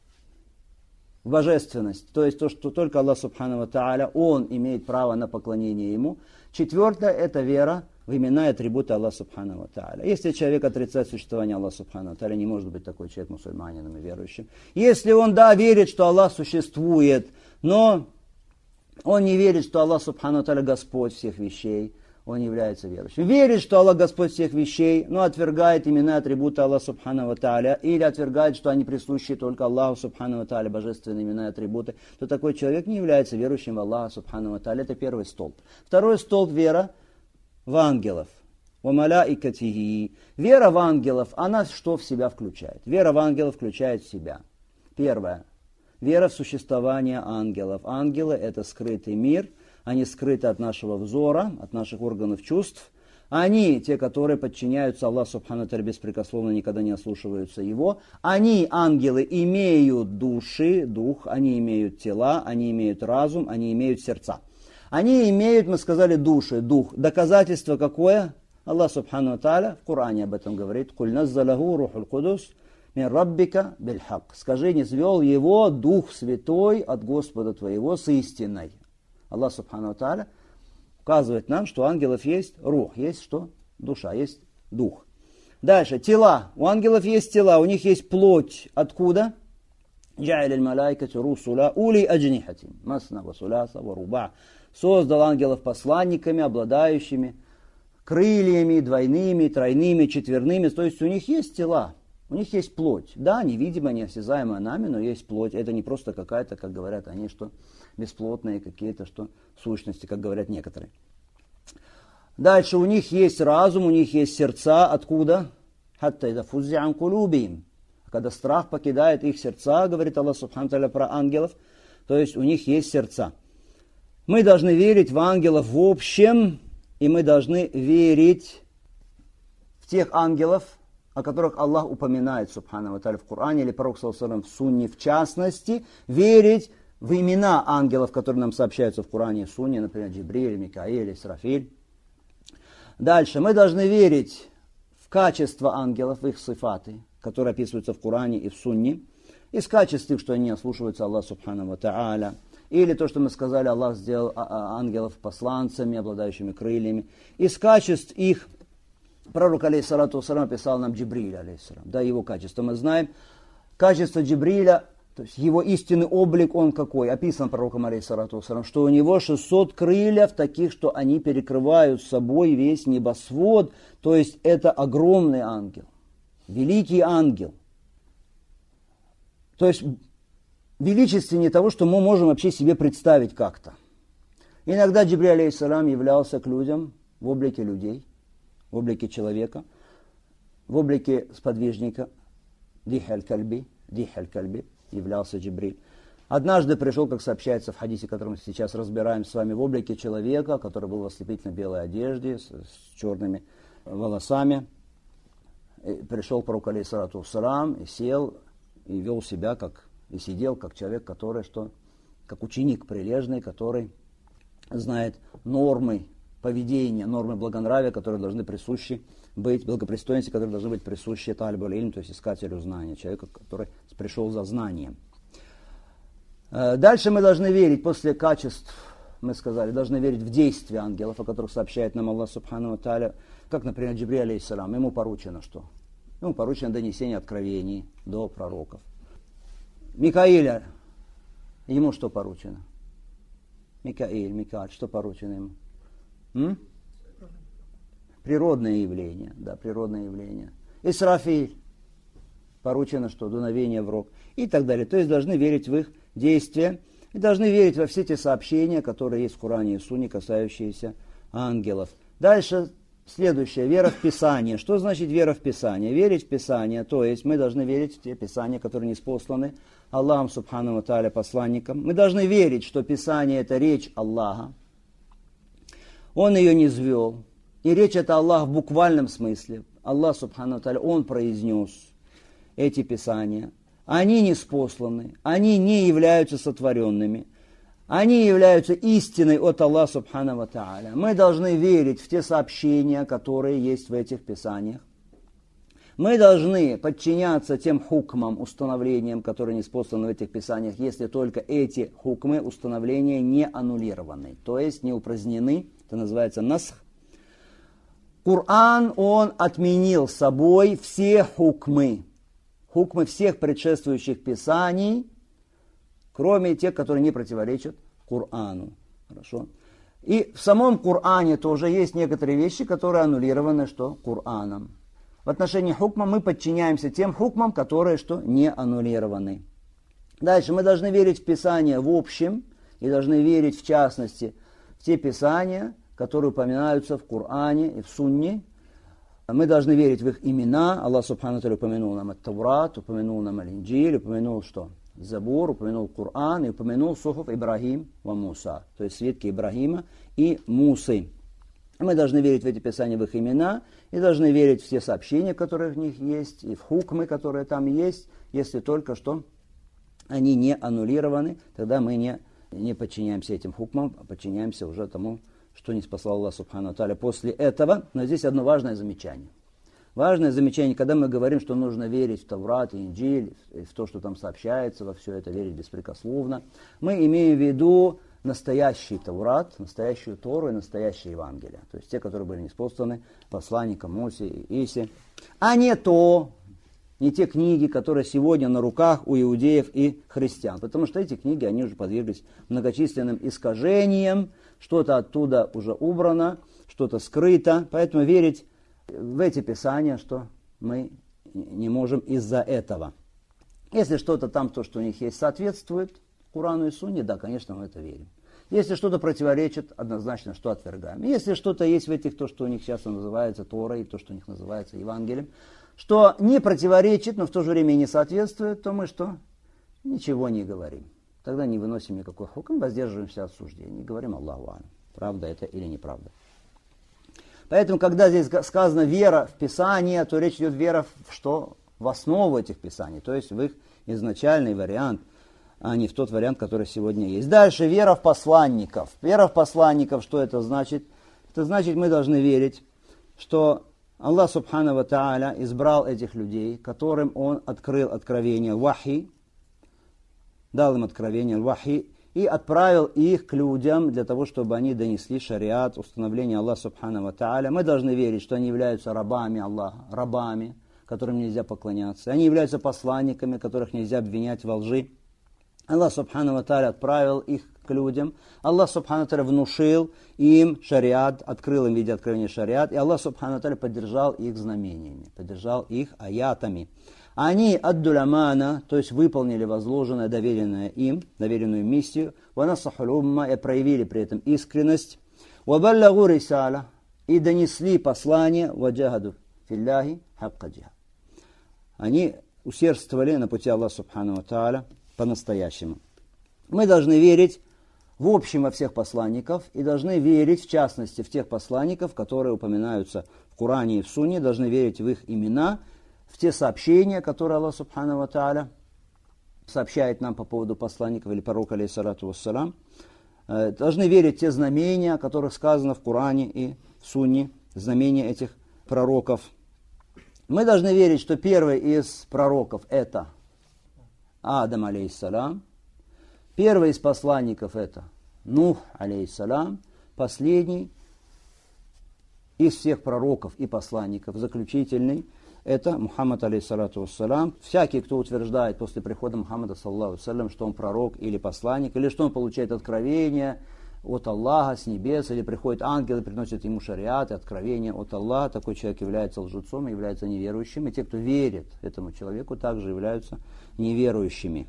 в божественность, то есть то, что только Аллах Субхану ва Тааля, Он имеет право на поклонение Ему. Четвертое, это вера в имена и атрибуты Аллаха Субхану ва Тааля. Если человек отрицает существование Аллаха Субхану ва Тааля, не может быть такой человек мусульманином и верующим. Если он, да, верит, что Аллах существует, но он не верит, что Аллах Субхану ва Тааля Господь всех вещей, он является верующим. Верит, что Аллах Господь всех вещей, но отвергает имена и атрибуты Аллаха Субхану ва Тааля, или отвергает, что они присущи только Аллаху Субхану ва Тааля, божественные имена и атрибуты, то такой человек не является верующим в Аллаха Субхану ва Тааля. Это первый столб. Второй столб — вера в ангелов. Ва маляикатихи. Вера в ангелов, она что в себя включает? Вера в ангелов включает в себя. Первое. Вера в существование ангелов. Ангелы — это скрытый мир. Они скрыты от нашего взора, от наших органов чувств. Они, те, которые подчиняются Аллаху Субхану ва Тааля беспрекословно, никогда не ослушиваются Его. Они, ангелы, имеют души, дух, они имеют тела, они имеют разум, они имеют сердца. Они имеют, мы сказали, души, дух. Доказательство какое? Аллах Субхану ва Тааля в Коране об этом говорит. «Куль наззалаху рухуль кудус мин раббика бильхак». Скажи, низвел его Дух Святой от Господа твоего с истиной. Аллах Субхану ва Тааля указывает нам, что у ангелов есть рух, есть что? Душа, есть дух. Дальше, тела. У ангелов есть тела, у них есть плоть. Откуда? «Джа'иль аль-малайкату русула ули аджнихатин, масна ва суляса ва руба». Создал ангелов посланниками, обладающими крыльями, двойными, тройными, четверными. То есть у них есть тела, у них есть плоть. Да, невидимая, неосязаемая нами, но есть плоть. Это не просто какая-то, как говорят они, что бесплотные какие-то, что сущности, как говорят некоторые. Дальше у них есть разум, у них есть сердца. Откуда? «Хатта ида фуззи'ан кулубихим». Когда страх покидает их сердца, говорит Аллах Субхану ва Тааля про ангелов, то есть у них есть сердца. Мы должны верить в ангелов в общем, и мы должны верить в тех ангелов, о которых Аллах упоминает, Субхану ва Тааля, в Коране, или Пророк саллаллаху алейхи ва саллям в Сунне, в частности, верить в имена ангелов, которые нам сообщаются в Коране и Сунне, например, Джибриль, Микаэль, Исрафиль. Дальше, мы должны верить в качество ангелов, в их сифаты, которые описываются в Коране и в Сунне, из качеств их, что они ослушиваются Аллаха Субхану ва Тааля, или то, что мы сказали, Аллах сделал ангелов посланцами, обладающими крыльями, из качеств их, пророк, алейхиссалату вассалям, описал нам Джибриля, алейхиссалам, да, его качество. Мы знаем, качество Джибриля, то есть его истинный облик, он какой? Описан пророком, алейхиссалату вассалям, что у него 600 крыльев, таких, что они перекрывают собой весь небосвод, то есть это огромный ангел, великий ангел. То есть величественнее того, что мы можем вообще себе представить как-то. Иногда Джибриль, алейхиссалам, являлся к людям в облике людей, в облике человека, в облике сподвижника, дихаль-кальби, являлся Джибриль. Однажды пришел, как сообщается в хадисе, который мы сейчас разбираем с вами, в облике человека, который был в ослепительно белой одежде, с черными волосами. И пришел пророк, алейхиссалату вассалам, и сел, и вел себя, и сидел, как человек, который, как ученик прилежный, который знает нормы поведения, нормы благонравия, которые должны присущи быть, благопристойности, которые должны быть присущи талибу аль-илм, то есть искателю знания, человеку, который пришел за знанием. Дальше мы должны верить, после качеств, мы сказали, должны верить в действия ангелов, о которых сообщает нам Аллах Субхану ва Тааля, как, например, Джибриль, алейхиссалам, ему поручено что? Ему поручено донесение откровений до пророков. Микаэля, ему что поручено? Микаэль, что поручено ему? Природное явление, да, природное явление. Исрафиль, поручено что? Дуновение в рог и так далее. То есть должны верить в их действия и должны верить во все те сообщения, которые есть в Коране и Сунне, касающиеся ангелов. Дальше следующее, вера в Писание. Что значит вера в Писание? Верить в Писание, то есть мы должны верить в те Писания, которые ниспосланы Аллахом Субхану ва Тааля посланником. Мы должны верить, что Писание это речь Аллаха. Он ее не низвел. И речь это Аллах в буквальном смысле. Аллах Субхану ва Тааля, Он произнес эти Писания. Они ниспосланы, они не являются сотворенными. Они являются истиной от Аллаха Субхану ва Тааля. Мы должны верить в те сообщения, которые есть в этих Писаниях. Мы должны подчиняться тем хукмам, установлениям, которые ниспосланы в этих Писаниях, если только эти хукмы, установления не аннулированы, то есть не упразднены. Это называется насх. Коран, он отменил собой все хукмы всех предшествующих Писаний, кроме тех, которые не противоречат Корану. Хорошо? И в самом Коране тоже есть некоторые вещи, которые аннулированы что? Кораном. В отношении хукма мы подчиняемся тем хукмам, которые что? Не аннулированы. Дальше мы должны верить в Писание в общем и должны верить в частности в те Писания, которые упоминаются в Коране и в Сунне. Мы должны верить в их имена. Аллах Субхану ва Тааля упомянул нам ат-Таврат, упомянул нам аль-Инджиль, упомянул что? Забур, упомянул Коран и упомянул Сухуф Ибрахим ва Муса, то есть свитки Ибрахима и Мусы. Мы должны верить в эти писания, в их имена, и должны верить в все сообщения, которые в них есть, и в хукмы, которые там есть, если только что они не аннулированы, тогда мы не подчиняемся этим хукмам, а подчиняемся уже тому, что не спасал Аллах Субхану ва Тааля после этого. Но здесь одно важное замечание. Важное замечание, когда мы говорим, что нужно верить в Таврат и Инджиль, в то, что там сообщается, во все это верить беспрекословно, мы имеем в виду настоящий Таврат, настоящую Тору и настоящее Евангелие. То есть те, которые были ниспосланы посланникам Мосе и Исе. А не те книги, которые сегодня на руках у иудеев и христиан. Потому что эти книги, они уже подверглись многочисленным искажениям, что-то оттуда уже убрано, что-то скрыто. Поэтому верить в эти писания, что мы не можем из-за этого. Если что-то там, то, что у них есть, соответствует Корану и Сунне, да, конечно, мы это верим. Если что-то противоречит, однозначно, что отвергаем. Если что-то есть в этих, то, что у них сейчас называется Торой, то, что у них называется Евангелием, что не противоречит, но в то же время и не соответствует, то мы что? Ничего не говорим. Тогда не выносим никакой хукм, воздерживаемся от суждений. Говорим Аллаху алям, правда это или неправда. Поэтому, когда здесь сказано вера в Писание, то речь идет вера в основу этих Писаний, то есть в их изначальный вариант, а не в тот вариант, который сегодня есть. Дальше, вера в посланников. Вера в посланников, что это значит? Это значит, мы должны верить, что Аллах Субхану ва Тааля избрал этих людей, которым Он открыл откровение вахи, дал им откровение вахи, и отправил их к людям для того, чтобы они донесли шариат, установление Аллаха Субхану ва Тааля. Мы должны верить, что они являются рабами Аллаха, рабами, которым нельзя поклоняться. Они являются посланниками, которых нельзя обвинять во лжи. Аллах Субхану ва Тааля отправил их к людям. Аллах Субхану ва Тааля внушил им шариат, открыл им в виде откровения шариат. И Аллах Субхану ва Тааля поддержал их знамениями, поддержал их аятами. Они аддулямана, то есть выполнили возложенное, доверенное им, доверенную миссию, ванасахуль умма, и проявили при этом искренность, вабаллагу рисаля, и донесли послание, ваджахаду филляхи хакка джихад. Они усердствовали на пути Аллаха Субхану ва Тааля по-настоящему. Мы должны верить в общем во всех посланников и должны верить, в частности, в тех посланников, которые упоминаются в Коране и в Сунне, должны верить в их имена, в те сообщения, которые Аллах Субхану ва Тааля сообщает нам по поводу посланников или пророка, алейхиссалату вассалам. Должны верить в те знамения, о которых сказано в Коране и в Сунне, знамения этих пророков. Мы должны верить, что первый из пророков это Адам, алейхиссалам. Первый из посланников это Нух, алейхиссалам. Последний из всех пророков и посланников, заключительный, это Мухаммад, алейхиссалату вассалам. Всякий, кто утверждает после прихода Мухаммада, саллаллаху алейхи вассалям, что он пророк или посланник, или что он получает откровение от Аллаха с небес, или приходит ангел и приносит ему шариат и откровение от Аллаха, такой человек является лжецом, является неверующим. И те, кто верит этому человеку, также являются неверующими.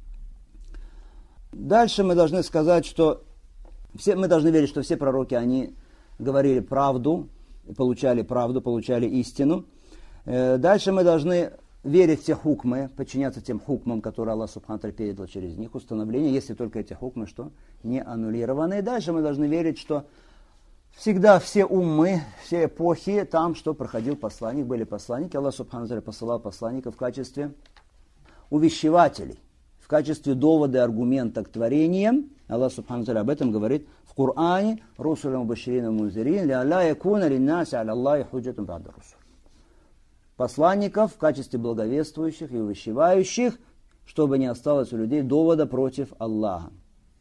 Дальше мы должны сказать, что мы должны верить, что все пророки, они говорили правду, получали правду, получали истину. Дальше мы должны верить в те хукмы, подчиняться тем хукмам, которые Аллах Субхану ва Тааля передал через них, установление, если только эти хукмы что не аннулированы. И дальше мы должны верить, что всегда все уммы, все эпохи, там, что проходил посланник, были посланники. Аллах Субхану ва Тааля посылал посланников в качестве увещевателей, в качестве довода и аргумента к творениям. Аллах Субхану ва Тааля об этом говорит в Коране: «Русуля мубаширина мунзирин, ля ла якуна линнаси аля Аллахи худжатун ба'да русуль». Посланников в качестве благовествующих и увещевающих, чтобы не осталось у людей довода против Аллаха.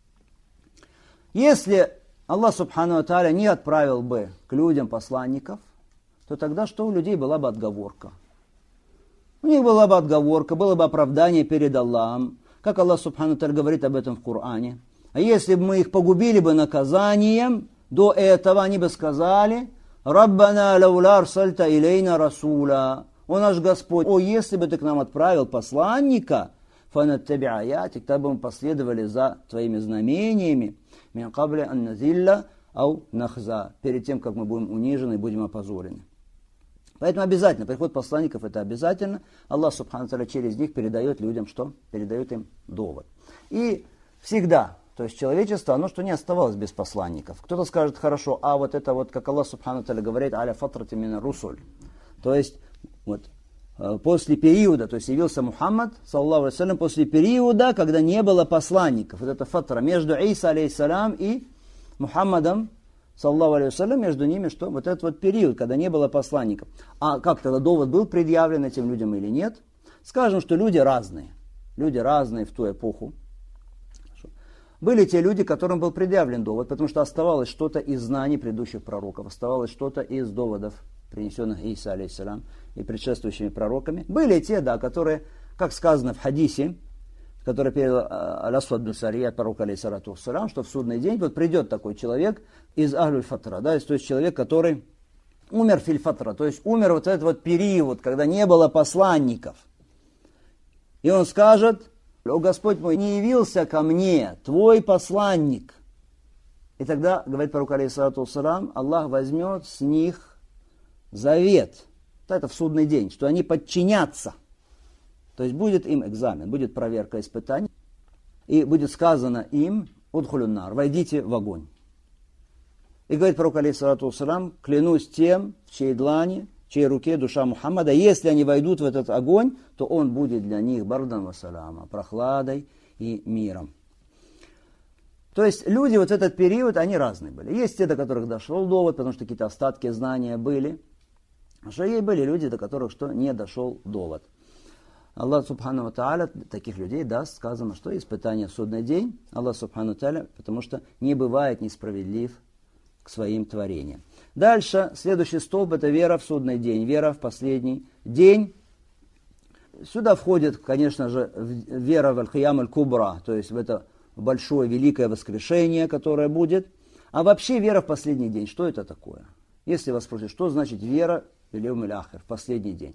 Если Аллах Субхану ва Тааля не отправил бы к людям посланников, то тогда что у людей была бы отговорка? У них была бы отговорка, было бы оправдание перед Аллахом, как Аллах Субхану ва Тааля говорит об этом в Коране. А если бы мы их погубили бы наказанием, до этого они бы сказали: «Раббана лаула арсальта илейна расула». О наш Господь, о, если бы ты к нам отправил посланника, фанаттаби аяти, тогда бы мы последовали за твоими знамениями, мин кабли ан назилля ау нахза, перед тем, как мы будем унижены и будем опозорены. Поэтому обязательно, приход посланников это обязательно. Аллах Субхану ва Тааля через них передает людям что? Передает им довод. И всегда, То есть человечество, оно что не оставалось без посланников. Кто-то скажет, хорошо, а вот это вот, как Аллах Субхану Тааля говорит, аля фатрати мина русуль. То есть, вот, после периода, то есть явился Мухаммад, саллаллаху алейхи, после периода, когда не было посланников. Вот это фатра между Иса, алейхиссалям, и Мухаммадом, саллаллаху алейхи, между ними что? Вот этот вот период, когда не было посланников. А как тогда довод был предъявлен этим людям или нет? Скажем, что люди разные. Люди разные в ту эпоху. Были те люди, которым был предъявлен довод, потому что оставалось что-то из знаний предыдущих пророков, оставалось что-то из доводов, принесенных Иса, алейхиссалям, и предшествующими пророками. Были те, да, которые, как сказано в хадисе, который передал Аль-Асвад бин Сария от пророка, алейхиссалату вассалям, что в судный день вот придет такой человек из Ахлюль Фатра, да, то есть человек, который умер филь Фатра, то есть умер вот этот вот период, когда не было посланников. И он скажет: «О Господь мой, не явился ко мне твой посланник». И тогда, говорит пророк, алейхиссалату вассалям, Аллах возьмет с них завет. Это в судный день, что они подчинятся. То есть будет им экзамен, будет проверка испытаний. И будет сказано им: «Удхулюн нар», войдите в огонь. И говорит пророк, алейхиссалату вассалям, клянусь тем, в чьей длани, в чьей руке душа Мухаммада, если они войдут в этот огонь, то он будет для них бардан ва салама, прохладой и миром. То есть люди вот в этот период, они разные были. Есть те, до которых дошел довод, потому что какие-то остатки знания были. А что и были люди, до которых что не дошел довод. Аллах Субхану ва Тааля таких людей даст, сказано, что испытание в судный день. Аллах Субхану ва Тааля, потому что не бывает несправедлив к своим творениям. Дальше, следующий столб, это вера в судный день, вера в последний день. Сюда входит, конечно же, вера в аль-Киям аль-Кубра, то есть в это большое, великое воскрешение, которое будет. А вообще вера в последний день, что это такое? Если вас спросят, что значит вера в Ильюм аль-Ахир, в последний день?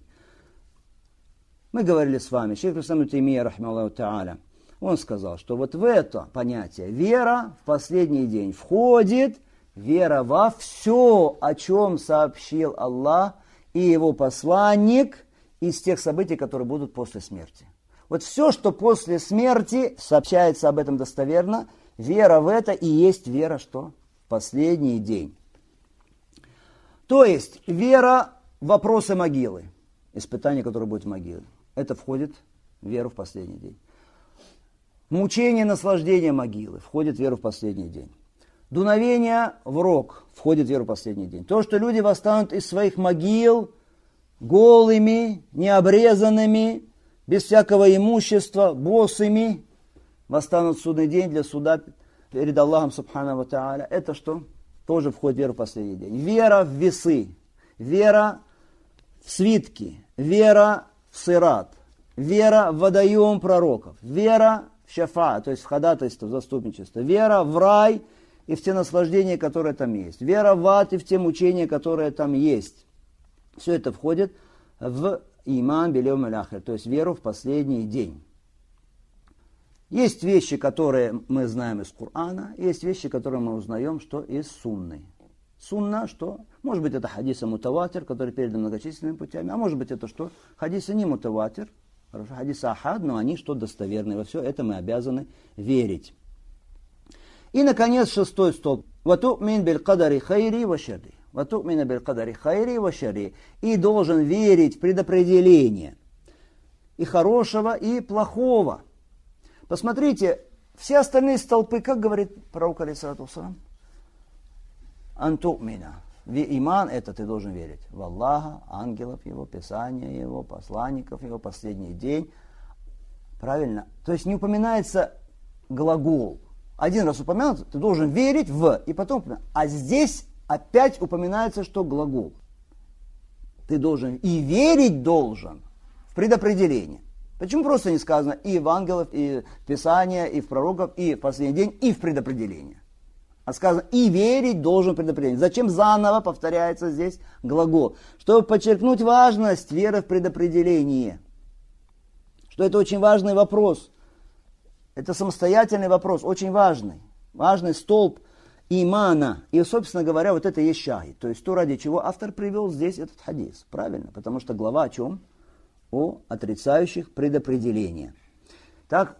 Мы говорили с вами, шейх Ислам ибн Таймия, рахимахуллаху тааля, он сказал, что вот в это понятие вера в последний день входит вера во все, о чем сообщил Аллах и его посланник из тех событий, которые будут после смерти. Вот все, что после смерти сообщается об этом достоверно, вера в это и есть вера, что? В последний день. То есть вера в вопросы могилы, испытание, которое будет в могиле. Это входит в веру в последний день. Мучение, наслаждение могилы входит в веру в последний день. Дуновение в рог входит в веру в последний день. То, что люди восстанут из своих могил голыми, необрезанными, без всякого имущества, босыми, восстанут в судный день для суда перед Аллахом Субхану ва Тааля. Это что? Тоже входит в веру в последний день. Вера в весы, вера в свитки, вера в сират, вера в водоем пророков, вера в шафа, то есть в ходатайство, в заступничество, вера в рай и в те наслаждения, которые там есть, вера в ад и в те мучения, которые там есть. Все это входит в иман биль-йавм аль-ахир, то есть веру в последний день. Есть вещи, которые мы знаем из Корана, есть вещи, которые мы узнаем, что из сунны. Сунна, что? Может быть, это хадисы мутаватир, который передан многочисленными путями, а может быть, это что? Хадисы не мутаватир, хадисы ахад, но они что? Достоверные. Во все это мы обязаны верить. И, наконец, шестой столб. وَتُؤْمِنْ بِالْقَدَرِ خَيْرِ وَشَرِّ. وَتُؤْمِنَ بِالْقَدَرِ خَيْرِ وَشَرِّ. И должен верить в предопределение и хорошего, и плохого. Посмотрите, все остальные столпы, как говорит пророк, алейхиссалату вассалям, анту'мина. Иман это ты должен верить в Аллаха, ангелов его, писания его, посланников его, последний день. Правильно? То есть не упоминается глагол. Один раз упомянут, ты должен верить в, и потом упоминать. А здесь опять упоминается, что глагол. Ты должен и верить должен в предопределение. Почему просто не сказано и в ангелов, и в Писания, и в пророков, и в последний день, и в предопределение? А сказано, и верить должен в предопределение. Зачем заново повторяется здесь глагол? Чтобы подчеркнуть важность веры в предопределение. Что это очень важный вопрос. Это самостоятельный вопрос, очень важный. Важный столб имана. И, собственно говоря, вот это и есть шахид. То есть то, ради чего автор привел здесь этот хадис. Правильно? Потому что глава о чем? О отрицающих предопределение. Так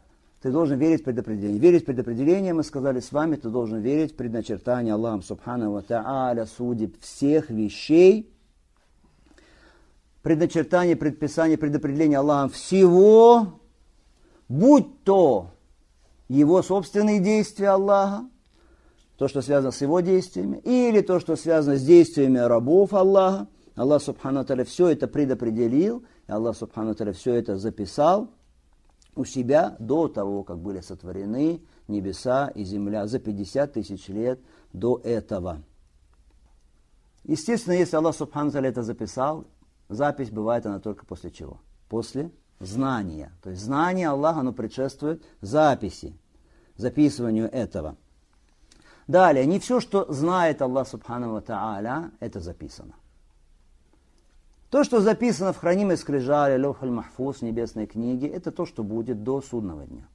ты должен верить в предопределение. Верить в предопределение, мы сказали с вами, ты должен верить в предначертание Аллахом Субхану ва Тааля судеб всех вещей, предначертание, предписание, предопределение Аллахом всего, будь то его собственные действия Аллаха, то, что связано с его действиями, или то, что связано с действиями рабов Аллаха. Аллах Субхану ва Тааля все это предопределил, и Аллах Субхану ва Тааля все это записал у себя до того, как были сотворены небеса и земля, за 50 тысяч лет до этого. Естественно, если Аллах Субхану ва Тааля это записал, запись бывает она только после чего? После знания. То есть знание Аллаха, оно предшествует записи, записыванию этого. Далее, не все, что знает Аллах Субхану ва Тааля, это записано. То, что записано в хранимой скрижале, Лаухуль Махфуз, небесной книге, это то, что будет до судного дня.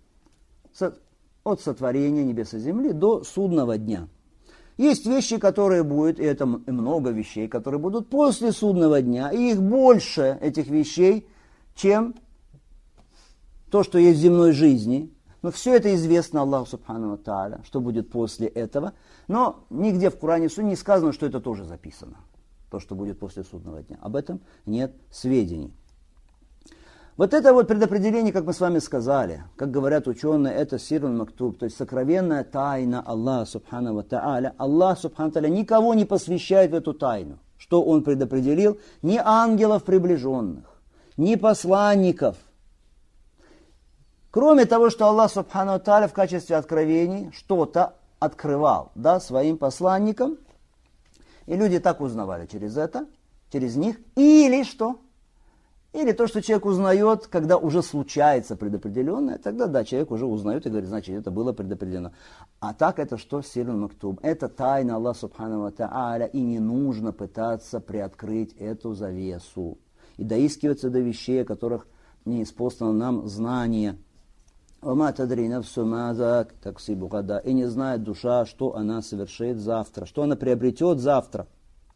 От сотворения небес и земли до судного дня. Есть вещи, которые будут, и это много вещей, которые будут после судного дня, и их больше, этих вещей, чем то, что есть в земной жизни. Но все это известно Аллаху Субхану ва Тааля, что будет после этого. Но нигде в Коране не сказано, что это тоже записано. То, что будет после судного дня. Об этом нет сведений. Вот это вот предопределение, как мы с вами сказали, как говорят ученые, это сиррун мактуб, то есть сокровенная тайна Аллаха Субхану ва Тааля. Аллах Субхану ва Тааля никого не посвящает в эту тайну. Что Он предопределил? Ни ангелов приближенных, ни посланников. Кроме того, что Аллах Субхану ва Тааля в качестве откровений что-то открывал, да, своим посланникам, и люди так узнавали через это, через них, или что? Или то, что человек узнает, когда уже случается предопределенное, тогда да, человек уже узнает и говорит, значит, это было предопределено. А так это что? Сиррун мактуб. Это тайна Аллаха Субхану ва Тааля, и не нужно пытаться приоткрыть эту завесу. И доискиваться до вещей, о которых не испослано нам знание. И не знает душа, что она совершит завтра, что она приобретет завтра.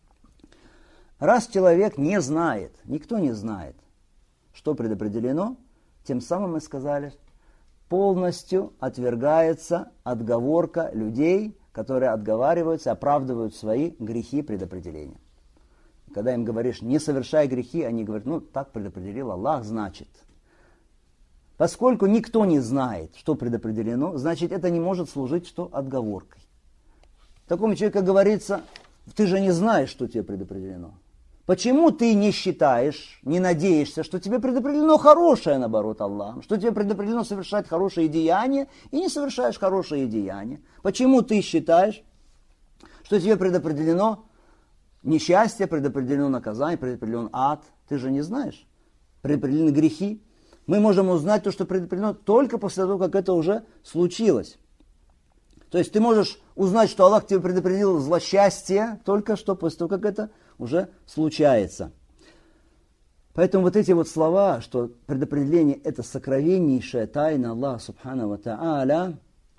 Раз человек не знает, никто не знает, что предопределено, тем самым мы сказали, полностью отвергается отговорка людей, которые отговариваются, оправдывают свои грехи предопределения. Когда им говоришь, не совершай грехи, они говорят, ну так предопределил Аллах, значит. Поскольку никто не знает, что предопределено, значит, это не может служить что? Отговоркой. Такому человеку говорится, ты же не знаешь, что тебе предопределено. Почему ты не считаешь, не надеешься, что тебе предопределено хорошее, наоборот, Аллахом, что тебе предопределено совершать хорошие деяния, и не совершаешь хорошие деяния? Почему ты считаешь, что тебе предопределено несчастье, предопределено наказание, предопределен ад? Ты же не знаешь. Предопределены грехи. Мы можем узнать то, что предопределено, только после того, как это уже случилось. То есть ты можешь узнать, что Аллах тебе предопределил злосчастье, только что после того, как это уже случается. Поэтому вот эти вот слова, что предопределение – это сокровеннейшая тайна Аллаха Субхану ва Тааля,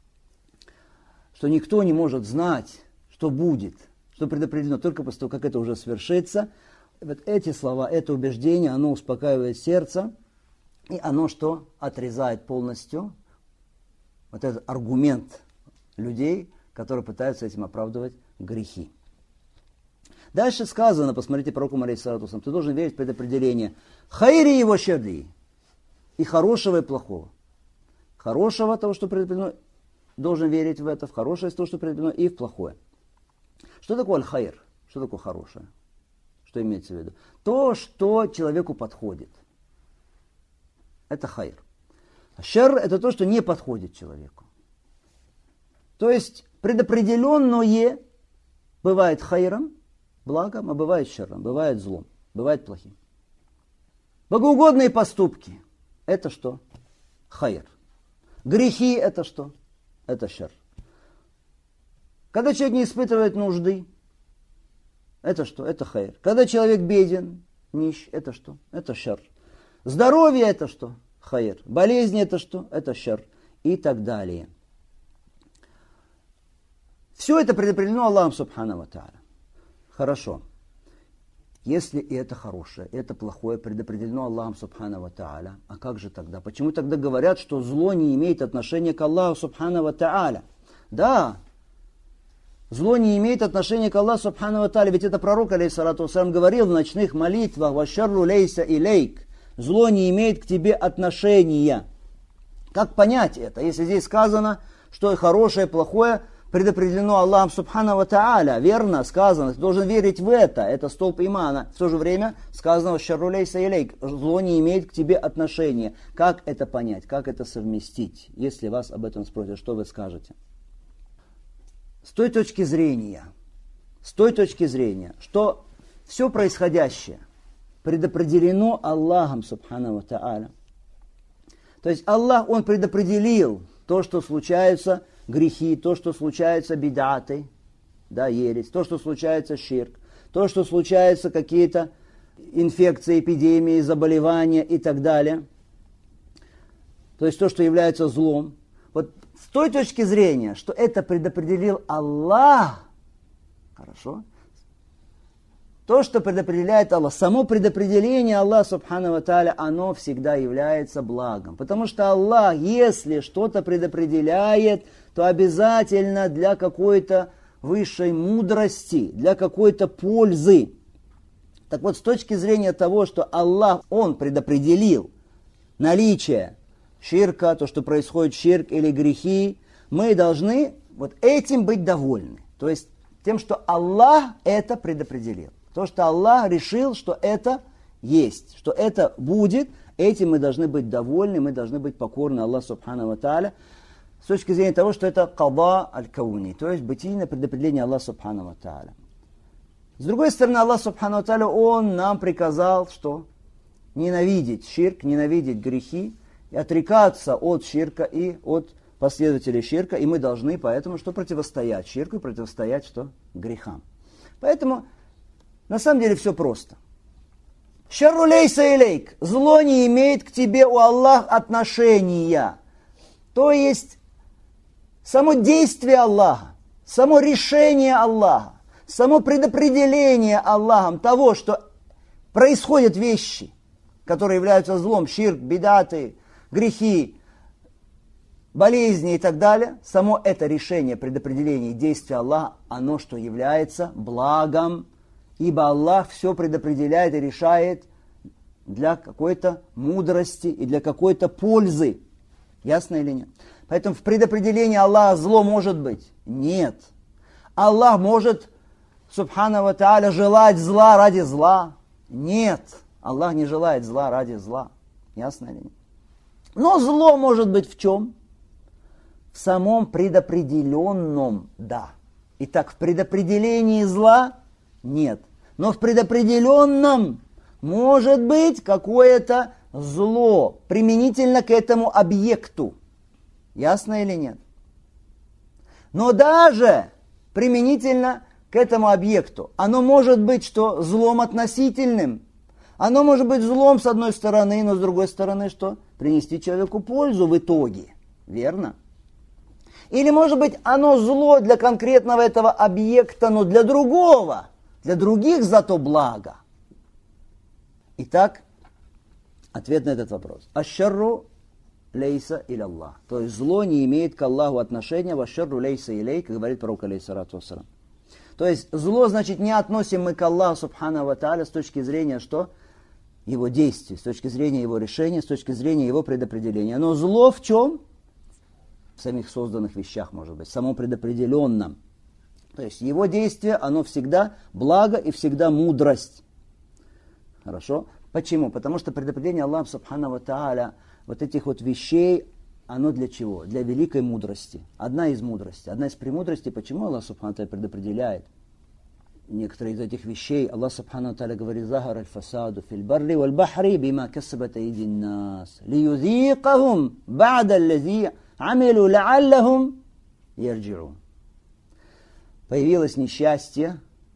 что никто не может знать, что будет, что предопределено, только после того, как это уже свершится. Вот эти слова, это убеждение, оно успокаивает сердце, и оно что? Отрезает полностью вот этот аргумент людей, которые пытаются этим оправдывать грехи. Дальше сказано, посмотрите, пророку алейхиссалату вассалям, ты должен верить в предопределение хайри его шарри, и хорошего, и плохого. Хорошего, того, что предопределено, должен верить в это, в хорошее, то, что предопределено, и в плохое. Что такое аль-хайр? Что такое хорошее? Что имеется в виду? То, что человеку подходит. Это хайр. А шар – это то, что не подходит человеку. То есть предопределенное бывает хайром, благом, а бывает шаром, бывает злом, бывает плохим. Богоугодные поступки – это что? Хайр. Грехи – это что? Это шар. Когда человек не испытывает нужды, это что? Это хайр. Когда человек беден, нищ, это что? Это шар. Здоровье – это что? Хайр. Болезни – это что? Это шар. И так далее. Все это предопределено Аллахом Субхану ва Тааля. Хорошо. Если и это хорошее, и это плохое предопределено Аллахом Субхану ва Тааля, а как же тогда? Почему тогда говорят, что зло не имеет отношения к Аллаху Субхану ва Тааля? Да, зло не имеет отношения к Аллаху Субхану ва Тааля, ведь это пророк, алейхиссалату вассалям, говорил в ночных молитвах: «Вашарру лейса илейк». Зло не имеет к тебе отношения. Как понять это, если здесь сказано, что и хорошее, и плохое предопределено Аллахом Субхану ва Тааля? Верно сказано, ты должен верить в это столб имана. В то же время сказано: «Шарру лейса илейк», зло не имеет к тебе отношения. Как это понять, как это совместить? Если вас об этом спросят, что вы скажете? С той точки зрения, что все происходящее предопределено Аллахом Субхану ва Тааля. То есть Аллах, Он предопределил то, что случаются грехи, то, что случаются бидаты, да, ересь, то, что случается ширк, то, что случаются какие-то инфекции, эпидемии, заболевания и так далее. То есть то, что является злом. Вот с той точки зрения, что это предопределил Аллах, хорошо, то, что предопределяет Аллах, само предопределение Аллаха Субхану ва Тааля, оно всегда является благом. Потому что Аллах, если что-то предопределяет, то обязательно для какой-то высшей мудрости, для какой-то пользы. Так вот, с точки зрения того, что Аллах, Он предопределил наличие ширка, то, что происходит ширк или грехи, мы должны вот этим быть довольны. То есть тем, что Аллах это предопределил. То, что Аллах решил, что это есть, что это будет, этим мы должны быть довольны, мы должны быть покорны Аллаху Субхану ва Тааля, с точки зрения того, что это када аль-кауни, то есть бытийное предопределение Аллаха Субхану ва Тааля. С другой стороны, Аллах Субхану ва Тааля, Он нам приказал, что ненавидеть ширк, ненавидеть грехи, и отрекаться от ширка и от последователей ширка, и мы должны поэтому что противостоять ширку, противостоять что? Грехам. Поэтому на самом деле все просто. Шарру лейса илейк. Зло не имеет к тебе у Аллаха отношения. То есть само действие Аллаха, само решение Аллаха, само предопределение Аллахом того, что происходят вещи, которые являются злом, ширк, бидаты, грехи, болезни и так далее, само это решение, предопределение действия Аллаха, оно что является благом, ибо Аллах все предопределяет и решает для какой-то мудрости и для какой-то пользы. Ясно или нет? Поэтому в предопределении Аллаха зло может быть? Нет. Аллах может, Субхану ва Тааля, желать зла ради зла? Нет. Аллах не желает зла ради зла. Ясно или нет? Но зло может быть в чем? В самом предопределенном, да. Итак, в предопределении зла нет. Но в предопределенном может быть какое-то зло применительно к этому объекту. Ясно или нет? Но даже применительно к этому объекту оно может быть что? Злом относительным. Оно может быть злом с одной стороны, но с другой стороны что? Принести человеку пользу в итоге. Верно? Или может быть оно зло для конкретного этого объекта, но для другого. Для других зато благо. Итак, ответ на этот вопрос. Аш-шарру лейса иля Аллах. То есть зло не имеет к Аллаху отношения. Ва-шарру лейса илей, как говорит пророк, алейхиссалату вассалам. То есть зло, значит, не относим мы к Аллаху Субхану ва Тааля с точки зрения что? Его действий, с точки зрения его решения, с точки зрения его предопределения. Но зло в чем? В самих созданных вещах, может быть, в самом предопределенном. То есть его действие, оно всегда благо и всегда мудрость. Хорошо? Почему? Потому что предопределение Аллаха Субхану ва Тааля вот этих вот вещей, оно для чего? Для великой мудрости. Одна из мудростей. Одна из премудростей, почему Аллах Субхану ва Тааля предопределяет некоторые из этих вещей. Аллах Субхану ва Тааля говорит: «Захар аль-фасаду фил барри валь бахри бима кассабат айдин нас, лиюзиқахум ба'да аллази амилу ла'аллахум ярджи'ун». Появилось несчастье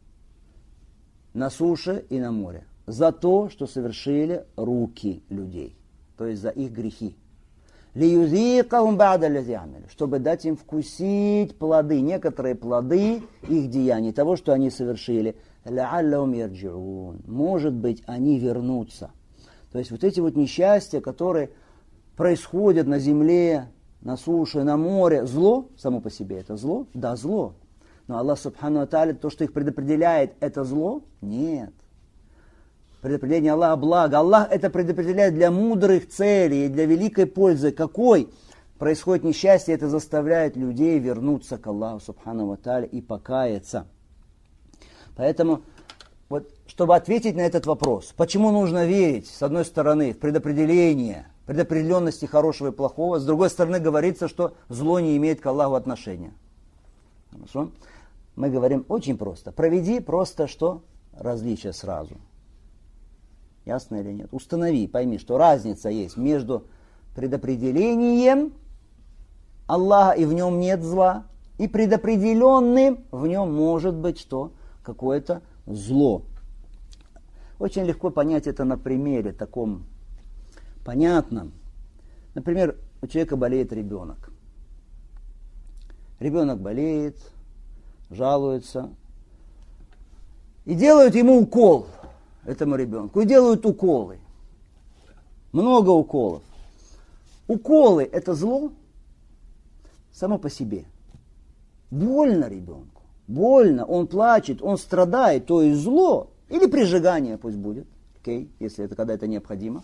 на суше и на море за то, что совершили руки людей, то есть за их грехи. «Лиюзиқахум ба'да аллази амилу», чтобы дать им вкусить плоды, некоторые плоды их деяний, того, что они совершили. ла'аллахум ярджиун. Может быть, они вернутся. То есть вот эти вот несчастья, которые происходят на земле, на суше, на море, зло само по себе это зло? Да, зло. Но Аллах Субхану ва Тааля, то, что их предопределяет, это зло? Нет. Предопределение Аллаха благо. Аллах это предопределяет для мудрых целей, для великой пользы. Какой? Происходит несчастье, это заставляет людей вернуться к Аллаху Субхану ва Тааля и покаяться. Поэтому, вот, чтобы ответить на этот вопрос, почему нужно верить, с одной стороны, в предопределение, предопределенности хорошего и плохого, с другой стороны, говорится, что зло не имеет к Аллаху отношения. Хорошо? Мы говорим очень просто. Проведи просто что? Различие сразу. Ясно или нет? Установи, пойми, что разница есть между предопределением Аллаха, и в нем нет зла, и предопределенным в нем может быть что? Какое-то зло. Очень легко понять это на примере таком понятном. Например, у человека болеет ребенок. Ребенок болеет, жалуется. И делают ему укол, этому ребенку. И делают уколы. Много уколов. Уколы – это зло само по себе. Больно ребенку. Больно, он плачет, он страдает, то есть зло. Или прижигание пусть будет, если это когда это необходимо.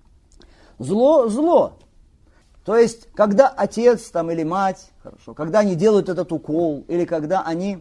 Зло. То есть, когда отец там, или мать, хорошо, когда они делают этот укол, или когда они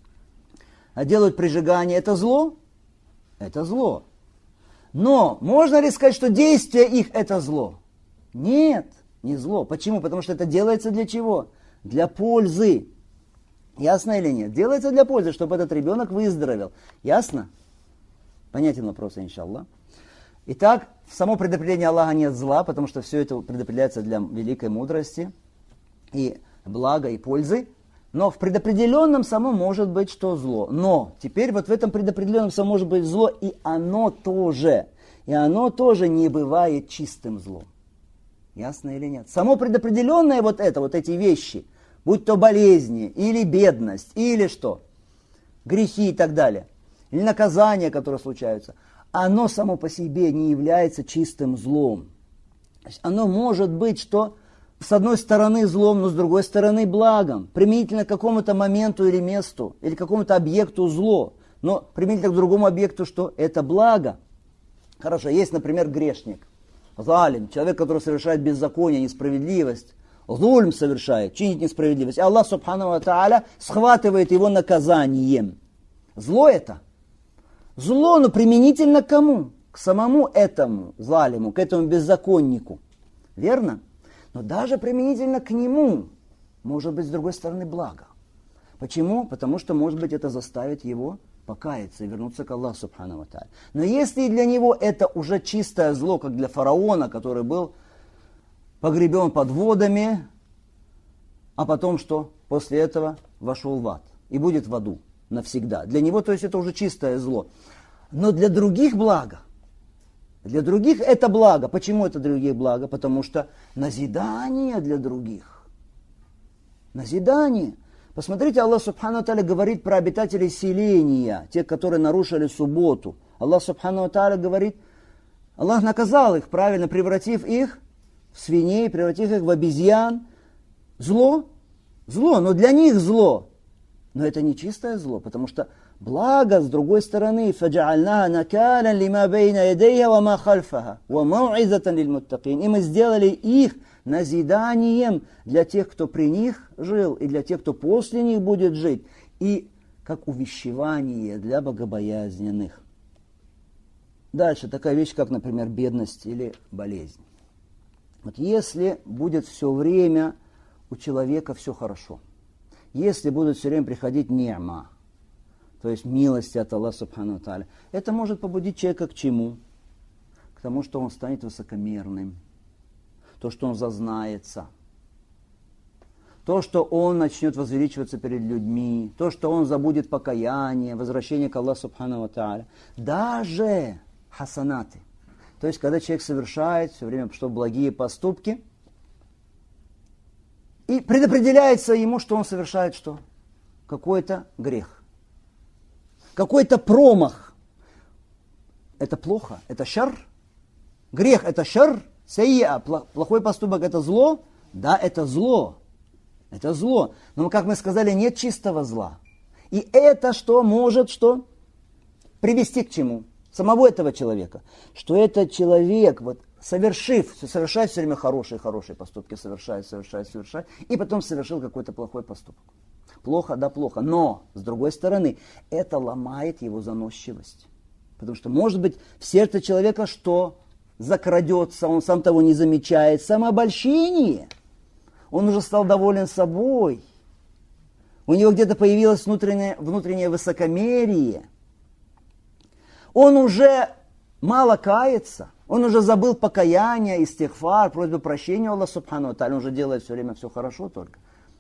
делают прижигание, это зло? Это зло. Но можно ли сказать, что действие их это зло? Нет, не зло. Почему? Потому что это делается для чего? Для пользы. Ясно или нет? Делается для пользы, чтобы этот ребенок выздоровел. Ясно? Понятен вопрос, иншаллах. Итак, в само предопределение Аллаха нет зла, потому что все это предопределяется для великой мудрости и блага и пользы. Но в предопределенном самом может быть что зло. Но теперь вот в этом предопределенном самом может быть зло, и оно тоже не бывает чистым злом. Ясно или нет? Само предопределенное вот эти вещи, будь то болезни, или бедность, или что, грехи и так далее, или наказания, которые случаются, оно само по себе не является чистым злом. Оно может быть, что с одной стороны злом, но с другой стороны благом. Применительно к какому-то моменту или месту, или какому-то объекту зло, но применительно к другому объекту, что это благо. Хорошо, есть, например, грешник, залим, человек, который совершает беззаконие, несправедливость, зульм совершает, чинит несправедливость. И Аллах Субхану ва Тааля схватывает его наказанием. Зло это? Зло, но применительно к кому? К самому этому залиму, к этому беззаконнику. Верно? Но даже применительно к нему может быть с другой стороны благо. Почему? Потому что, может быть, это заставит его покаяться и вернуться к Аллаху Субхану ва Тааля. Но если для него это уже чистое зло, как для фараона, который был погребен под водами, а потом что? После этого вошел в ад и будет в аду навсегда. Для него, то есть, это уже чистое зло. Но для других благо. Для других это благо. Почему это для других благо? Потому что назидание для других. Назидание. Посмотрите, Аллах Субхану ва Тааля говорит про обитателей селения, тех, которые нарушили субботу. Аллах Субхану ва Тааля говорит, Аллах наказал их, правильно, превратив их в свиней, превратив их в обезьян. Зло? Зло, но для них зло. Но это не чистое зло, потому что благо, с другой стороны, فَجَعَلْنَاهَا نَكَالًا لِمَا بَيْنَ يَدَيْهَا وَمَا خَلْفَهَا وَمَوْعِظَةً لِلْمُتَّقِينَ. И мы сделали их назиданием для тех, кто при них жил, и для тех, кто после них будет жить, и как увещевание для богобоязненных. Дальше такая вещь, как, например, бедность или болезнь. Вот если будет все время у человека все хорошо, если будут все время приходить ни'ма, то есть милости от Аллаха Субхану ва Тааля, это может побудить человека к чему? К тому, что он станет высокомерным, то, что он зазнается, то, что он начнет возвеличиваться перед людьми, то, что он забудет покаяние, возвращение к Аллаху Субхану ва Тааля. Даже хасанаты, то есть когда человек совершает все время что благие поступки, и предопределяется ему, что он совершает что? Какой-то грех. какой-то промах. Это плохо, это шар. Грех это шар, сайя, плохой поступок это зло. Да, это зло. Это зло. Но, как мы сказали, нет чистого зла. И это что может что? Привести к чему? Самого этого человека. Что этот человек, вот, совершает все время хорошие поступки, совершает, и потом совершил какой-то плохой поступок. Плохо, да, плохо. Но, с другой стороны, это ломает его заносчивость. Потому что, может быть, в сердце человека что? Закрадется, он сам того не замечает. Самообольщение. Он уже стал доволен собой. У него где-то появилось внутреннее высокомерие. Он уже мало кается. Он уже забыл покаяние, истигфар, просьбу прощения у Аллаха Субхану ва Тааля. Он уже делает все время все хорошо только.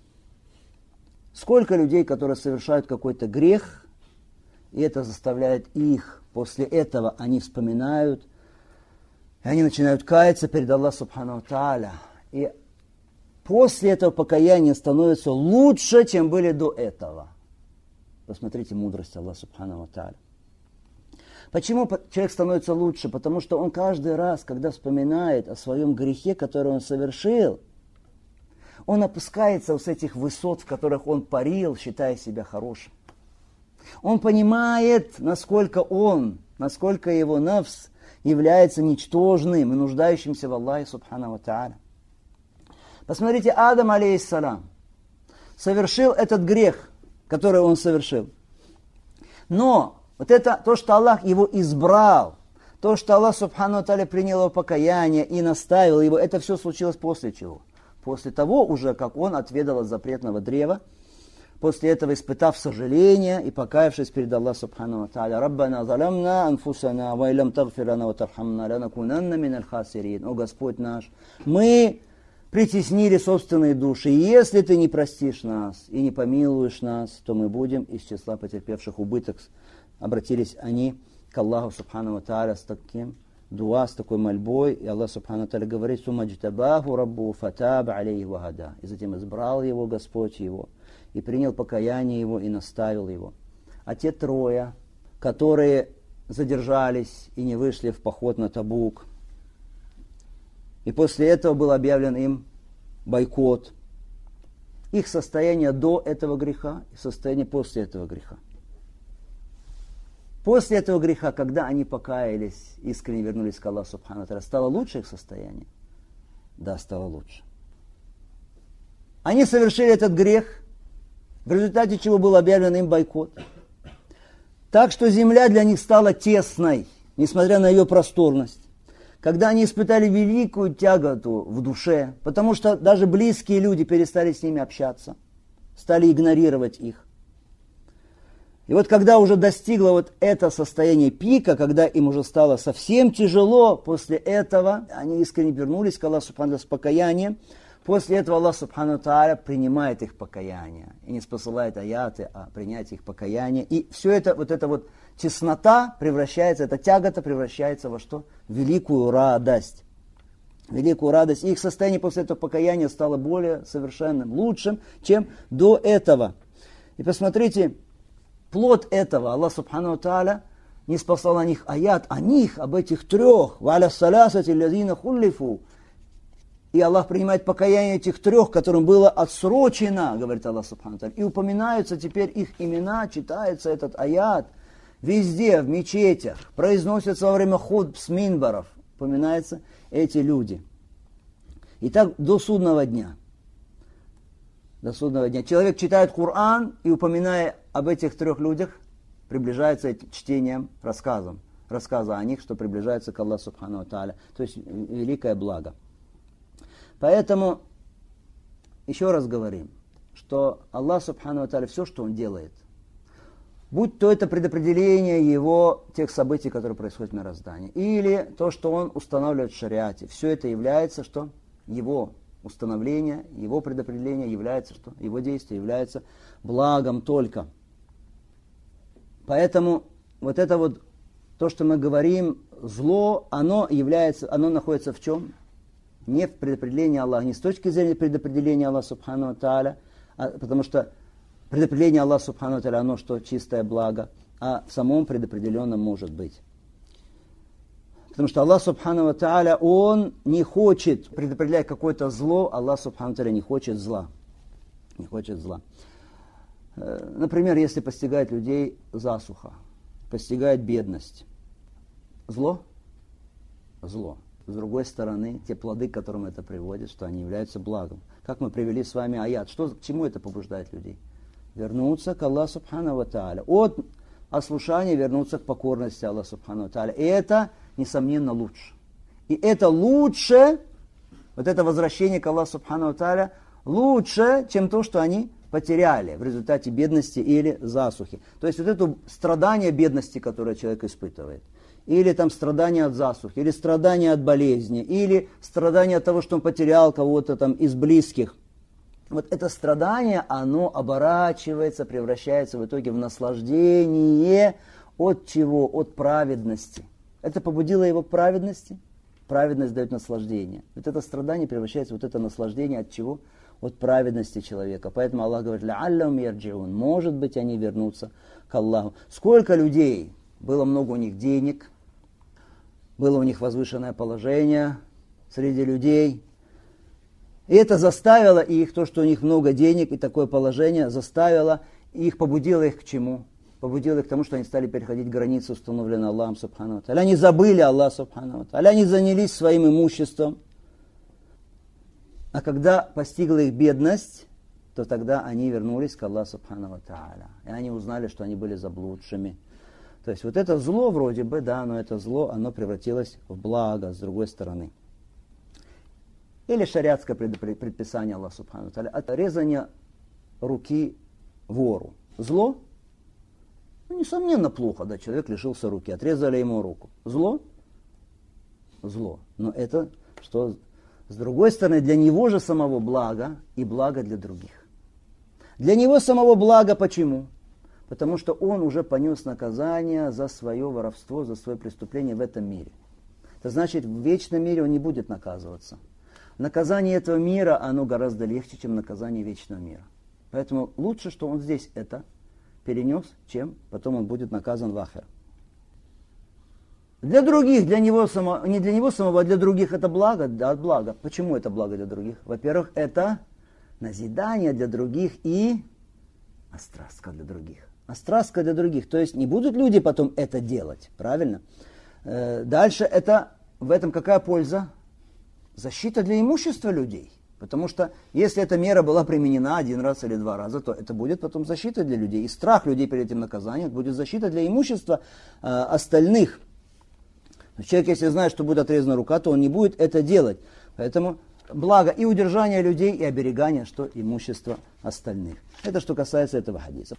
Сколько людей, которые совершают какой-то грех, и это заставляет их, после этого они вспоминают, и они начинают каяться перед Аллахом Субхану ва Тааля. И после этого покаяния становятся лучше, чем были до этого. Посмотрите мудрость Аллаха Субхану ва Тааля. Почему человек становится лучше? Потому что он каждый раз, когда вспоминает о своем грехе, который он совершил, он опускается с этих высот, в которых он парил, считая себя хорошим. Он понимает, насколько его нафс является ничтожным и нуждающимся в Аллахе Субхану ва Тааля. Посмотрите, Адам, алейхиссалам, совершил этот грех, который он совершил. Но вот это то, что Аллах его избрал, то, что Аллах Субхану ва Тааля принял его покаяние и наставил его, это все случилось после чего? После того уже, как он отведал от запретного древа, после этого испытав сожаление и покаявшись перед Аллахом Субхану ва Тааля, «Раббана заламна анфусана, ва илям тагфирана ва тархамна, ланакунанна миналь хасирин». О Господь наш, мы притеснили собственные души, и если Ты не простишь нас и не помилуешь нас, то мы будем из числа потерпевших убыток. Обратились они к Аллаху Субхану ва Тааля с таким дуа, с такой мольбой, и Аллах Субхану ва Тааля говорит: «Сумаджтабаху раббу фатаб алейхи ва хада». И затем избрал его Господь его, и принял покаяние его, и наставил его. А те трое, которые задержались и не вышли в поход на Табук, и после этого был объявлен им бойкот, их состояние до этого греха и состояние после этого греха. После этого греха, когда они покаялись, искренне вернулись к Аллаху Субхану ва Тааля, стало лучше их состояние? Да, стало лучше. Они совершили этот грех, в результате чего был объявлен им бойкот. Так что земля для них стала тесной, несмотря на ее просторность. Когда они испытали великую тяготу в душе, потому что даже близкие люди перестали с ними общаться, стали игнорировать их. И вот когда уже достигло вот это состояние пика, когда им уже стало совсем тяжело, после этого они искренне вернулись к Аллаху Субхану с покаянием. После этого Аллах Субхану Тааля принимает их покаяние. И не спосылает аяты, а принять их покаяние. И все это, вот эта вот теснота превращается, эта тягота превращается во что? В великую радость. Великую радость. И их состояние после этого покаяния стало более совершенным, лучшим, чем до этого. И посмотрите, плод этого Аллах Субхану Тааля не спасал о них аят, о них, об этих трех. «Ва'аля салясати лязина хуллифу». И Аллах принимает покаяние этих трех, которым было отсрочено, говорит Аллах Субхану Тааля. И упоминаются теперь их имена, читается этот аят. Везде, в мечетях, произносятся во время хутб с минбаров, упоминаются эти люди. И так до судного дня. До судного дня. Человек читает Коран и, упоминая об этих трех людях, приближается этим чтением, рассказа о них, что приближается к Аллаху Субхану Тааля. То есть великое благо. Поэтому, еще раз говорим, что Аллах Субхану Тааля, все, что Он делает, будь то это предопределение Его тех событий, которые происходят в мироздании, или то, что Он устанавливает в шариате, все это является, что Его установление, Его предопределение является, что Его действие является благом только. Поэтому вот это вот, то, что мы говорим, зло, оно находится в чем? Не в предопределении Аллаха, не с точки зрения предопределения Аллаха Субхану Тааля, потому что предопределение Аллаха Субхану Тааля, оно что? Чистое благо. а в самом предопределенном может быть. Потому что Аллах Субхану ва Тааля, Он не хочет предопределять какое-то зло, Аллах Субхану ва Тааля не хочет зла. Не хочет зла. Например, если постигает людей засуха, постигает бедность. Зло? Зло. С другой стороны, те плоды, к которым это приводит, что они являются благом. Как мы привели с вами аят, к чему это побуждает людей? Вернуться к Аллаху Субхану ва Тааля. От ослушания вернуться к покорности Аллаху Субхану ва Тааля. И это, несомненно, лучше. И это лучше, вот это возвращение к Аллаху Субхану ва Тааля, лучше, чем то, что они потеряли в результате бедности или засухи. То есть вот это страдание бедности, которое человек испытывает, или там страдание от засухи, или страдание от болезни, или страдание от того, что он потерял кого-то там из близких. Вот это страдание, оно оборачивается, превращается в итоге в наслаждение от чего? От праведности. Это побудило его к праведности. Праведность дает наслаждение. Вот это страдание превращается в вот это наслаждение от чего? От праведности человека. Поэтому Аллах говорит: «Ла'аллахум ярджиун». Может быть, они вернутся к Аллаху. Сколько людей, было много у них денег, было у них возвышенное положение среди людей. И это заставило их, то, что у них много денег и такое положение, заставило их, побудило их к чему? Побудило их к тому, что они стали переходить границы, установленные Аллахом Субхану ва Тааля. Они забыли Аллаха Субхану ва Тааля, они занялись своим имуществом. А когда постигла их бедность, то тогда они вернулись к Аллаху Субхану ва Тааля. И они узнали, что они были заблудшими. То есть вот это зло вроде бы, да, но это зло, оно превратилось в благо с другой стороны. Или шариатское предписание Аллаха Субхану ва Тааля. Отрезание руки вору. Зло? Ну, несомненно, плохо, да, человек лишился руки, отрезали ему руку. Зло? Зло. Но это что? С другой стороны, для него же самого благо и благо для других. Для него самого благо почему? Потому что он уже понес наказание за свое воровство, за свое преступление в этом мире. Это значит, в вечном мире он не будет наказываться. Наказание этого мира, оно гораздо легче, чем наказание вечного мира. Поэтому лучше, что он здесь это перенес, чем потом он будет наказан в ахир. Для других, для него самого, не для него самого, а для других это благо, да, благо. Почему это благо для других? Во-первых, это назидание для других и остраска для других. Остраска для других. То есть не будут люди потом это делать, правильно? Дальше в этом какая польза? Защита для имущества людей. Потому что если эта мера была применена один раз или два раза, то это будет потом защита для людей. И страх людей перед этим наказанием будет защита для имущества остальных. Человек, если знает, что будет отрезана рука, то он не будет это делать. Поэтому благо и удержание людей, и оберегание, что имущество остальных. Это что касается этого хадиса.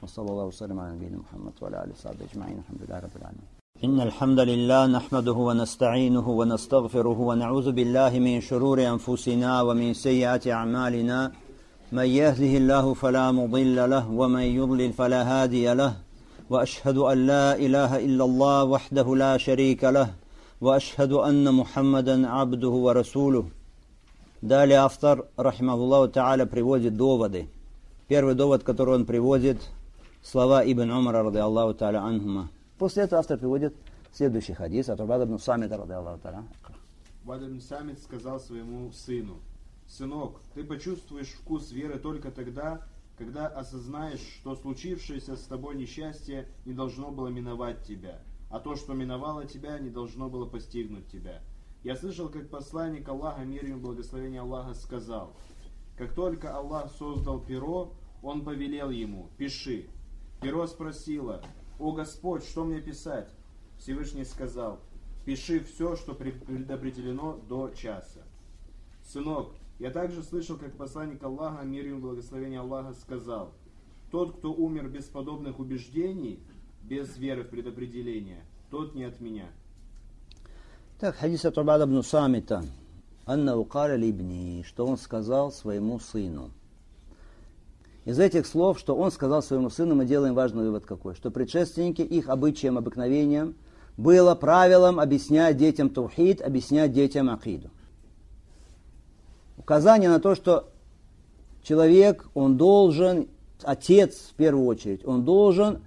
إن الحمد لله نحمده ونستعينه ونستغفره ونعوذ بالله من شرور أنفسنا ومن سيئات أعمالنا من يهده الله فلا مضل له ومن يضلل فلا هادي له وأشهد أن لا إله إلا الله وحده لا شريك له وأشهد أن محمدا عبده ورسوله. Далее автор, рахимахуллаху та'аля, приводит доводы. Первый довод, который он приводит, слова Ибн Умара, ради Аллаху та'аля анхума. После этого автор приводит следующий хадис от Убада ибн Самита, ради Аллаху та'аля. Убад ибн Самит сказал своему сыну: «Сынок, ты почувствуешь вкус веры только тогда, когда осознаешь, что случившееся с тобой несчастье не должно было миновать тебя, а то, что миновало тебя, не должно было постигнуть тебя. Я слышал, как посланник Аллаха, мир ему, благословение Аллаха, сказал: как только Аллах создал перо, он повелел ему: пиши. Перо спросило: о Господь, что мне писать? Всевышний сказал: пиши все, что предопределено до часа. Сынок, я также слышал, как посланник Аллаха, мир ему, благословение Аллаха, сказал: тот, кто умер без подобных убеждений, без веры в предопределение, тот не от меня. Так, хадис от Убада ибн Самита. Аннаху каля либни, что он сказал своему сыну. Из этих слов, что он сказал своему сыну, мы делаем важный вывод какой. Что предшественники, их обычаем, обыкновением, было правилом объяснять детям таухид, объяснять детям акиду. Указание на то, что человек, он должен, отец в первую очередь, он должен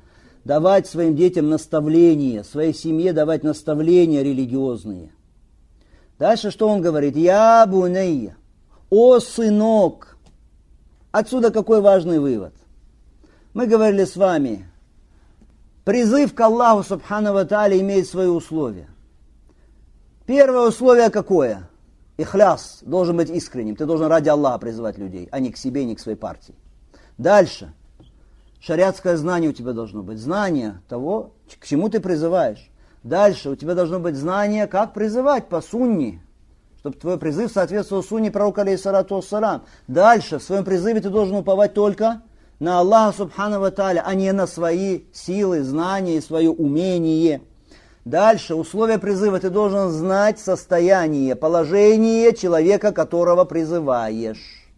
давать своим детям наставления, своей семье давать наставления религиозные. Дальше что он говорит? Я бунейя, о сынок. Отсюда какой важный вывод? Мы говорили с вами, призыв к Аллаху Субхану ва Тааля имеет свои условия. Первое условие какое? Ихляс, должен быть искренним. Ты должен ради Аллаха призывать людей, а не к себе, не к своей партии. Дальше. Шариатское знание у тебя должно быть. Знание того, к чему ты призываешь. Дальше. У тебя должно быть знание, как призывать по сунне. Чтобы твой призыв соответствовал сунне пророка алейхиссалату вассалам. Дальше. В своем призыве ты должен уповать только на Аллаха Субхану ва Тааля, а не на свои силы, знания и свое умение. Дальше, условия призыва, ты должен знать состояние, положение человека, которого призываешь.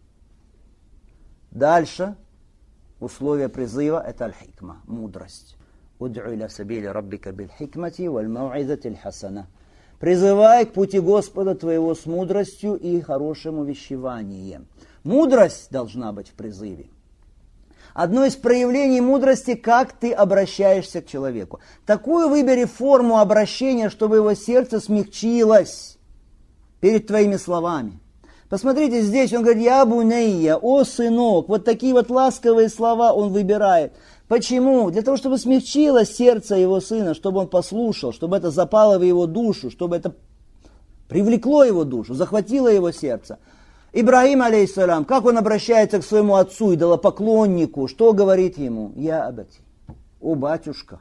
Дальше, условия призыва, это аль-хикма, мудрость. Уд'у иля сабили раббика биль-хикмати валь-мау'изати аль-хасана. Призывай к пути Господа твоего с мудростью и хорошим увещеванием. Мудрость должна быть в призыве. Одно из проявлений мудрости, как ты обращаешься к человеку. Такую выбери форму обращения, чтобы его сердце смягчилось перед твоими словами. Посмотрите, здесь он говорит, я бунейя, о сынок. Вот такие вот ласковые слова он выбирает. Почему? Для того, чтобы смягчилось сердце его сына, чтобы он послушал, чтобы это запало в его душу, чтобы это привлекло его душу, захватило его сердце. Ибрагим, алейхиссалям, как он обращается к своему отцу, идолопоклоннику, что говорит ему? Я абати, о батюшка.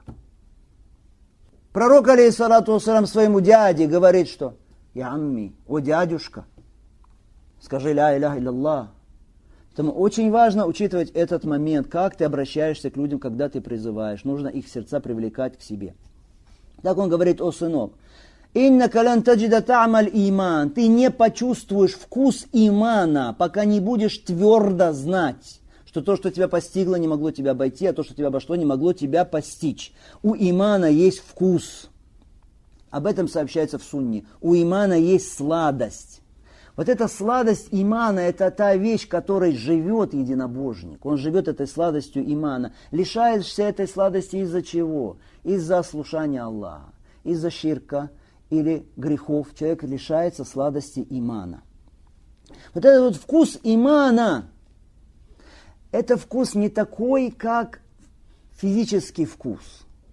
Пророк, алейхиссалату вассалям, своему дяде говорит, что? Я амми, о дядюшка. Скажи ля иляха илlallah. Поэтому очень важно учитывать этот момент, как ты обращаешься к людям, когда ты призываешь. Нужно их сердца привлекать к себе. Так он говорит, о сынок. Иннака лан таджида та'маль иман. Ты не почувствуешь вкус имана, пока не будешь твердо знать, что то, что тебя постигло, не могло тебя обойти, а то, что тебя обошло, не могло тебя постичь. У имана есть вкус. Об этом сообщается в сунне. У имана есть сладость. Вот эта сладость имана, это та вещь, которой живет единобожник. Он живет этой сладостью имана. Лишаешься этой сладости из-за чего? Из-за ослушания Аллаха, из-за ширка или грехов. Человек лишается сладости имана. Вот этот вот вкус имана, это вкус не такой, как физический вкус.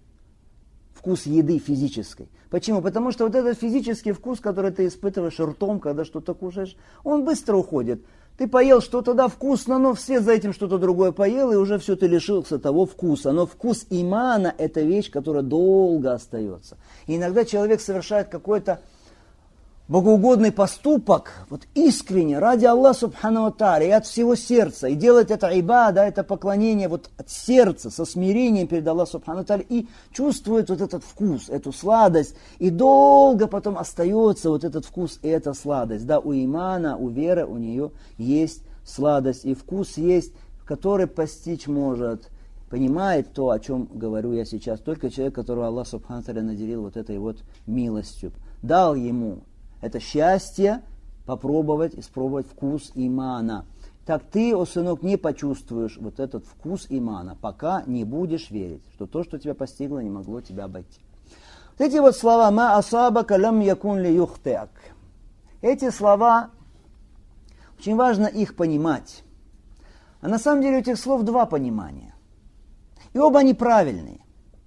Вкус еды физической. Почему? Потому что вот этот физический вкус, который ты испытываешь ртом, когда что-то кушаешь, он быстро уходит. Ты поел что-то, да, вкусно, но вслед за этим что-то другое поел, и уже все, ты лишился того вкуса. Но вкус имана – это вещь, которая долго остается. И иногда человек совершает какой-то богоугодный поступок, вот искренне, ради Аллаха Субхану ва Тааля, и от всего сердца, и делать это ибада, это поклонение вот от сердца, со смирением перед Аллахом Субхану ва Тааля, и чувствует вот этот вкус, эту сладость, и долго потом остается вот этот вкус и эта сладость. Да, у имана, у веры, у нее есть сладость, и вкус есть, который постичь может, понимает то, о чем говорю я сейчас, только человек, которого Аллах Субхану ва Тааля наделил вот этой вот милостью, дал ему это счастье попробовать, испробовать вкус имана. Так ты, о сынок, не почувствуешь вот этот вкус имана, пока не будешь верить, что то, что тебя постигло, не могло тебя обойти. Вот эти вот слова «Ма асабака лам якун ли юхтеак». Эти слова, очень важно их понимать. А на самом деле у этих слов два понимания. И оба они правильные.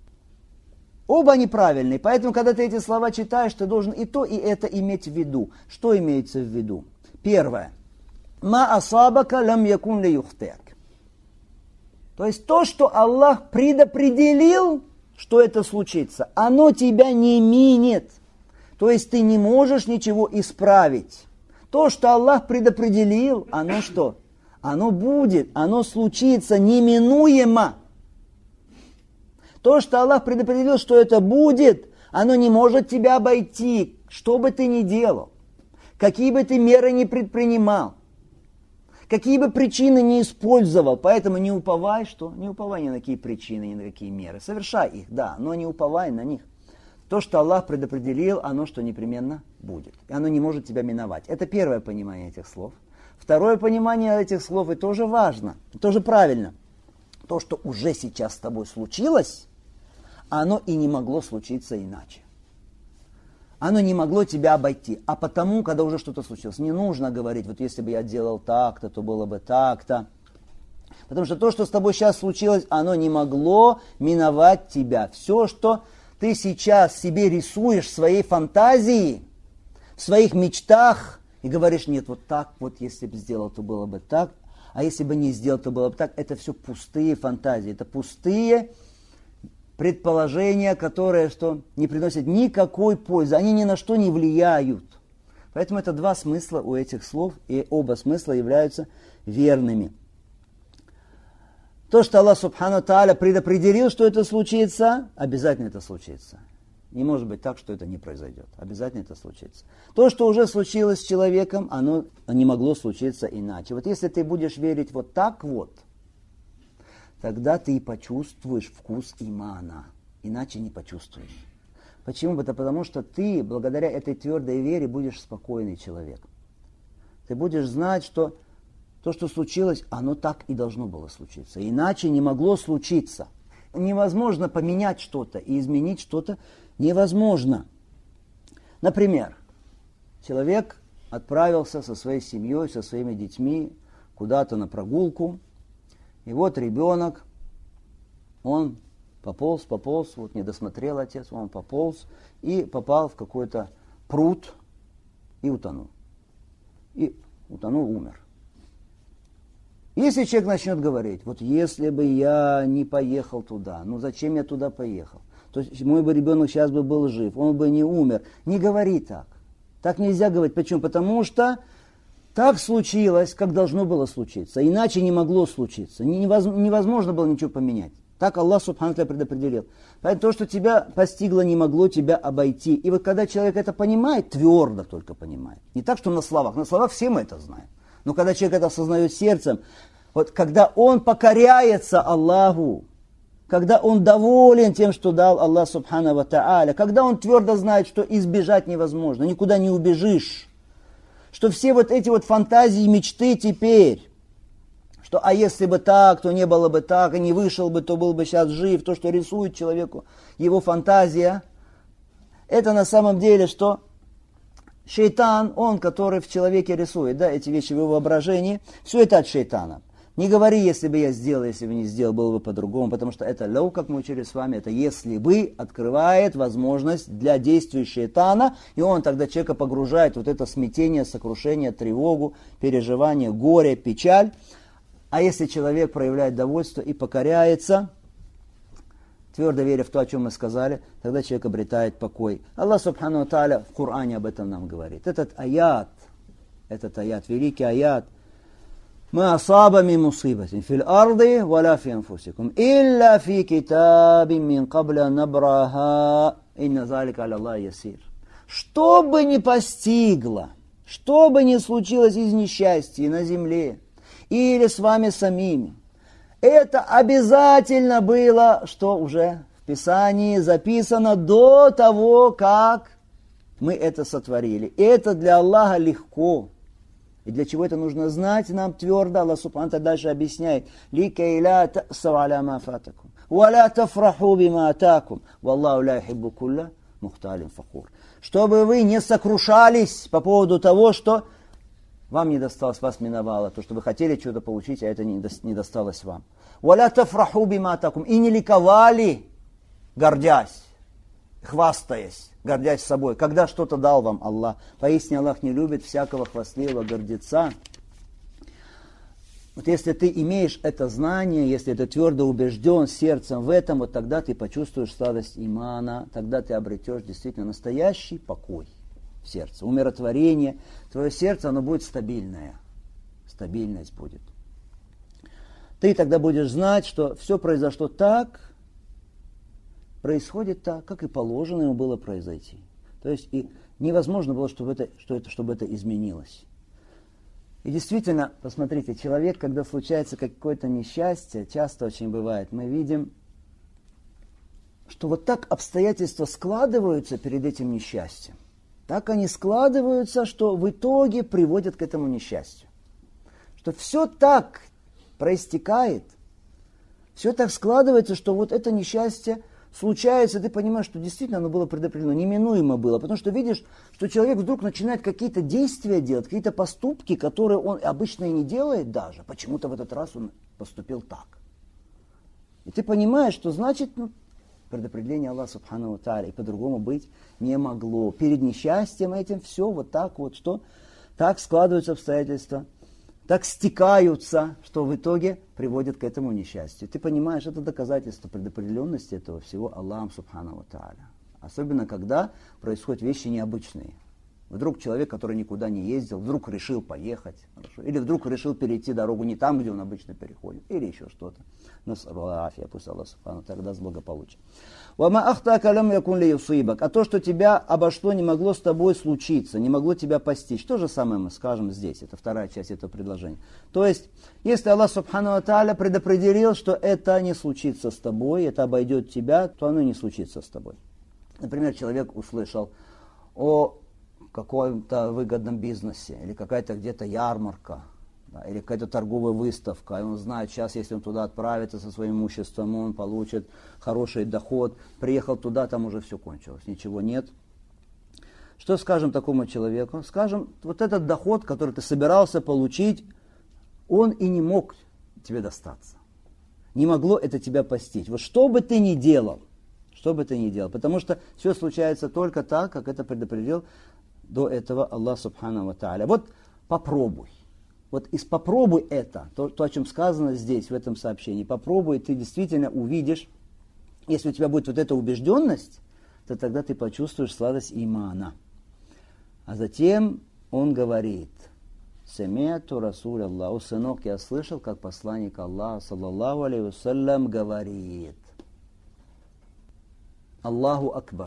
Оба неправильные, поэтому, когда ты эти слова читаешь, ты должен и то, и это иметь в виду. Что имеется в виду? Первое. «Ма асабака лам якун ли юхтеак». То есть то, что Аллах предопределил, что это случится, оно тебя не минет. То есть ты не можешь ничего исправить. То, что Аллах предопределил, оно что? Оно будет, оно случится неминуемо. То, что Аллах предопределил, что это будет, оно не может тебя обойти, что бы ты ни делал, какие бы ты меры ни предпринимал, какие бы причины ни использовал. Поэтому не уповай, что? Не уповай ни на какие причины, ни на какие меры. Совершай их, да, но не уповай на них. То, что Аллах предопределил, оно что непременно будет. И оно не может тебя миновать. Это первое понимание этих слов. Второе понимание этих слов, и тоже важно, тоже правильно. то, что уже сейчас с тобой случилось, оно и не могло случиться иначе. Оно не могло тебя обойти. А потому, когда уже что-то случилось, не нужно говорить, вот если бы я делал так-то, то было бы так-то. Потому что то, что с тобой сейчас случилось, оно не могло миновать тебя. Все, что ты сейчас себе рисуешь в своей фантазии, в своих мечтах, и говоришь, нет, вот так вот, если бы сделал, то было бы так, а если бы не сделал, то было бы так. Это все пустые фантазии, это пустые предположения, которые что, не приносят никакой пользы, они ни на что не влияют. Поэтому это два смысла у этих слов, и оба смысла являются верными. То, что Аллах Субхану Тааля предопределил, что это случится, обязательно это случится. Не может быть так, что это не произойдет. Обязательно это случится. То, что уже случилось с человеком, оно не могло случиться иначе. Вот если ты будешь верить вот так вот, тогда ты и почувствуешь вкус имана. Иначе не почувствуешь. Почему? Это потому, что ты, благодаря этой твердой вере, будешь спокойный человек. Ты будешь знать, что то, что случилось, оно так и должно было случиться. Иначе не могло случиться. Невозможно поменять что-то и изменить что-то невозможно. Например, человек отправился со своей семьей, со своими детьми куда-то на прогулку. И вот ребенок, он пополз, вот не досмотрел отец, он пополз и попал в какой-то пруд и утонул. И утонул, умер. Если человек начнет говорить, вот если бы я не поехал туда, ну зачем я туда поехал? То есть мой бы ребенок сейчас бы был жив, он бы не умер. Не говори так. Так нельзя говорить. Почему? Потому что так случилось, как должно было случиться. Иначе не могло случиться. Невозможно было ничего поменять. Так Аллах Субхану Тааля предопределил. Поэтому то, что тебя постигло, не могло тебя обойти. И вот когда человек это понимает, твердо только понимает. Не так, что на словах. На словах все мы это знаем. Но когда человек это осознает сердцем, вот когда он покоряется Аллаху, когда он доволен тем, что дал Аллах Субхану ва Тааля, когда он твердо знает, что избежать невозможно, никуда не убежишь, что все вот эти вот фантазии, мечты теперь, что а если бы так, то не было бы так, и не вышел бы, то был бы сейчас жив, то, что рисует человеку его фантазия, это на самом деле что? Шейтан, он, который в человеке рисует, да, эти вещи в его воображении, все это от шейтана. Не говори, если бы я сделал, если бы не сделал, было бы по-другому, потому что это лоу, как мы учили с вами, это если бы открывает возможность для действий шейтана, и он тогда человека погружает вот это смятение, сокрушение, тревогу, переживание, горе, печаль. А если человек проявляет довольство и покоряется, твердо веря в то, о чем мы сказали, тогда человек обретает покой. Аллах Субхану Тааля в Коране об этом нам говорит. Этот аят, великий аят, «Ма асаба мин мусибатин фил арди валя фи анфусикум, илля фи китабин мин кабля набраха, инна залика аля Аллахи ясир». Что бы ни постигло, что бы ни случилось из несчастья на земле, или с вами самими, это обязательно было, что уже в Писании записано до того, как мы это сотворили. И это для Аллаха легко. И для чего это нужно знать нам твердо? Аллах Субхану Тааля дальше объясняет. «Ликай ла та'сау аля ма фатакум, ва ла тафраху бима атакум, валлаху ла юхиббу кулля мухталин фахур». Чтобы вы не сокрушались по поводу того, что вам не досталось, вас миновало, то, что вы хотели что-то получить, а это не досталось вам. «Валя тафраху бима атакум». И не ликовали, гордясь, хвастаясь, гордясь собой, когда что-то дал вам Аллах. Поистине Аллах не любит всякого хвастливого гордеца. Вот если ты имеешь это знание, если ты твердо убежден сердцем в этом, вот тогда ты почувствуешь сладость имана, тогда ты обретешь действительно настоящий покой в сердце, умиротворение. Твое сердце, оно будет стабильное. Стабильность будет. Ты тогда будешь знать, что все произошло так, происходит так, как и положено ему было произойти. То есть и невозможно было, чтобы это изменилось. И действительно, посмотрите, человек, когда случается какое-то несчастье, часто очень бывает, мы видим, что вот так обстоятельства складываются перед этим несчастьем. Так они складываются, что в итоге приводят к этому несчастью. Что все так проистекает, все так складывается, что вот это несчастье случается, ты понимаешь, что действительно оно было предопределено, неминуемо было. Потому что видишь, что человек вдруг начинает какие-то действия делать, какие-то поступки, которые он обычно и не делает даже. Почему-то в этот раз он поступил так. И ты понимаешь, что значит, предопределение Аллаха Субхану ва Тааля, и по-другому быть не могло. Перед несчастьем этим все вот так вот, что так складываются обстоятельства, так стекаются, что в итоге приводит к этому несчастью. Ты понимаешь, это доказательство предопределенности этого всего Аллахом Субхану ва Тааля. Особенно, когда происходят вещи необычные. Вдруг человек, который никуда не ездил, вдруг решил поехать, хорошо, или вдруг решил перейти дорогу не там, где он обычно переходит, или еще что-то. Пусть Аллах Субхану ва Тааля даст благополучие. А то, что тебя обошло, не могло с тобой случиться, не могло тебя постичь. То же самое мы скажем здесь, это вторая часть этого предложения. То есть, если Аллах Субхану ва Тааля предопределил, что это не случится с тобой, это обойдет тебя, то оно не случится с тобой. Например, человек услышал о каком-то выгодном бизнесе, или какая-то где-то ярмарка, да, или какая-то торговая выставка, и он знает, сейчас, если он туда отправится со своим имуществом, он получит хороший доход, приехал туда, там уже все кончилось, ничего нет. Что скажем такому человеку? Скажем, вот этот доход, который ты собирался получить, он и не мог тебе достаться. Не могло это тебя постичь. Вот что бы ты ни делал, потому что все случается только так, как это предопределил до этого Аллах Субхану ва Тааля. Вот попробуй. Вот попробуй это, то, о чем сказано здесь, в этом сообщении. Попробуй, ты действительно увидишь, если у тебя будет вот эта убежденность, то тогда ты почувствуешь сладость имана. А затем он говорит: «Самиату Расуль Аллаху, сынок, я слышал, как посланник Аллаха, саллаллаху алейхи вассалям, говорит: Аллаху Акбар».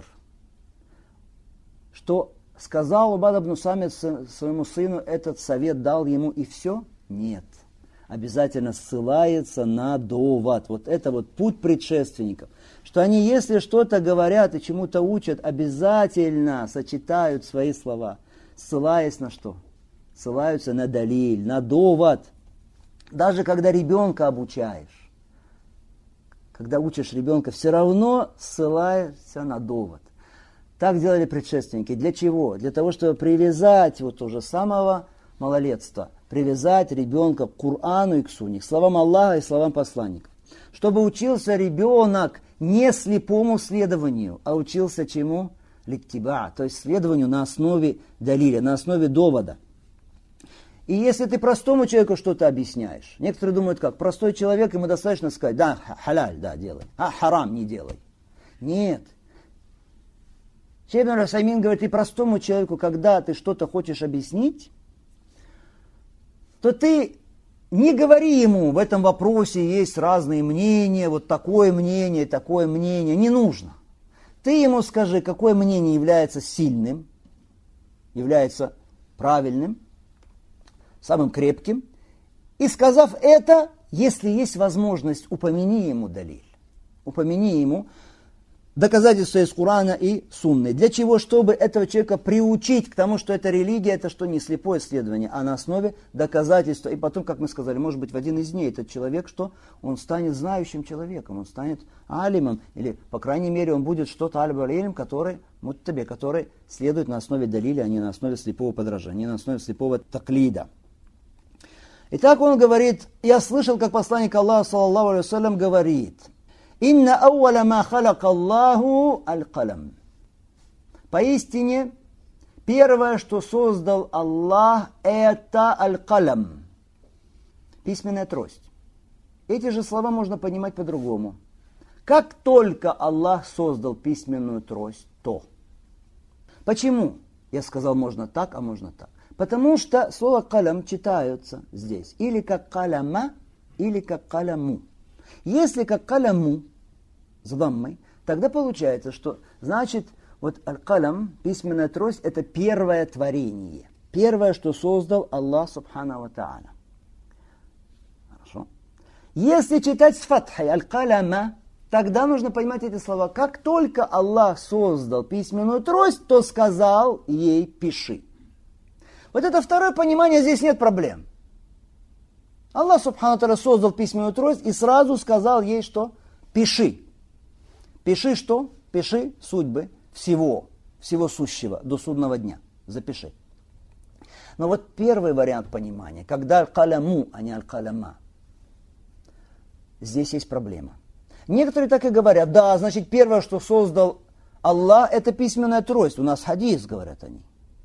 Что сказал Убада ибн Самит своему сыну, этот совет дал ему и все? Нет. Обязательно ссылается на довод. Вот это вот путь предшественников. Что они, если что-то говорят и чему-то учат, обязательно сочетают свои слова. Ссылаясь на что? Ссылаются на далиль, на довод. Даже когда ребенка обучаешь, когда учишь ребенка, все равно ссылаешься на довод. Так делали предшественники. Для чего? Для того, чтобы привязать вот уже с самого малолетства, привязать ребенка к Корану и к Сунне, к словам Аллаха и словам посланников. Чтобы учился ребенок не слепому следованию, а учился чему? Литтиба, то есть следованию на основе далиля, на основе довода. И если ты простому человеку что-то объясняешь, некоторые думают как, простой человек, ему достаточно сказать, да, халяль, да, делай, а харам не делай. Нет. Шейх ибн Усаймин говорит, и простому человеку, когда ты что-то хочешь объяснить, то ты не говори ему, в этом вопросе есть разные мнения, вот такое мнение, не нужно. Ты ему скажи, какое мнение является сильным, является правильным, самым крепким, и сказав это, если есть возможность, упомяни ему далиль, упомяни ему доказательства из Корана и Сунны. Для чего? Чтобы этого человека приучить к тому, что эта религия, это что не слепое исследование, а на основе доказательства. И потом, как мы сказали, может быть, в один из дней этот человек, что он станет знающим человеком, он станет алимом, или, по крайней мере, он будет что-то алим, который следует на основе далиля, а не на основе слепого подражания, не на основе слепого таклида. Итак, он говорит, я слышал, как посланник Аллаха, саллаллаху алейхи вассалям, говорит: «Инна ауаля ма халака Аллаху аль-калам». Поистине, первое, что создал Аллах, это аль-калам, письменная трость. Эти же слова можно понимать по-другому. Как только Аллах создал письменную трость, то. Почему? Я сказал, можно так, а можно так. Потому что слово калам читаются здесь или как каляма, или как каляму. Если как каляму, с даммой, тогда получается, что значит, вот аль-калам, письменная трость, это первое творение. Первое, что создал Аллах Субхану ва Тааля. Хорошо. Если читать с фатхой аль-каляма, тогда нужно понимать эти слова. Как только Аллах создал письменную трость, то сказал ей «пиши». Вот это второе понимание, здесь нет проблем. Аллах Субхану Тааля создал письменную трость и сразу сказал ей, что пиши. Пиши что? Пиши судьбы всего сущего до судного дня. Запиши. Но вот первый вариант понимания, когда аль-каляму, а не аль-каляма, здесь есть проблема. Некоторые так и говорят, да, значит, первое, что создал Аллах, это письменная трость. У нас хадис, говорят они.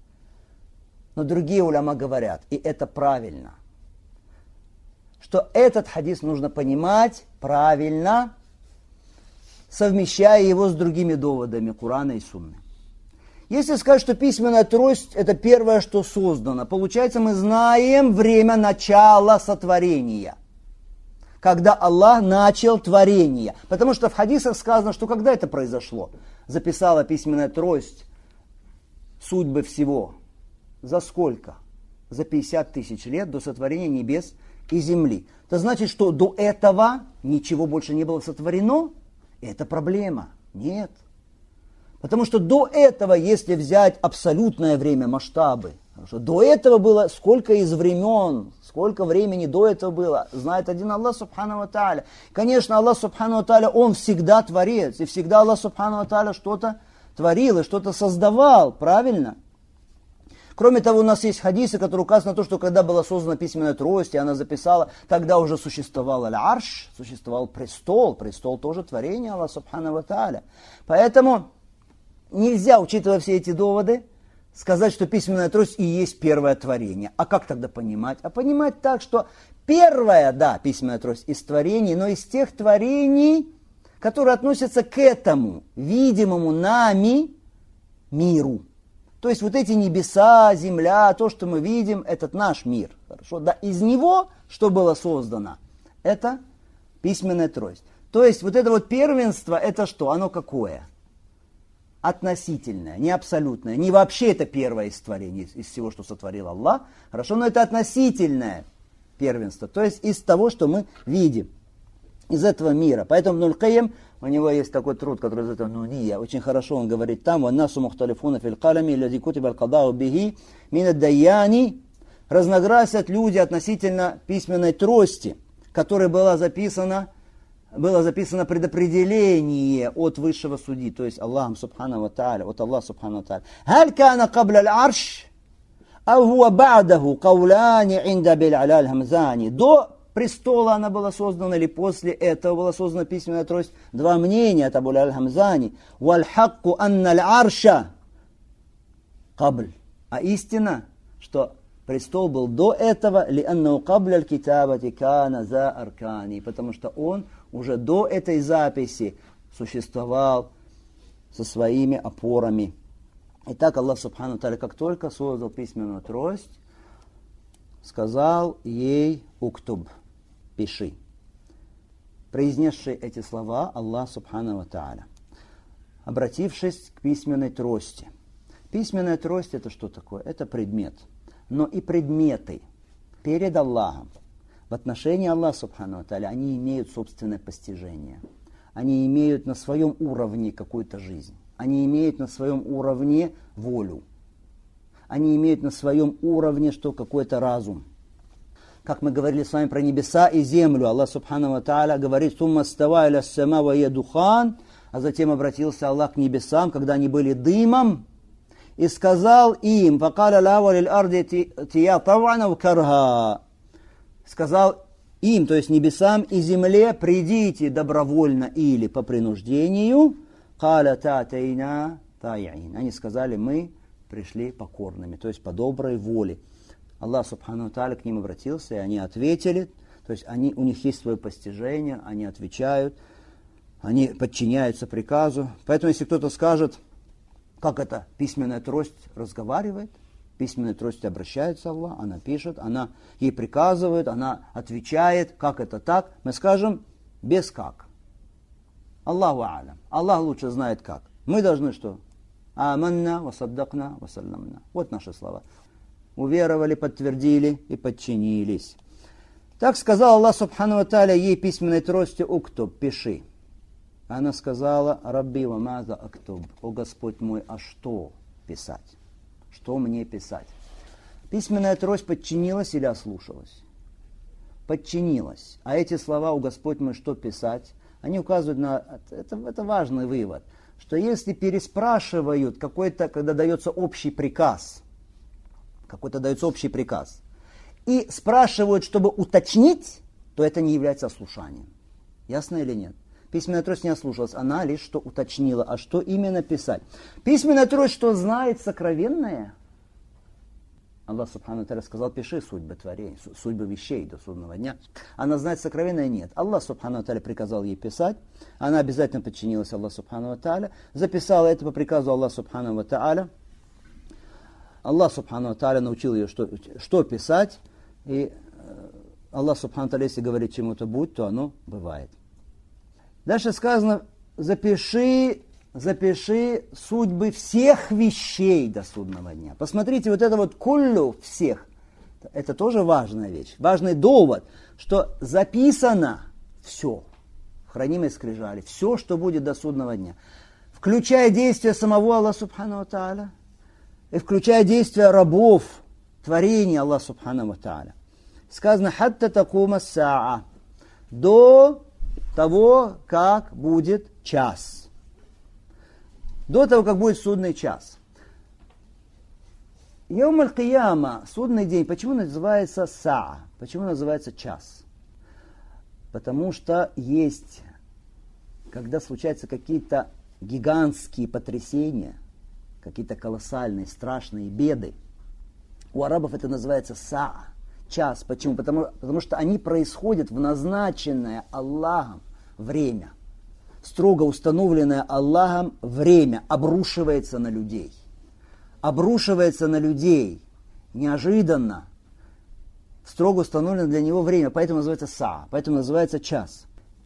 Но другие уляма говорят, и это правильно, что этот хадис нужно понимать правильно, совмещая его с другими доводами Корана и Сунны. Если сказать, что письменная трость это первое, что создано, получается, мы знаем время начала сотворения, когда Аллах начал творение. Потому что в хадисах сказано, что когда это произошло, записала письменная трость судьбы всего. За сколько? За 50 тысяч лет до сотворения небес и земли. Это значит, что до этого ничего больше не было сотворено? Это проблема. Нет. Потому что до этого, если взять абсолютное время, масштабы, до этого было сколько из времен, сколько времени до этого было, знает один Аллах Субхану ва Тааля. Конечно, Аллах Субхану ва Тааля, Он всегда творец, и всегда Аллах Субхану ва Тааля что-то творил и что-то создавал, правильно? Кроме того, у нас есть хадисы, которые указывают на то, что когда была создана письменная трость, и она записала, тогда уже существовал аль-арш, существовал престол. Престол тоже творение Аллаха Субхану ва Тааля. Поэтому нельзя, учитывая все эти доводы, сказать, что письменная трость и есть первое творение. А как тогда понимать? А понимать так, что первое, да, письменная трость из творений, но из тех творений, которые относятся к этому видимому нами миру. То есть вот эти небеса, земля, то, что мы видим, этот наш мир. Хорошо? Да, из него, что было создано, это письменная трость. То есть вот это вот первенство, это что? Оно какое? Относительное, не абсолютное. Не вообще это первое из творений, из всего, что сотворил Аллах. Хорошо, но это относительное первенство. То есть из того, что мы видим. Из этого мира. Поэтому Ибн аль-Кайим, у него есть такой труд, который называется Нунья. Очень хорошо он говорит там, «Ваннасу мухталифуна фил калами, лади кутиба аль-кадау биги, мина даяни». Разногласят люди относительно письменной трости, которая было записано предопределение от высшего судьи, то есть Аллахом Субхану ва Тааля, от Аллаха Субхану ва Тааля. «Халь кана кабля аль-арш, ау хуа ба'даху кауляни инда биль-аля аль-хамзани». До престола она была создана, или после этого была создана письменная трость. Два мнения от Абу аль-Хамзани. «Валь-хакку анна аль-арша кабль». А истина, что престол был до этого, «ли-аннау кабля аль-китабати кана за аркани», потому что он уже до этой записи существовал со своими опорами. Итак, Аллах Субхану Тааля, как только создал письменную трость, сказал ей «уктуб», пиши. Произнесший эти слова Аллах Субхану ва Тааля, обратившись к письменной трости. Письменная трость это что такое? Это предмет. Но и предметы перед Аллахом, в отношении Аллаха Субхану ва Тааля, они имеют собственное постижение. Они имеют на своем уровне какую-то жизнь. Они имеют на своем уровне волю. Они имеют на своем уровне что какой-то разум. Как мы говорили с вами про небеса и землю, Аллах Субхану ва Тааля говорит: «Сумма става иля ссама ва я духан», а затем обратился Аллах к небесам, когда они были дымом, и сказал им: «Факаля лава лиль арди тия тавана ва карха». Сказал им, то есть небесам и земле: «Придите добровольно или по принуждению». «Каля татайна тайин». Они сказали: «Мы пришли покорными», то есть по доброй воле. Аллах Субхану ва Тааля к ним обратился, и они ответили, то есть у них есть свое постижение, они отвечают, они подчиняются приказу. Поэтому если кто-то скажет, как это, письменная трость разговаривает, письменная трость обращается Аллах, она пишет, она ей приказывает, она отвечает, как это так, мы скажем, без как. Аллаху алям. Аллах лучше знает как. Мы должны что? Аманна, васаддакна, вассалямна. Вот наши слова. Уверовали, подтвердили и подчинились. Так сказал Аллах Субхану ва Тааля ей письменной трости: «Уктуб», пиши. Она сказала: «Рабби ва маза актуб», о Господь мой, а что писать? Что мне писать? Письменная трость подчинилась или ослушалась? подчинилась. А эти слова «у Господь мой, что писать?» они указывают на... Это важный вывод, что если переспрашивают когда дается общий приказ, и спрашивают, чтобы уточнить, то это не является ослушанием. Ясно или нет? Письменная трость не ослушалась, она лишь что уточнила. А что именно писать? Письменная трость, что знает сокровенное? Аллах Субхану Тааля сказал: пиши судьбы творений, судьбы вещей до судного дня. Она знает сокровенное? Нет. Аллах Субхану Тааля приказал ей писать. Она обязательно подчинилась Аллаху Субхану Тааля. Записала это по приказу Аллаха Субхану Тааля. Аллах Субхану Тааля научил ее, что писать. И Аллах Субхану Тааля, если говорит чему-то будь, то оно бывает. Дальше сказано: запиши судьбы всех вещей до судного дня. Посмотрите, вот это вот куллю всех. Это тоже важная вещь. Важный довод, что записано все в хранимой скрижали. Все, что будет до судного дня. Включая действия самого Аллаха Субхану Тааля и включая действия рабов, творения Аллаха Субхану Тааля. Сказано: хатта такума саа. До того, как будет час. До того, как будет судный час. Яум аль-Кияма, судный день, почему называется саа? Почему называется час? Потому что есть, когда случаются какие-то гигантские потрясения, какие-то колоссальные, страшные беды, у арабов это называется саа, час. Почему? Потому что они происходят в назначенное Аллахом время. Строго установленное Аллахом время обрушивается на людей. Обрушивается на людей неожиданно. Строго установлено для него время, поэтому называется саа, поэтому называется час.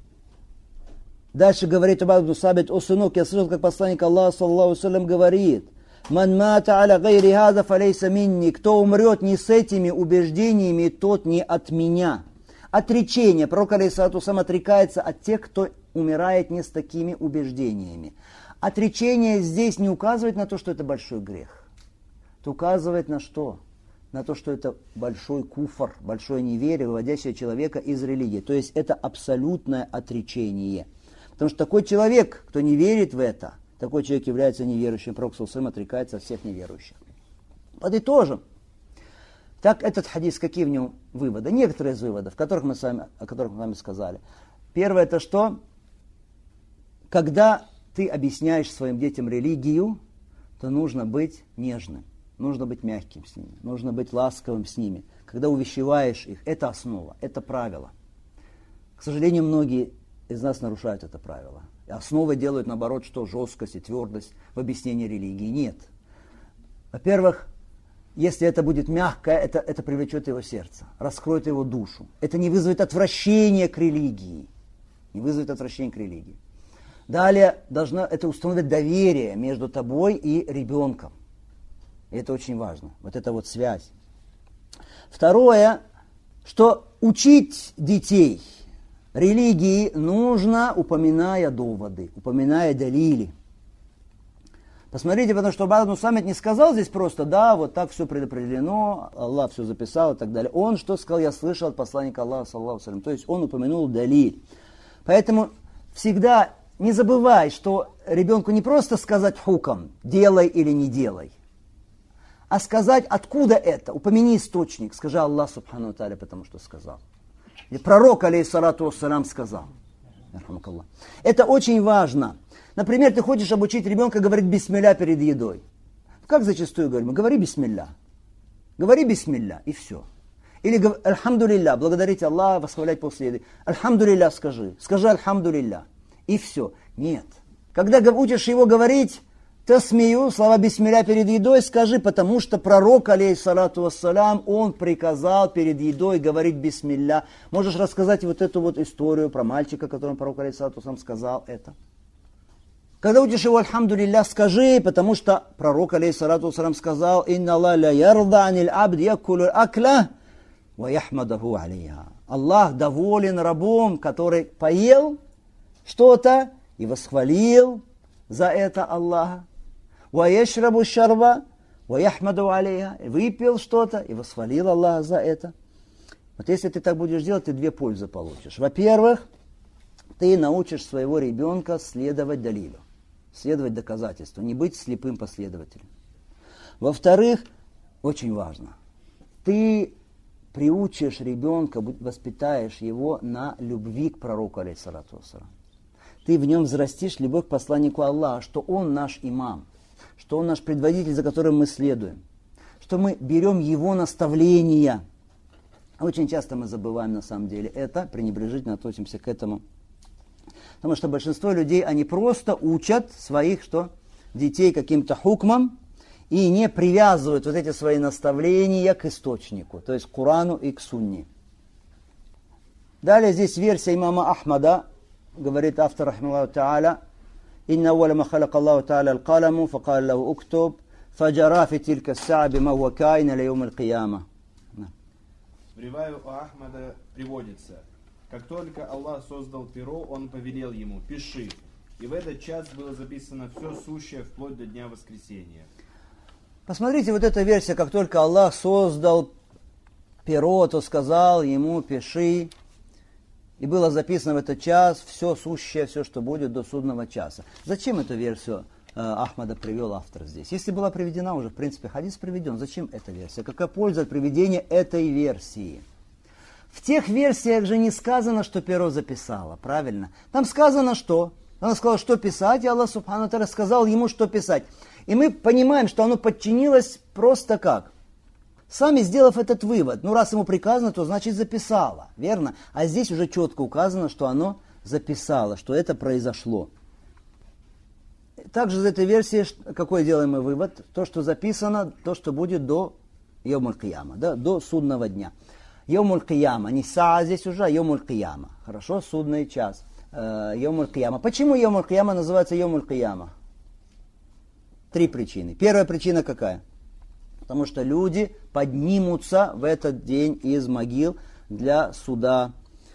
Дальше говорит Убад ибн Сабит: о сынок, я слышал, как посланник Аллаха, саллаллаху алейхи ва саллям, говорит: «Ман мата аля гайри хаза фалейса минни». Кто умрет не с этими убеждениями, тот не от меня. Отречение. Пророк алейхиссалату вассалям отрекается от тех, кто умирает не с такими убеждениями. Отречение здесь не указывает на то, что это большой грех. Это указывает на что? На то, что это большой куфр, большое неверие, выводящее человека из религии. То есть это абсолютное отречение. Потому что такой человек, кто не верит в это, такой человек является неверующим. Пророк саллаллаху алейхи ва саллям отрекается от всех неверующих. Подытожим. Так, этот хадис, какие в нем выводы? Некоторые из выводов, о которых мы с вами сказали. Первое, это что? Когда ты объясняешь своим детям религию, то нужно быть нежным, нужно быть мягким с ними, нужно быть ласковым с ними. Когда увещеваешь их, это основа, это правило. К сожалению, многие из нас нарушают это правило. И основой делают, наоборот, что жесткость и твердость в объяснении религии. Нет. Во-первых, если это будет мягкое, это привлечет его сердце, раскроет его душу. Это не вызовет отвращения к религии. Не вызовет отвращения к религии. Далее это установит доверие между тобой и ребенком. И это очень важно. Вот эта вот связь. Второе, что учить детей религии нужно, упоминая доводы, упоминая далили. Посмотрите, потому что Убад ибн Самит не сказал здесь просто: да, вот так все предопределено, Аллах все записал и так далее. Он что сказал? Я слышал от посланника Аллаха, саллаллаху алейхи ва саллям. То есть он упомянул далиль. Поэтому всегда не забывай, что ребенку не просто сказать хукам, делай или не делай, а сказать, откуда это. Упомяни источник, скажи: Аллах Субхану Тааля, потому что сказал. И пророк, алейхиссалату вассалям, сказал. Это очень важно. Например, ты хочешь обучить ребенка говорить бисмилля перед едой. Как зачастую говорим? Говори бисмилля. Говори бисмилля, и все. Или альхамдулилля, благодарить Аллаха, восхвалять после еды. Альхамдулилля скажи. Скажи альхамдулилля. И все. Нет. Когда учишь его говорить тасмию, слова бисмилля перед едой, скажи, потому что пророк, алейхиссалату вассалям, он приказал перед едой говорить бисмилля. Можешь рассказать вот эту вот историю про мальчика, которому пророк, алейхиссалату вассалям, сказал это. Когда учишь его альхамдулилля, скажи, потому что пророк, алейхиссалату вассалям, сказал: «Инна Аллах ля ярда анил абд якулу акля ва яхмадаху алейха». Аллах доволен рабом, который поел что-то и восхвалил за это Аллаха. «Ва яшрабу шарба ва яхмаду алейха». Выпил что-то и восхвалил Аллаха за это. Вот если ты так будешь делать, ты две пользы получишь. Во-первых, ты научишь своего ребенка следовать далилю, следовать доказательству, не быть слепым последователем. Во-вторых, очень важно, ты приучишь ребенка, воспитаешь его на любви к пророку, алейхиссалату вассалам. Ты в нем взрастишь любовь к посланнику Аллаха, что он наш имам, что он наш предводитель, за которым мы следуем, что мы берем его наставления. Очень часто мы забываем на самом деле это, пренебрежительно относимся к этому. Потому что большинство людей, они просто учат своих детей каким-то хукмам и не привязывают вот эти свои наставления к источнику, то есть к Корану и к Сунне. Далее здесь версия имама Ахмада, говорит автор, рахмаллаху та'аля, «Инна авваля ма халака Аллаху та'аля аль-каламу, факаля лаху уктуб, фаджара фи тилька ас-саа бима хуа каин ля йоум аль-кияма». В ривае у Ахмада приводится: как только Аллах создал перо, Он повелел ему: пиши. И в этот час было записано все сущее вплоть до дня воскресения. Посмотрите, вот эта версия, как только Аллах создал перо, то сказал ему: пиши. И было записано в этот час все сущее, все, что будет до судного часа. Зачем эту версию Ахмада привел автор здесь? Если была приведена уже, в принципе, хадис приведен, зачем эта версия? Какая польза от приведения этой версии? В тех версиях же не сказано, что перо записало, правильно? Там сказано, что? Она сказала, что писать, и Аллах Субхану Тааля сказал ему, что писать. И мы понимаем, что оно подчинилось просто как? Сами сделав этот вывод. Ну, раз ему приказано, то значит записало, верно? А здесь уже четко указано, что оно записало, что это произошло. Также из этой версии какой делаем мы вывод? То, что записано, то, что будет до Йомуль Кияма, да, до судного дня. Йомуль Кияма, не саа здесь уже, а Йомуль Кияма. Хорошо, судный час. Йомуль Кияма. Почему Йомуль Кияма называется Йомуль Кияма? 3 причины. Первая причина какая? Потому что люди поднимутся в этот день из могил для суда.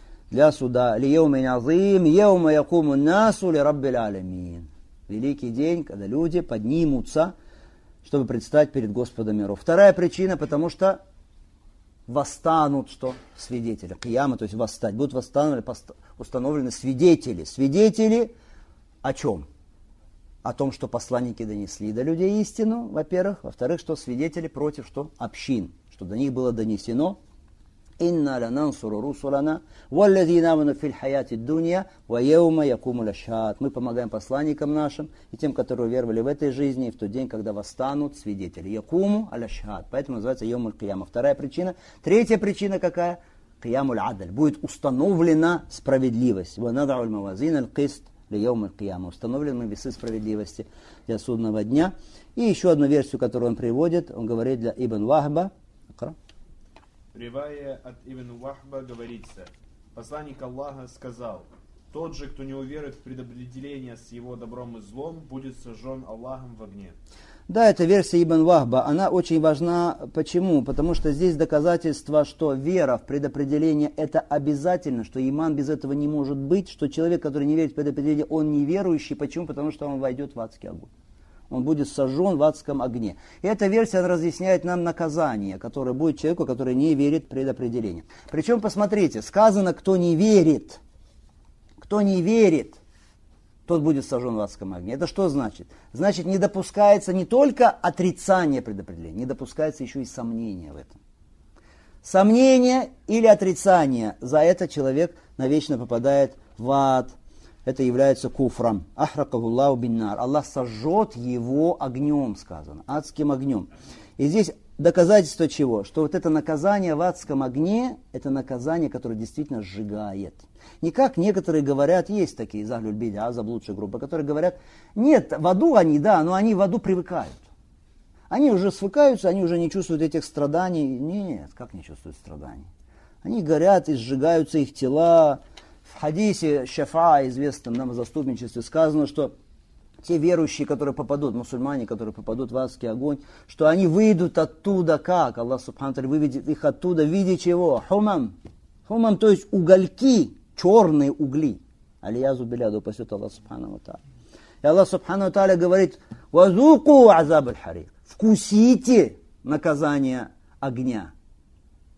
Лияумин азим, яума якуму насу ли раббиль алямин. Великий день, когда люди поднимутся, чтобы предстать перед Господом миров. Вторая причина, потому что восстанут свидетели. Кияма, то есть восстать. Будут установлены свидетели. Свидетели о чем? О том, что посланники донесли до людей истину, во-первых. Во-вторых, что свидетели против общин. Что до них было донесено. «Инна ланансуру русулана, валладзина аману фил хаяти дунья, ва яума якумул ашхад». Мы помогаем посланникам нашим и тем, которые веровали в этой жизни, и в тот день, когда восстанут свидетели. Якуму аль-ашхад. Поэтому называется Йомуль Кияма. Вторая причина. Третья причина какая? Киямуль адль. Будет установлена справедливость. Ва над'уль мавазин аль-кист ли Йомуль Кияма. Установлены весы справедливости для судного дня. И еще одну версию, которую он приводит, он говорит для Ибн Вахба. В ривае от Ибн Вахба говорится: посланник Аллаха сказал: тот же, кто не уверует в предопределение с его добром и злом, будет сожжен Аллахом в огне. Да, эта версия Ибн Вахба, она очень важна. Почему? Потому что здесь доказательство, что вера в предопределение это обязательно, что иман без этого не может быть, что человек, который не верит в предопределение, он неверующий. Почему? Потому что он войдет в адский огонь. Он будет сожжен в адском огне. И эта версия разъясняет нам наказание, которое будет человеку, который не верит в предопределение. Причем, посмотрите, сказано, кто не верит, тот будет сожжен в адском огне. Это что значит? Значит, не допускается не только отрицание предопределения, не допускается еще и сомнение в этом. Сомнение или отрицание, за это человек навечно попадает в ад. Это является куфром. Ахракахуллаху биннар. Аллах сожжет его огнем, сказано, адским огнем. И здесь доказательство чего? Что вот это наказание в адском огне, это наказание, которое действительно сжигает. Не как некоторые говорят, есть такие из ахлюль бид'а, заблудшие группы, которые говорят, нет, в аду они, да, но они в аду привыкают. Они уже свыкаются, они уже не чувствуют этих страданий. Нет, как не чувствуют страданий? Они горят и сжигаются их тела. В хадисе Шафаа, известном нам в заступничестве, сказано, что те верующие, которые попадут, мусульмане, которые попадут в адский огонь, что они выйдут оттуда как? Аллах Субхану Тааля выведет их оттуда в виде чего? Хумам. Хумам, то есть угольки, черные угли. Алиязу билля, да упасет Аллах Субхану Тааля. И Аллах Субхану Тааля говорит: «Вазуку азаб аль-харик». Вкусите наказание огня.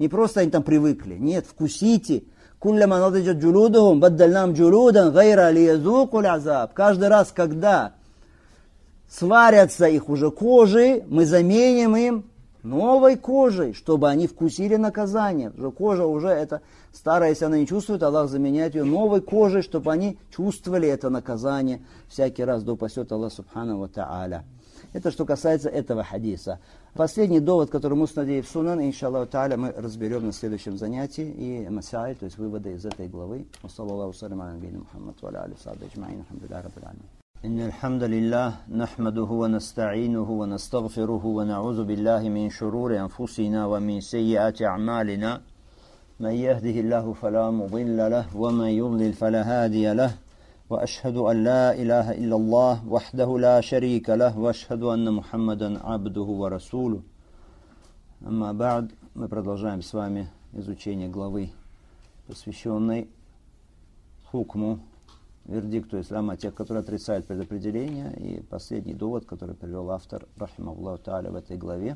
Не просто они там привыкли. Нет, вкусите. Кулляма нададжат джулудухум, баддальнам джулудан, гайра лиязуку л'азаб. Каждый раз, когда сварятся их уже кожи, мы заменим им новой кожей, чтобы они вкусили наказание. Кожа уже это старая, если она не чувствует, Аллах заменяет ее новой кожей, чтобы они чувствовали это наказание всякий раз, да упасет Аллах субхану ва та'аля. Это что касается этого хадиса. Последний довод, который муснад в сунан, иншаллаху та'аля, мы разберем на следующем занятии. И масаиль, то есть выводы из этой главы. Саллаллаху салям аля набийина Мухаммад ва аля алихи ва сахбихи аджмаин. Алхамдулиллахи раббил аламин. إن الحمد لله نحمده ونستعينه ونستغفره ونعوذ بالله من شرور أنفسنا ومن سيئات أعمالنا من يهده الله فلا مضل له ومن يضلل فلا هادي له وأشهد أن لا إله إلا الله وحده لا شريك له وأشهد أن محمدا عبده ورسوله. أما بعد, мы продолжаем с вами изучение главы, посвященной хукму, вердикту ислама тех, которые отрицают предопределение, и последний довод, который привел автор, рахимахуллаху та'аля, в этой главе.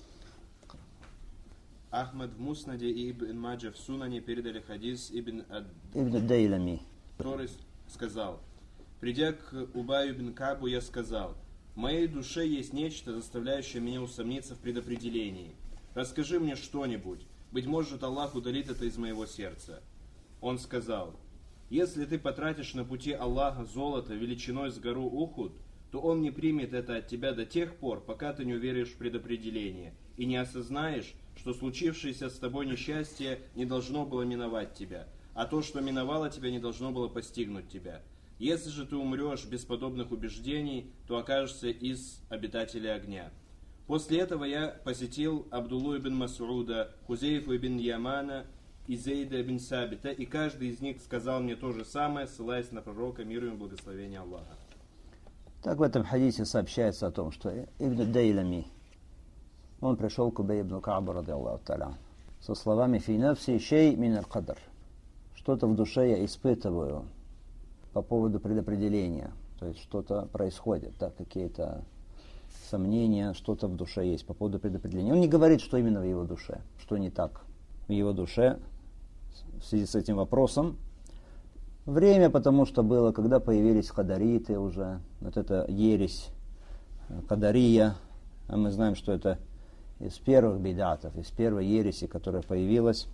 Ахмад в Муснаде и Ибн Маджа в Сунане передали хадис Ибн Дейлами, который сказал: придя к Убаю ибн Кабу, я сказал: в моей душе есть нечто, заставляющее меня усомниться в предопределении. Расскажи мне что-нибудь, быть может, Аллах удалит это из моего сердца. Он сказал: если ты потратишь на пути Аллаха золото величиной с гору Ухуд, то Он не примет это от тебя до тех пор, пока ты не уверуешь в предопределение и не осознаешь, что случившееся с тобой несчастье не должно было миновать тебя, а то, что миновало тебя, не должно было постигнуть тебя. Если же ты умрешь без подобных убеждений, то окажешься из обитателей огня. После этого я посетил Абдуллу ибн Мас'уда, Хузейфу ибн Ямана и Зейда ибн Сабита, и каждый из них сказал мне то же самое, ссылаясь на пророка, мир ему и благословение Аллаха. Так в этом хадисе сообщается о том, что Ибн Дейлами, он пришел к Убай ибн Каабу, радиаллаху та'аля, со словами «Фи нафси шей мин аль-кадр». Что-то в душе я испытываю по поводу предопределения. То есть что-то происходит, так, какие-то сомнения, что-то в душе есть по поводу предопределения. Он не говорит, что именно в его душе, что не так в его душе в связи с этим вопросом. Время, потому что было, когда появились кадариты уже, вот эта ересь, кадария, а мы знаем, что это из первых бидатов, из первой ереси, которая появилась.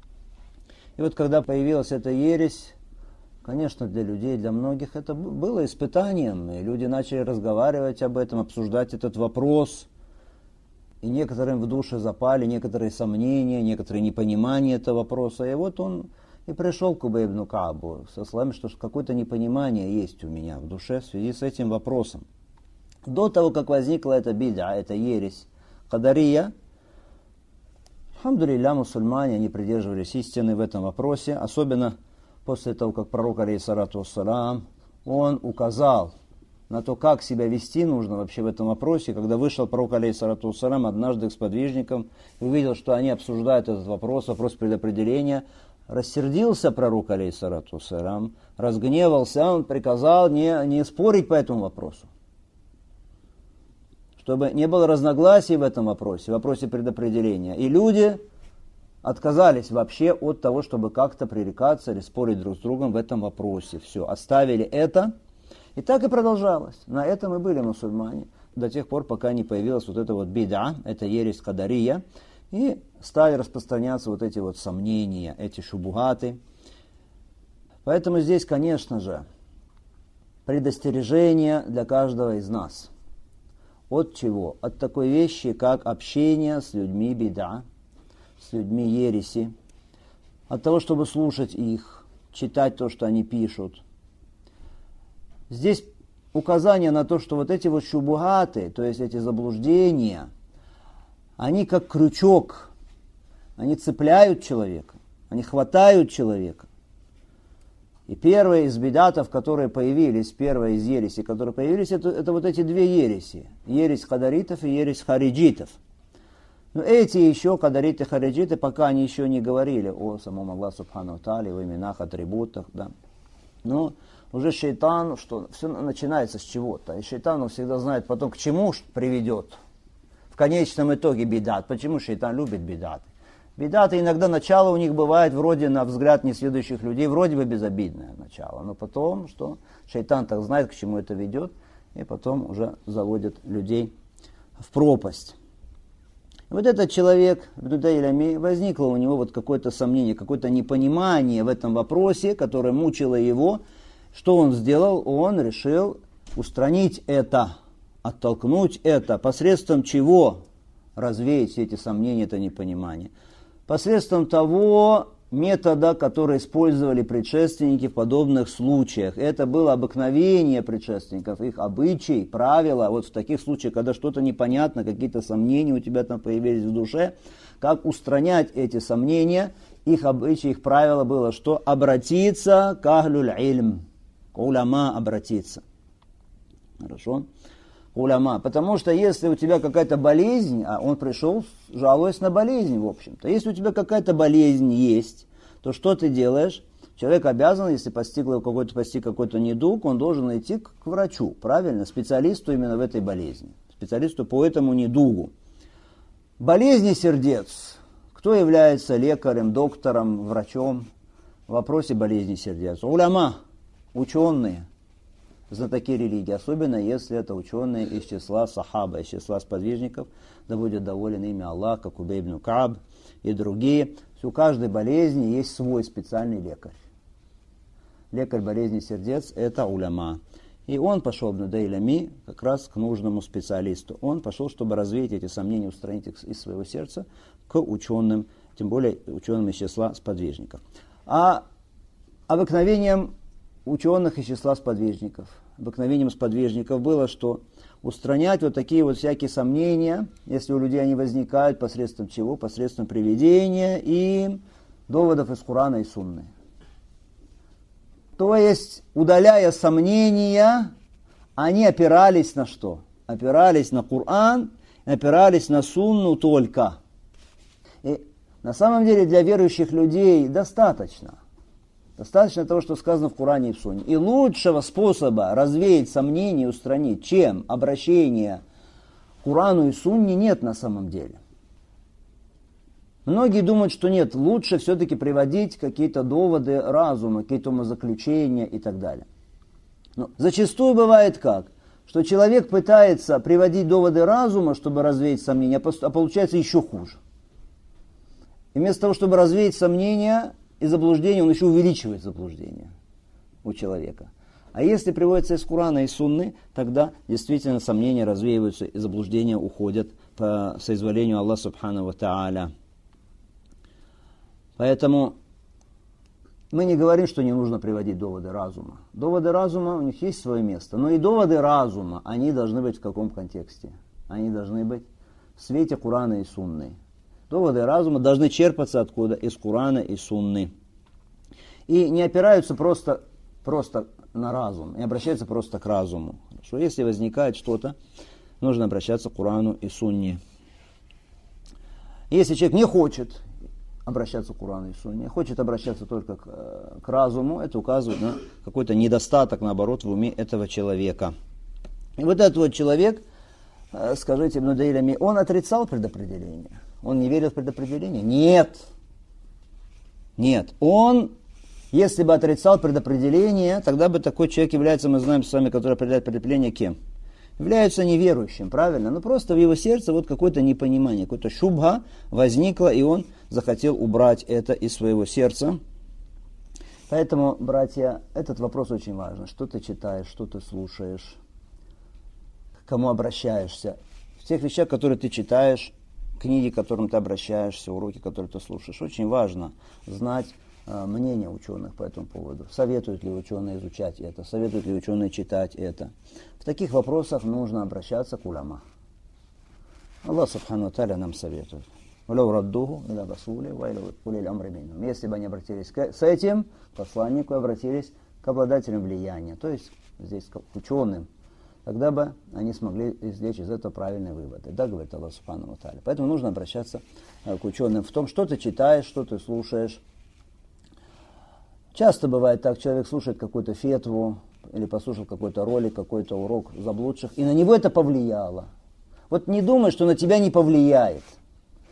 И вот когда появилась эта ересь, конечно, для людей, для многих это было испытанием, и люди начали разговаривать об этом, обсуждать этот вопрос, и некоторым в душе запали некоторые сомнения, некоторые непонимания этого вопроса, и вот он и пришел к Убай ибн Каабу со словами, что какое-то непонимание есть у меня в душе в связи с этим вопросом. До того, как возникла эта бид'a, эта ересь, кадария, алхамдулилля, мусульмане, они придерживались истины в этом вопросе, особенно после того, как пророк, алейхиссалату вассалам, он указал на то, как себя вести нужно вообще в этом вопросе. Когда вышел пророк, алейхиссалату вассалам, однажды к сподвижникам и увидел, что они обсуждают этот вопрос, вопрос предопределения, рассердился пророк, алейхиссалату вассалам, разгневался, он приказал не спорить по этому вопросу, чтобы не было разногласий в этом вопросе, в вопросе предопределения. И люди отказались вообще от того, чтобы как-то пререкаться или спорить друг с другом в этом вопросе. Все, оставили это. И так и продолжалось. На этом и были мусульмане до тех пор, пока не появилась вот эта вот бид'a, это ересь кадария, и стали распространяться вот эти вот сомнения, эти шубухаты. Поэтому здесь, конечно же, предостережение для каждого из нас. От чего? От такой вещи, как общение с людьми бид'a, с людьми ереси, от того, чтобы слушать их, читать то, что они пишут. Здесь указание на то, что вот эти вот шубухаты, то есть эти заблуждения, они как крючок, они цепляют человека, они хватают человека. И первые из бидатов, которые появились, первые из ересей, которые появились, это вот эти две ереси. Ересь кадаритов и ересь хариджитов. Но эти еще, кадариты, хариджиты, пока они еще не говорили о самом Аллахе Субхану Тааля, о именах, атрибутах, да. Но уже шайтан, что все начинается с чего-то. И шайтан, он всегда знает потом, к чему приведет. В конечном итоге бидат. Почему шайтан любит бидаты? Бидаты иногда начало у них бывает вроде на взгляд несведущих людей, вроде бы безобидное начало, но потом, что шайтан так знает, к чему это ведет, и потом уже заводит людей в пропасть. И вот этот человек, Ибн-Дайлями, возникло у него вот какое-то сомнение, какое-то непонимание в этом вопросе, которое мучило его. Что он сделал? Он решил устранить это, оттолкнуть это, посредством чего развеять все эти сомнения, это непонимание. Посредством того метода, который использовали предшественники в подобных случаях. Это было обыкновение предшественников, их обычай, правила. Вот в таких случаях, когда что-то непонятно, какие-то сомнения у тебя там появились в душе, как устранять эти сомнения, их обычай, их правило было, что обратиться к ахлюль ильм, к уляма обратиться. Хорошо? Уляма. Потому что если у тебя какая-то болезнь, а он пришел, жалуясь на болезнь, в общем-то. Если у тебя какая-то болезнь есть, то что ты делаешь? Человек обязан, если постиг какой-то недуг, он должен идти к врачу, правильно? Специалисту именно в этой болезни. Специалисту по этому недугу. Болезни сердец. Кто является лекарем, доктором, врачом в вопросе болезни сердец? Уляма, ученые. Знатоки религии, особенно если это ученые из числа сахаба, из числа сподвижников, да будет доволен ими Аллах, как Убей ибн Кааб и другие. У каждой болезни есть свой специальный лекарь. Лекарь болезни сердец – это уляма. И он пошел, Ибн Дайлями, как раз к нужному специалисту. Он пошел, чтобы развеять эти сомнения, устранить их из своего сердца, к ученым, тем более ученым из числа сподвижников. А обыкновением ученых из числа сподвижников было, что устранять вот такие вот всякие сомнения, если у людей они возникают, посредством чего? Посредством приведения им доводов из Корана и Сунны. То есть, удаляя сомнения, они опирались на что? Опирались на Коран, опирались на Сунну только. И на самом деле для верующих людей достаточно того, что сказано в Коране и в Сунне. И лучшего способа развеять сомнения и устранить, чем обращение к Корану и Сунне, нет на самом деле. Многие думают, что нет, лучше все-таки приводить какие-то доводы разума, какие-то умозаключения и так далее. Но зачастую бывает как? Что человек пытается приводить доводы разума, чтобы развеять сомнения, а получается еще хуже. И вместо того, чтобы развеять сомнения и заблуждение, он еще увеличивает заблуждение у человека. А если приводится из Корана и Сунны, тогда действительно сомнения развеиваются и заблуждения уходят по соизволению Аллаха Субхану ва Тааля. Поэтому мы не говорим, что не нужно приводить доводы разума. Доводы разума, у них есть свое место. Но и доводы разума, они должны быть в каком контексте? Они должны быть в свете Корана и Сунны. Доводы разума должны черпаться откуда? Из Корана и Сунны. И не опираются просто на разум, не обращаются просто к разуму. Что если возникает что-то, нужно обращаться к Корану и Сунне. Если человек не хочет обращаться к Корану и Сунне, хочет обращаться только к разуму, это указывает на какой-то недостаток, наоборот, в уме этого человека. И вот этот вот человек, скажите, Ибн Дайлями, он отрицал предопределение? Он не верил в предопределение? Нет. Он, если бы отрицал предопределение, тогда бы такой человек является, мы знаем с вами, который определяет предопределение, кем? Является неверующим, правильно? Но просто в его сердце вот какое-то непонимание, какое-то шубха возникло, и он захотел убрать это из своего сердца. Поэтому, братья, этот вопрос очень важен. Что ты читаешь, что ты слушаешь, к кому обращаешься. В тех вещах, которые ты читаешь, книги, к которым ты обращаешься, уроки, которые ты слушаешь. Очень важно знать мнение ученых по этому поводу. Советуют ли ученые изучать это, советуют ли ученые читать это. В таких вопросах нужно обращаться к уляма. Аллах Субхану ва Тааля нам советует. Если бы они обратились с этим к посланнику, обратились к обладателям влияния, то есть здесь к ученым, тогда бы они смогли извлечь из этого правильные выводы. Да, говорит Аллах Субхану ва Тааля. Поэтому нужно обращаться к ученым в том, что ты читаешь, что ты слушаешь. Часто бывает так, человек слушает какую-то фетву, или послушал какой-то ролик, какой-то урок заблудших, и на него это повлияло. Вот не думай, что на тебя не повлияет.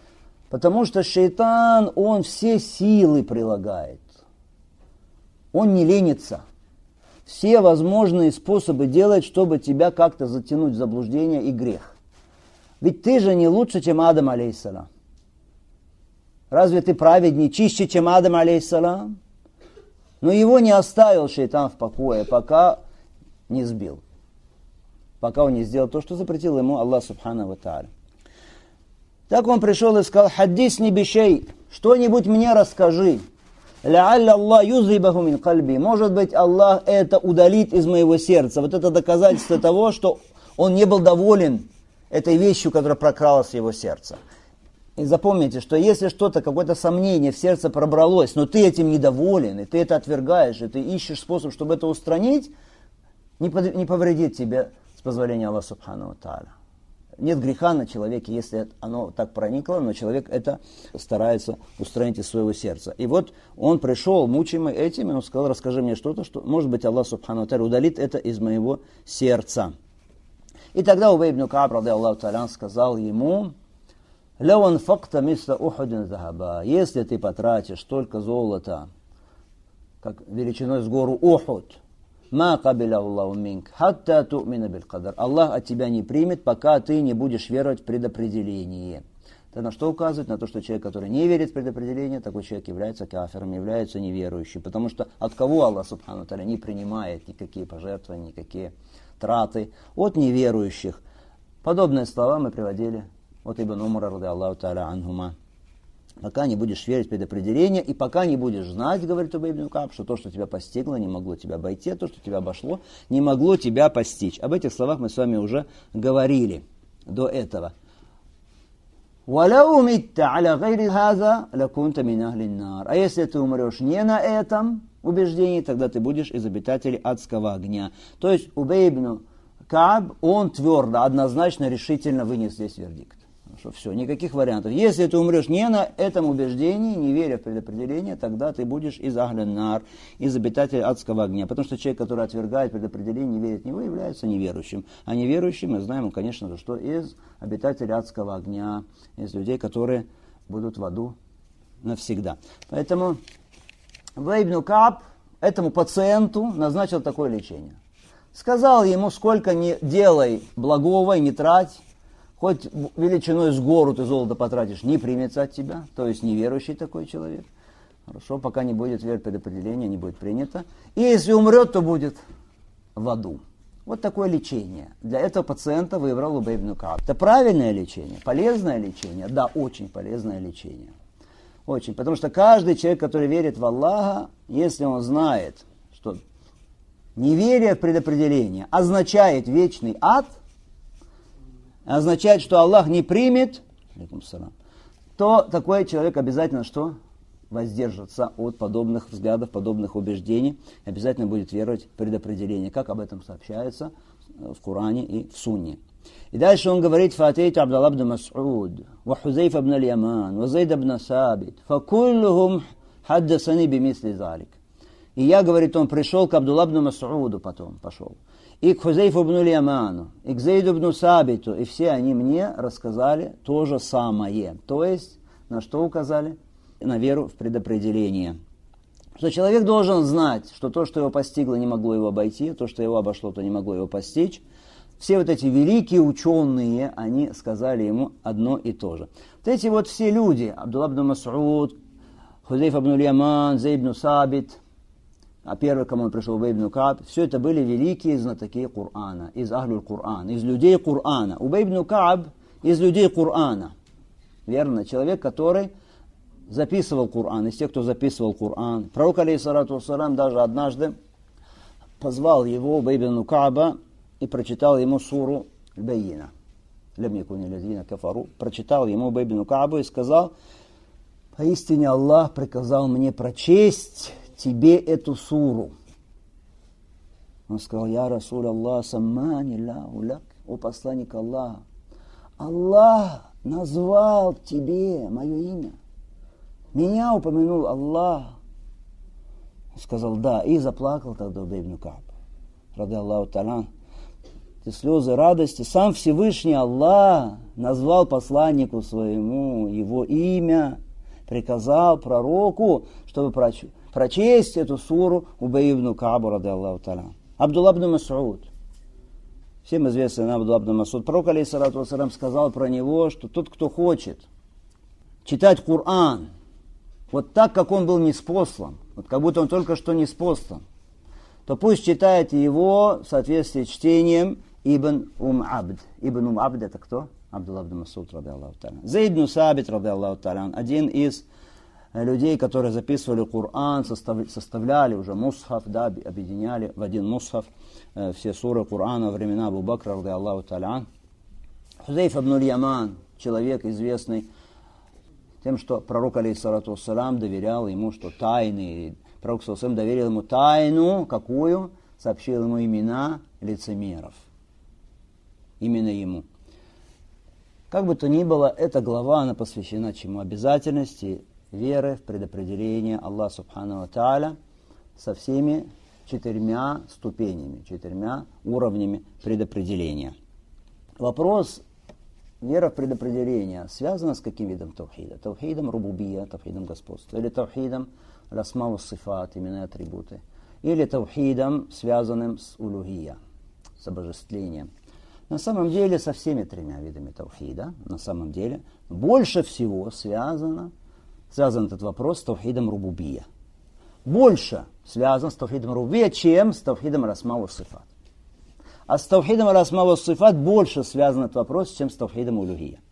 Потому что шайтан, он все силы прилагает. Он не ленится. Все возможные способы делает, чтобы тебя как-то затянуть в заблуждение и грех. Ведь ты же не лучше, чем Адам, алейхиссалам. Разве ты праведнее, чище, чем Адам, алейхиссалам? Но его не оставил шайтан в покое, пока не сбил. Пока он не сделал то, что запретил ему Аллах субхану ва тааля. Так он пришел и сказал: «Хаддисни бишей, что-нибудь мне расскажи. Ла'алля Аллах юзибаху мин кальби». Может быть, Аллах это удалит из моего сердца. Вот это доказательство того, что он не был доволен этой вещью, которая прокралась в его сердце. И запомните, что если что-то, какое-то сомнение в сердце пробралось, но ты этим недоволен, и ты это отвергаешь, и ты ищешь способ, чтобы это устранить, не повредит тебе с позволения Аллаха субхану ва тааля. Нет греха на человеке, если оно так проникло, но человек это старается устранить из своего сердца. И вот он пришел, мучимый этим, и он сказал: расскажи мне что-то, что, может быть, Аллах субхану ва тааля удалит это из моего сердца. И тогда Убей ибн Кааб, ради Аллаху тааля, сказал ему: «Лау анфакта мисла ухудин захаба». Если ты потратишь столько золота, как величиной с гору Ухуд, «Ма кабиля Аллаху минк, хатта ту'мина бил кадар». Аллах от тебя не примет, пока ты не будешь веровать в предопределение. Это на что указывает? На то, что человек, который не верит в предопределение, такой человек является кафиром, является неверующим. Потому что от кого Аллах субхану тааля не принимает никакие пожертвования, никакие траты? От неверующих. Подобные слова мы приводили от Ибн Умара, ради Аллаху тааля анхума. Пока не будешь верить в предопределение, и пока не будешь знать, говорит Убей ибн Кааб, что то, что тебя постигло, не могло тебя обойти, а то, что тебя обошло, не могло тебя постичь. Об этих словах мы с вами уже говорили до этого. А если ты умрешь не на этом убеждении, тогда ты будешь из обитателей адского огня. То есть Убей ибн Кааб, он твердо, однозначно, решительно вынес здесь вердикт. Что все, никаких вариантов. Если ты умрешь не на этом убеждении, не веря в предопределение, тогда ты будешь из ахлин-нар, из обитателей адского огня. Потому что человек, который отвергает предопределение, не верит в него, является неверующим. А неверующий, мы знаем, конечно же, что из обитателей адского огня, из людей, которые будут в аду навсегда. Поэтому Убей ибн Кааб этому пациенту назначил такое лечение. Сказал ему: сколько не делай благого и не трать, хоть величиной с гору ты золото потратишь, не примется от тебя, то есть неверующий такой человек. Хорошо, пока не будет веры предопределения, не будет принято. И если умрет, то будет в аду. Вот такое лечение. Для этого пациента выбрал Убей ибн Кааб. Это правильное лечение, полезное лечение? Да, очень полезное лечение. Очень. Потому что каждый человек, который верит в Аллаха, если он знает, что неверие в предопределение означает вечный ад, означает, что Аллах не примет, то такой человек обязательно что? Воздержится от подобных взглядов, подобных убеждений, обязательно будет веровать в предопределение, как об этом сообщается в Коране и в Сунне. И дальше он говорит: «Фатейт Абдаллах ибн Мас'уд, ва Хузейф ибн Аль-Яман, ва Зайд ибн Сабит, факуллухум хаддасани бимисли залик». И я, говорит, он пришел к Абдуллаху ибн Мас'уду, потом пошел, и к Хузейфу ибн Аль-Яману, и к Зайду ибн Сабиту, и все они мне рассказали то же самое. То есть, на что указали? На веру в предопределение. Что человек должен знать, что то, что его постигло, не могло его обойти, то, что его обошло, то не могло его постичь. Все вот эти великие ученые, они сказали ему одно и то же. Вот эти вот все люди, Абдуллах ибн Мас'уд, Хузейф ибн Аль-Яман, Зайд ибн Сабит, а первый, кому он пришел, Убей ибн Кааб, все это были великие знатоки Корана, из Ахлюль Коран, из людей Корана. Убей ибн Кааб из людей Корана. Верно? Человек, который записывал Коран, из тех, кто записывал Коран. Пророк, алейхиссалату вассалам, даже однажды позвал его, Убей ибн Кааба, и прочитал ему суру Аль-Байина. Лям якуни лазина кафару. Прочитал ему Убей ибн Каабу и сказал: поистине Аллах приказал мне прочесть тебе эту суру. Он сказал: я Расуль Аллах, саммани лаху лак, о посланник Аллаха, Аллах назвал тебе мое имя. Меня упомянул Аллах. Он сказал: да, и заплакал тогда Убей ибн Кааб, ради Аллаху та'аля. эти слезы радости. Сам Всевышний Аллах назвал посланнику своему его имя, приказал пророку, чтобы прочесть эту суру Убай ибн Каабу, ради Аллаху та'аля. Абдулла ибн Мас'уд. Всем известный Абдулла ибн Мас'уд. Пророк, алейхиссалату вассалям, сказал про него, что тот, кто хочет читать Коран вот так, как он был ниспослан, вот как будто он только что ниспослан, то пусть читает его в соответствии с чтением Ибн Абд. Ибн Абд это кто? Абдулла ибн Мас'уд, ради Аллаху та'аля. Зейд ибн Сабит, ради Аллаху та'аля, один из людей, которые записывали Коран, составляли уже мусхаф, да, объединяли в один мусхаф все суры Корана во времена Абу Бакра, ради Аллаху та'аля. Хузейф ибн Яман, человек известный тем, что пророк, алейхиссалату вассалям, доверял ему, что тайны, пророк саллаллаху доверил ему тайну, какую? Сообщил ему имена лицемеров. Именно ему. Как бы то ни было, эта глава, она посвящена чему? Обязательности веры в предопределение Аллаха Субхану ва Тааля со всеми 4 ступенями, 4 уровнями предопределения. Вопрос вера в предопределение связана с каким видом тавхида? Тавхидом рубубия, тавхидом господства, или тавхидом расма ва сифат, имена и атрибуты, или тавхидом, связанным с улухия, с обожествлением. На самом деле со всеми 3 видами тавхида, на самом деле, больше всего связан этот вопрос с тавхидом рубубия. Больше связан с тавхидом рубубия, чем с тавхидом расма ва сифат. А с тавхидом расма ва сифат больше связан этот вопрос, чем с тавхидом улухия.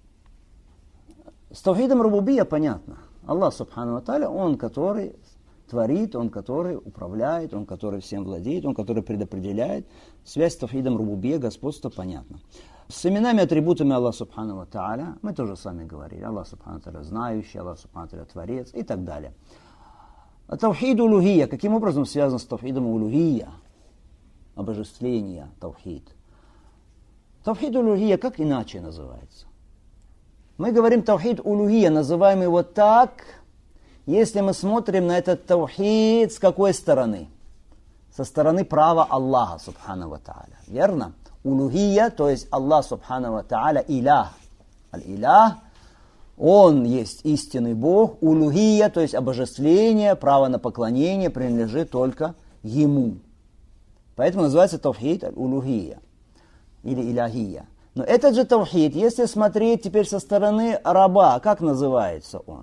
С тавхидом рубубия понятно. Аллах Субхану ва Тааля, Он, который творит, Он, который управляет, Он, который всем владеет, Он, который предопределяет. Связь с тавхидом рубубия, господства, понятно. С именами и атрибутами Аллаха Субхану ва Тааля мы тоже с вами говорили. Аллах Субхану ва Тааля знающий, Аллах Субхану ва Тааля творец и так далее. А тавхид улухия, каким образом связан с тавхидом улухия? Обожествление, тавхид. Тавхид улухия как иначе называется? Мы говорим тавхид улухия, называем его так, если мы смотрим на этот тавхид с какой стороны? Со стороны права Аллаха Субхану ва Тааля. Верно? Улухия, то есть Аллах Субхану ва Тааля илях. Аль-илях, Он есть истинный Бог. Улухия, то есть обожествление, право на поклонение принадлежит только Ему. Поэтому называется тавхид аль-улухия или иляхия. Но этот же тавхид, если смотреть теперь со стороны раба, как называется он?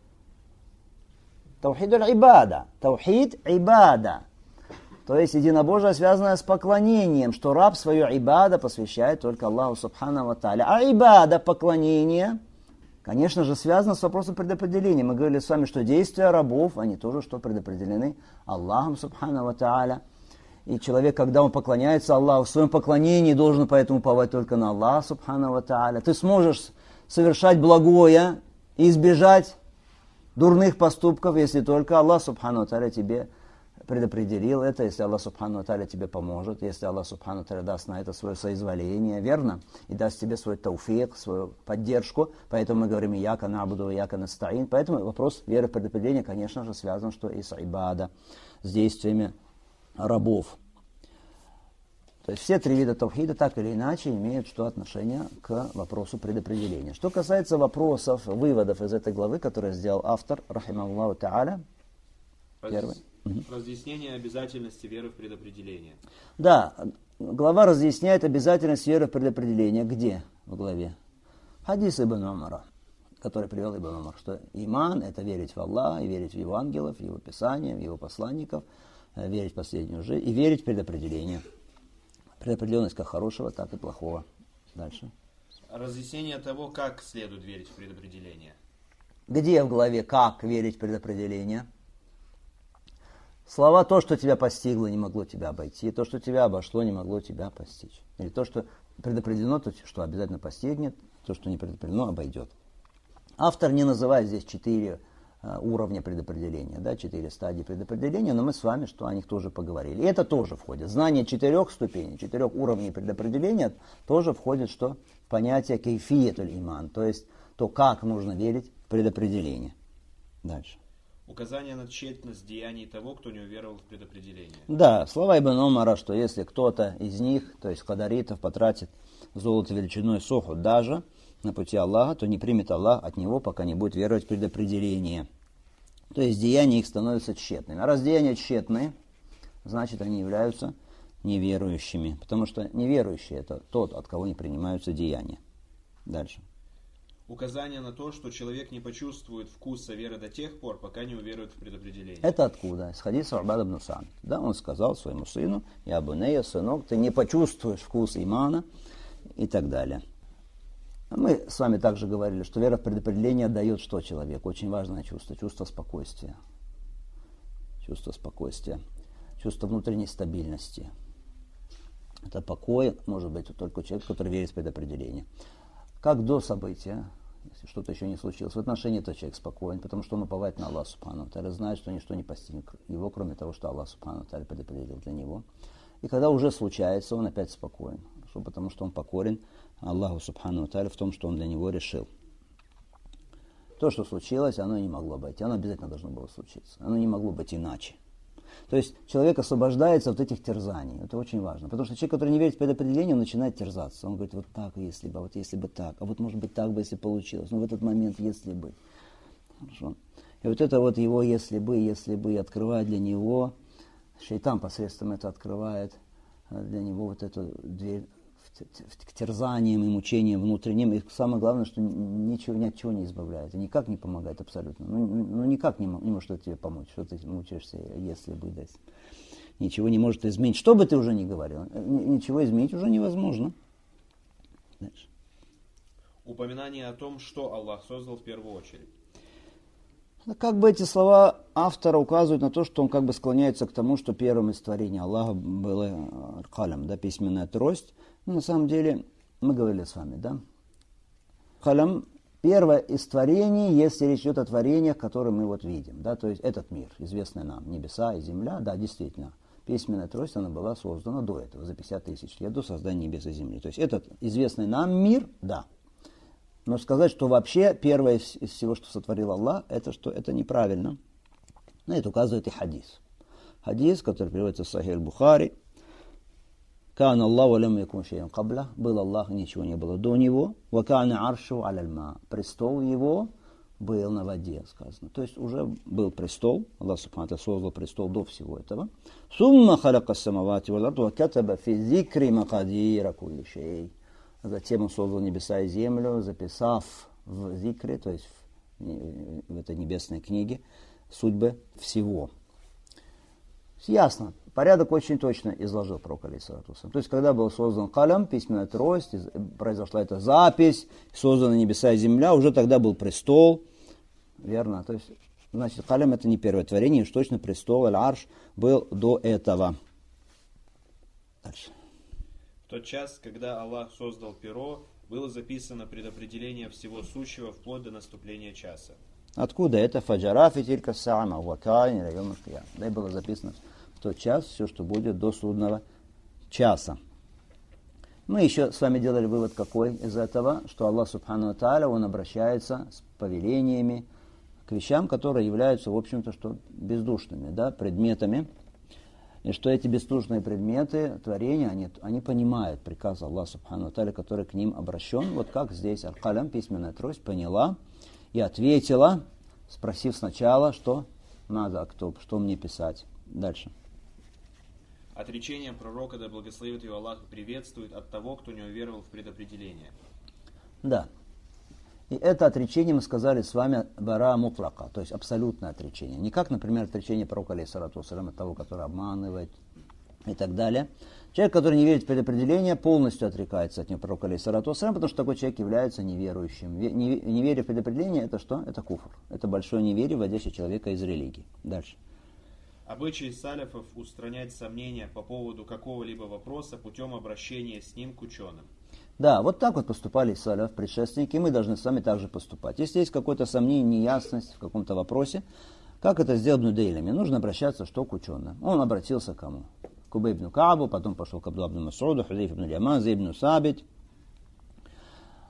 Тавхид аль-ибада. Тавхид ибада. То есть единобожие, связанное с поклонением, что раб свое ибада посвящает только Аллаху Субхану ва Тааля. А ибада, поклонение, конечно же, связано с вопросом предопределения. Мы говорили с вами, что действия рабов, они тоже что предопределены Аллахом Субхану ва Тааля. И человек, когда он поклоняется Аллаху, в своем поклонении должен поэтому уповать только на Аллаха Субхану ва Тааля. Ты сможешь совершать благое и избежать дурных поступков, если только Аллах Субхану ва Тааля тебе предопределил это, если Аллах Субхану ва Тааля тебе поможет, если Аллах Субхану ва Тааля даст на это свое соизволение, верно? И даст тебе свой тауфик, свою поддержку. Поэтому мы говорим «Ияка на'буду, ияка наста'ин». Поэтому вопрос веры в предопределение, конечно же, связан что и с ибада, с действиями рабов. То есть все 3 вида тавхида так или иначе имеют что отношение к вопросу предопределения. Что касается вопросов, выводов из этой главы, которые сделал автор, рахимахуллаху та'аля, первый. Разъяснение обязательности веры в предопределение. Да, глава разъясняет обязательность веры в предопределение. Где в главе? Хадис Ибн Умара, который привел Ибн Умар, что иман – это верить в Аллаха, и верить в Его ангелов, в Его Писания, в Его посланников, верить в последнюю жизнь и верить в предопределение. Предопределенность как хорошего, так и плохого. Дальше. Разъяснение того, как следует верить в предопределение. Где в главе «Как верить в предопределение»? Слова «то, что тебя постигло, не могло тебя обойти», «то, что тебя обошло, не могло тебя постичь». Или «то, что предопределено, то, что обязательно постигнет», «то, что не предопределено, обойдет». Автор не называет здесь 4 уровня предопределения, да, 4 стадии предопределения, но мы с вами что о них тоже поговорили. И это тоже входит. Знание 4 ступеней, 4 уровней предопределения тоже входит что? Понятие кейфиятуль иман, то есть то, как нужно верить в предопределение. Дальше. Указание на тщетность деяний того, кто не уверовал в предопределение. Да, слова Ибн Умара, что если кто-то из них, то есть кадаритов, потратит золото величиной соху даже на пути Аллаха, то не примет Аллах от него, пока не будет веровать в предопределение. То есть деяния их становятся тщетными. А раз деяния тщетные, значит они являются неверующими. Потому что неверующий — это тот, от кого не принимаются деяния. Дальше. Указание на то, что человек не почувствует вкуса веры до тех пор, пока не уверует в предопределение. Это откуда? Из хадиса Убада ибн Самит. Да, он сказал своему сыну: «Я бунейя, сынок, ты не почувствуешь вкус имана», и так далее. Мы с вами также говорили, что вера в предопределение дает что человеку? Очень важное чувство. Чувство спокойствия. Чувство спокойствия. Чувство внутренней стабильности. Это покой может быть только у человека, который верит в предопределение. Как до события, если что-то еще не случилось, в отношении этого человек спокоен, потому что он уповает на Аллаха Субхану ва Тааля, знает, что ничто не постигнет его, кроме того, что Аллах Субхану ва Тааля предопределил для него. И когда уже случается, он опять спокоен, потому что он покорен Аллаху Субхану ва Тааля в том, что он для него решил. То, что случилось, оно не могло быть, оно обязательно должно было случиться, оно не могло быть иначе. То есть человек освобождается от этих терзаний. Это очень важно. Потому что человек, который не верит в предопределение, он начинает терзаться. Он говорит: вот так, если бы, а вот если бы так, а вот может быть так бы, если получилось. Ну в этот момент, если бы. Хорошо. И вот это вот его если бы, открывает для него, шайтан посредством это открывает для него вот эту дверь к терзаниям и мучениям внутренним. И самое главное, что ничего, ни от чего не избавляет. И никак не помогает абсолютно. Ну никак не может это тебе помочь. Что ты мучаешься, если бы, да. Ничего не может изменить. Что бы ты уже ни говорил, ничего изменить уже невозможно. Дальше. Упоминание о том, что Аллах создал в первую очередь. Как бы эти слова автора указывают на то, что он как бы склоняется к тому, что первым из творений Аллаха было калям, да, письменная трость. Но на самом деле, мы говорили с вами, да, калям первое из творений, если речь идет о творениях, которые мы вот видим, да, то есть этот мир, известный нам, небеса и земля, да, действительно, письменная трость, она была создана до этого, за 50 тысяч лет до создания небес и земли. То есть этот известный нам мир, да. Но сказать, что вообще первое из всего, что сотворил Аллах, это неправильно. На это указывает и хадис. Хадис, который приводится в Сахих Бухари. «Кан Аллаху лям якун шей'ан кабля». Был Аллах, ничего не было до него. «Ва кана аршу аля лма». Престол его был на воде, сказано. То есть уже был престол. Аллах Субхану ва Тааля создал престол до всего этого. «Сумма халяка ас-самавати вал ард ва катаба фи зикри макадира кулли шей». Затем он создал небеса и землю, записав в зикре, то есть в этой небесной книге, судьбы всего. Ясно. Порядок очень точно изложил пророк алейхиссалату вассалям. То есть, когда был создан калям, письменная трость, произошла эта запись, созданы небеса и земля, уже тогда был престол. Верно. То есть, значит, калям — это не первое творение, уж точно престол, аль-арш, был до этого. Дальше. В тот час, когда Аллах создал перо, было записано предопределение всего сущего вплоть до наступления часа. Откуда это? Фаджарафи тилька саама вакайн район кияма. Да, и было записано в тот час все, что будет до судного часа. Мы еще с вами делали вывод какой из этого, что Аллах Субхану ва Тааля, он обращается с повелениями к вещам, которые являются, в общем-то, что бездушными, да, предметами. И что эти бездушные предметы, творения, они понимают приказ Аллаха Субхану ва Тааля, который к ним обращен. Вот как здесь аль-калям, письменная трость, поняла и ответила, спросив сначала, что надо, что мне писать. Дальше. Отречение пророка, да благословит его Аллах, приветствует от того, кто не уверовал в предопределение. Да. И это отречение, мы сказали с вами, бара мутлака, то есть абсолютное отречение. Не как, например, отречение пророка алейхиссалату вассалям от того, который обманывает и так далее. Человек, который не верит в предопределение, полностью отрекается от него пророка алейхиссалату вассалям, потому что такой человек является неверующим. Неверие в предопределение — это что? Это куфр. Это большое неверие, вводящее человека из религии. Дальше. Обычай саляфов устранять сомнения по поводу какого-либо вопроса путем обращения с ним к ученым. Да, вот так вот поступали саляф, предшественники, и мы должны с вами также поступать. Если есть какое-то сомнение, неясность в каком-то вопросе, как это сделал Ибн Дейлями? Нужно обращаться что к ученым. Он обратился к кому? К Убей ибн Каабу, потом пошел к Абдуллаху ибн Мас'уду, Хузайфе ибн Яман, Зейд ибн Сабит.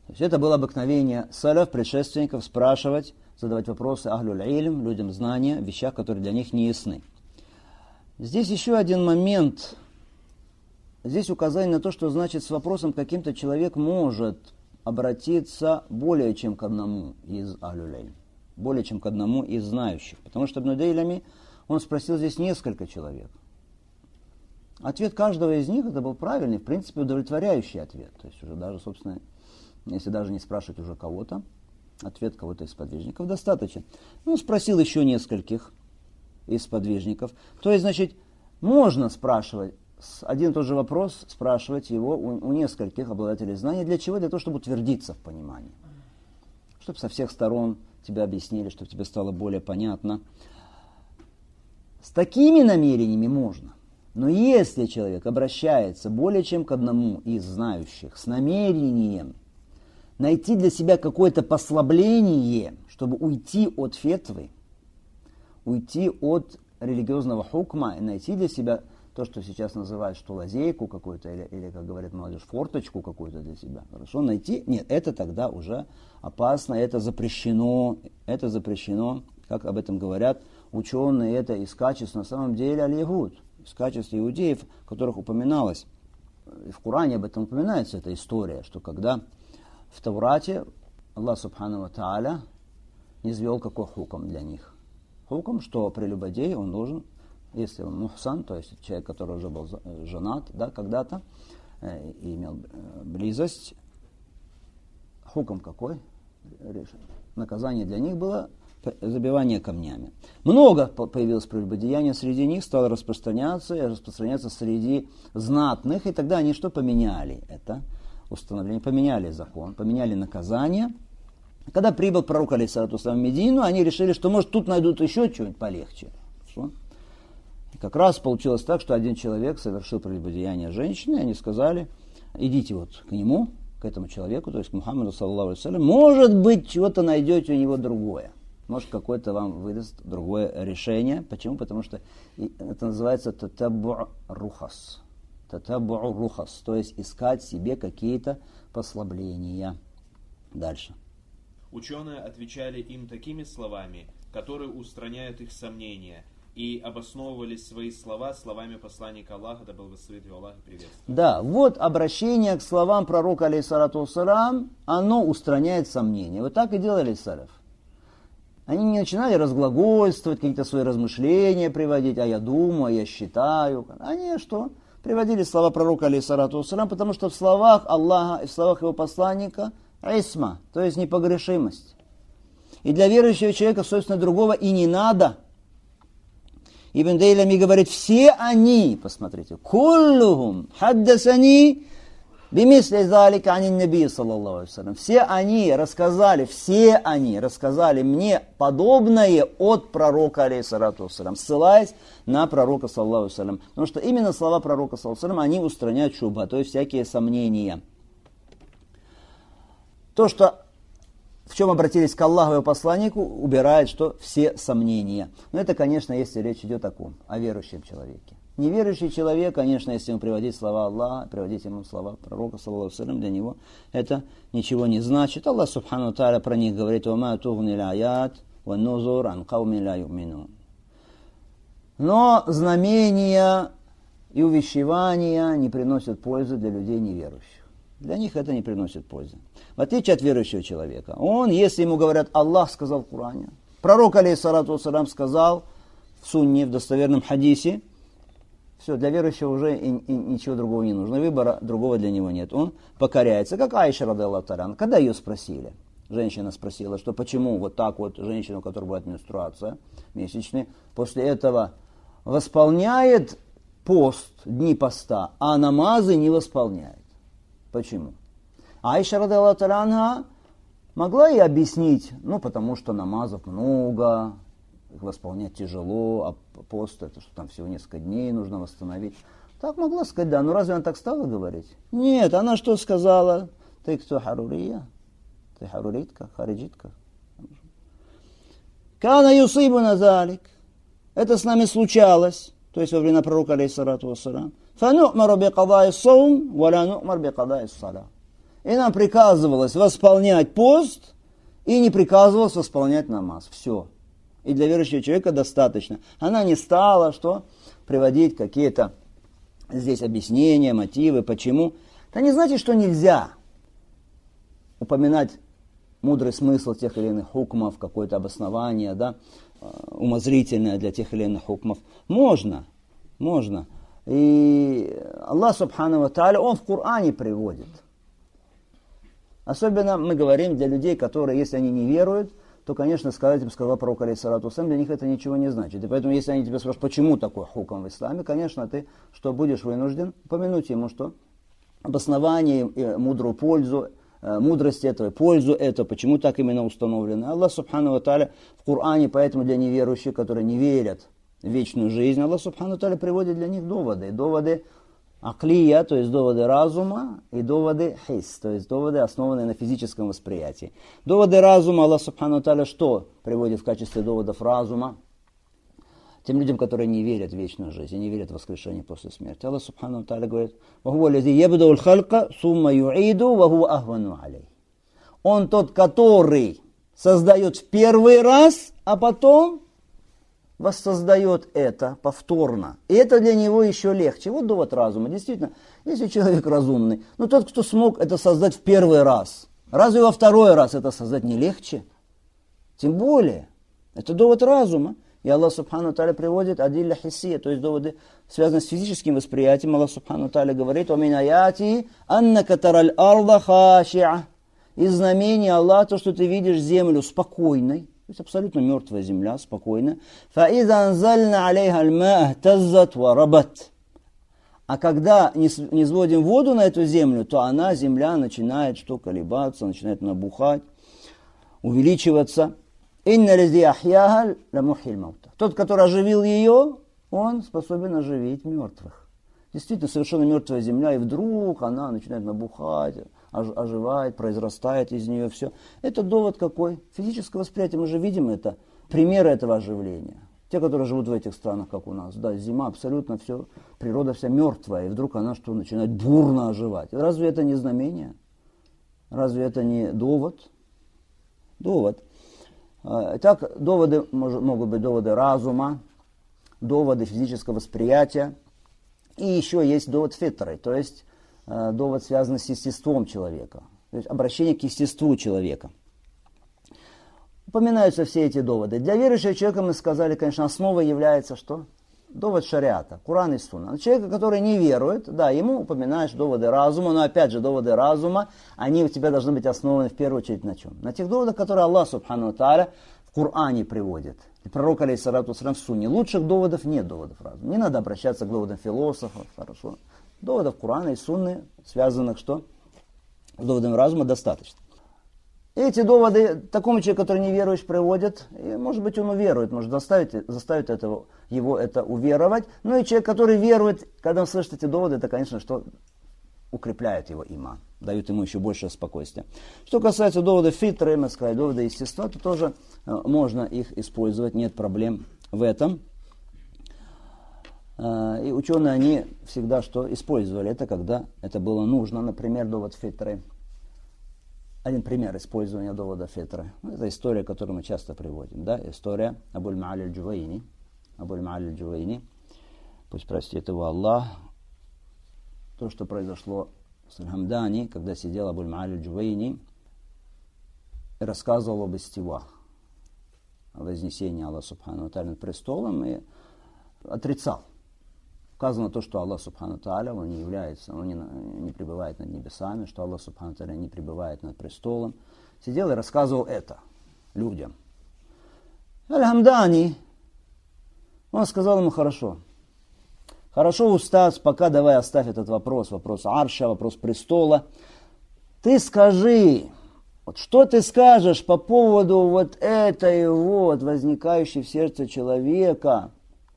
То есть это было обыкновение салаф, предшественников, спрашивать, задавать вопросы ахлюль илм, людям знания, в вещах, которые для них не ясны. Здесь еще один момент. Здесь указание на то, что значит с вопросом каким-то человек может обратиться более чем к одному из ахлюль илм, более чем к одному из знающих. Потому что Ибн Дейлями, он спросил здесь несколько человек. Ответ каждого из них это был правильный, в принципе, удовлетворяющий ответ. То есть уже даже, собственно, если даже не спрашивать уже кого-то, ответ кого-то из сподвижников достаточен. Ну, спросил еще нескольких из сподвижников. То есть, значит, можно спрашивать один и тот же вопрос, спрашивать его у нескольких обладателей знаний. Для чего? Для того, чтобы утвердиться в понимании. Чтобы со всех сторон тебе объяснили, чтобы тебе стало более понятно. С такими намерениями можно. Но если человек обращается более чем к одному из знающих с намерением найти для себя какое-то послабление, чтобы уйти от фетвы, уйти от религиозного хукма и найти для себя то, что сейчас называют, что лазейку какую-то, или как говорит молодежь, форточку какую-то для себя. Хорошо, найти? Нет, это тогда уже опасно, это запрещено, как об этом говорят ученые, это из качеств на самом деле аль-ягуд, из качеств иудеев, о которых упоминалось. И в Коране об этом упоминается эта история, что когда в Таврате Аллах Субхану ва Тааля низвел какой хукм для них. Хукм, что прелюбодей, он должен, если он мухсан, то есть человек, который уже был женат, да, когда-то, и имел близость, хукм какой? Наказание для них было забивание камнями. Много появилось прелюбодеяния среди них, стало распространяться среди знатных, и тогда они что поменяли? Это установление, поменяли закон, поменяли наказание. Когда прибыл пророк алейхиссалату вассалам в Медину, они решили, что может тут найдут еще что-нибудь полегче. И как раз получилось так, что один человек совершил прелюбодеяние женщины, и они сказали, идите вот к нему, к этому человеку, то есть к Мухаммаду саллаллаху алейхи вассалям, может быть, чего-то найдете у него другое. Может, какой-то вам выдаст другое решение. Почему? Потому что это называется татаббу рухас. Татаббу рухас, то есть искать себе какие-то послабления. Дальше. Ученые отвечали им такими словами, которые устраняют их сомнения, и обосновывали свои слова словами посланника Аллаха, да благословит его Аллах и приветствует. Да, вот обращение к словам пророка, алейхиссалату вассалам, оно устраняет сомнения. Вот так и делали салаф. Они не начинали разглагольствовать, какие-то свои размышления приводить, а я думаю, а я считаю. Они что? Приводили слова пророка, алейхиссалату вассалам, потому что в словах Аллаха и в словах его посланника исма, то есть непогрешимость. И для верующего человека, собственно, другого и не надо. Ибн Дейлями говорит, все они, посмотрите, куллухум хаддасани бимисли залика анин наби саллаллаху алейхи вассалям. Все они рассказали мне подобное от пророка, алейхиссалату вассалям, ссылаясь на пророка, саллаллаху алейхи вассалям. Потому что именно слова пророка, саллаллаху алейхи вассалям, они устраняют шубха, то есть всякие сомнения. То, что в чем обратились к Аллаху и его посланнику, убирает что? Все сомнения. Но это, конечно, если речь идет о ком? О верующем человеке. Неверующий человек, конечно, если ему приводить слова Аллаха, приводить ему слова пророка, саллаллаху алейхи вассалям, для него это ничего не значит. Аллах субхану ва тааля про них говорит: «Вама тугни л-аят ва нузур ан кауми ла юминун». Но знамения и увещевания не приносят пользы для людей неверующих. Для них это не приносит пользы. В отличие от верующего человека. Он, если ему говорят, Аллах сказал в Коране, пророк, алейхиссалату вассалям, сказал в сунне, в достоверном хадисе, все, для верующего уже и ничего другого не нужно. Выбора другого для него нет. Он покоряется. Как Аиша, радиаллаху та'аля, когда ее спросили, женщина спросила, что почему вот так вот женщина, у которой бывает менструация месячная, после этого восполняет пост, дни поста, а намазы не восполняет. Почему? Аиша, радиаллаху та'аля, могла ей объяснить, потому что намазов много, их восполнять тяжело, а пост это что там всего несколько дней нужно восстановить. Так могла сказать, да, но разве она так стала говорить? Нет, она что сказала? Ты кто, харурия? Ты харуритка, хариджитка? Кана юсибу назалик. Это с нами случалось, то есть во время пророка, алейхиссалату вассалам. Фану'мару би кадаи ссаум, ва ла ну'мар би кадаи ссала. И нам приказывалось восполнять пост, и не приказывалось восполнять намаз. Все. И для верующего человека достаточно. Она не стала, что приводить какие-то здесь объяснения, мотивы, почему. Это не значит, что нельзя упоминать мудрый смысл тех или иных хукмов, какое-то обоснование, да, умозрительное для тех или иных хукмов. Можно. И Аллах Субхану ва Тааля, Он в Коране приводит. Особенно мы говорим для людей, которые, если они не веруют, то, конечно, сказать им, сказал пророк, алейхиссалату вассалям, для них это ничего не значит. И поэтому, если они тебя спрашивают, почему такой хукм в исламе, конечно, ты что будешь вынужден упомянуть ему, что обоснование и мудрую пользу, мудрость этого, пользу этого, почему так именно установлено. Аллах Субхану ва Тааля в Коране, поэтому для неверующих, которые не верят в вечную жизнь, Аллах Субхану ва Тааля приводит для них доводы. Доводы аклия, то есть доводы разума, и доводы хис, то есть доводы, основанные на физическом восприятии. Доводы разума Аллах Субхану ва Тааля что приводит в качестве доводов разума? Тем людям, которые не верят в вечную жизнь, не верят в воскрешение после смерти. Аллах Субхану ва Тааля говорит: Он тот, который создает в первый раз, а потом воссоздает это повторно. И это для него еще легче. Вот довод разума. Действительно, если человек разумный, но тот, кто смог это создать в первый раз, разве во второй раз это создать не легче? Тем более, это довод разума. И Аллах Субхану ва Тааля приводит адилля хиссия, то есть доводы, связанные с физическим восприятием. Аллах Субхану ва Тааля говорит: «Омин аяти аннака тараль арда хашиа». Из знамений Аллаха то, что ты видишь землю спокойной, то есть абсолютно мертвая земля, спокойно. «Фаиза анзальна алейха аль-ма ахтаззат ва рабат». А когда не сводим воду на эту землю, то она, земля, начинает что колебаться, начинает набухать, увеличиваться. «Инна лази ахьяха ламухиль маута». Тот, который оживил ее, он способен оживить мертвых. Действительно, совершенно мертвая земля, и вдруг она начинает набухать, оживает, произрастает из нее все. Это довод какой? Физическое восприятие, мы же видим это, примеры этого оживления. Те, которые живут в этих странах, как у нас, да, зима абсолютно все, природа вся мертвая, и вдруг она что, начинает бурно оживать. Разве это не знамение? Разве это не довод? Довод. Итак, доводы могут быть доводы разума, доводы физического восприятия. И еще есть довод фитры, то есть довод, связанный с естеством человека, то есть обращение к естеству человека. Упоминаются все эти доводы. Для верующего человека, мы сказали, конечно, основой является что? Довод шариата, Куран и Сунна. Человека, который не верует, да, ему упоминаешь доводы разума, но опять же, доводы разума, они у тебя должны быть основаны в первую очередь на чем? На тех доводах, которые Аллах Субхану ва Тааля в Коране приводит. И пророк, алейхиссалату вассалям, в Сунне. Лучших доводов нет доводов разума. Не надо обращаться к доводам философов, хорошо. Доводов Корана и Сунны, связанных что? С доводами разума, достаточно. Эти доводы такому человеку, который не верующий, приводят, и, может быть, он уверует, может заставить его это уверовать. Но и человек, который верует, когда он слышит эти доводы, это, конечно, что укрепляет его иман, дают ему еще больше спокойствия. Что касается доводов фитры, мы сказали, доводы естества, то тоже можно их использовать, нет проблем в этом. И ученые, они всегда что использовали это, когда это было нужно. Например, довод фитры. Один пример использования довода фитры. Это история, которую мы часто приводим. Да? История Абуль-Ма'аль аль-Джувайни. Абуль-Ма'аль аль-Джувайни. Пусть простит его Аллах. То, что произошло с Аль-Хамдани, когда сидел Абуль-Ма'аль аль-Джувайни и рассказывал об истивах, о вознесении Аллаха Субхану ва Тааля над престолом, и отрицал. Указано то, что Аллах Субхану ва Тааля, он не является, он не пребывает над небесами, что Аллах Субхану ва Тааля не пребывает над престолом. Сидел и рассказывал это людям. Аль-Хамдани, он сказал ему: хорошо, устаз, пока давай оставь этот вопрос арша, вопрос престола. Ты скажи, вот что ты скажешь по поводу вот этой вот возникающей в сердце человека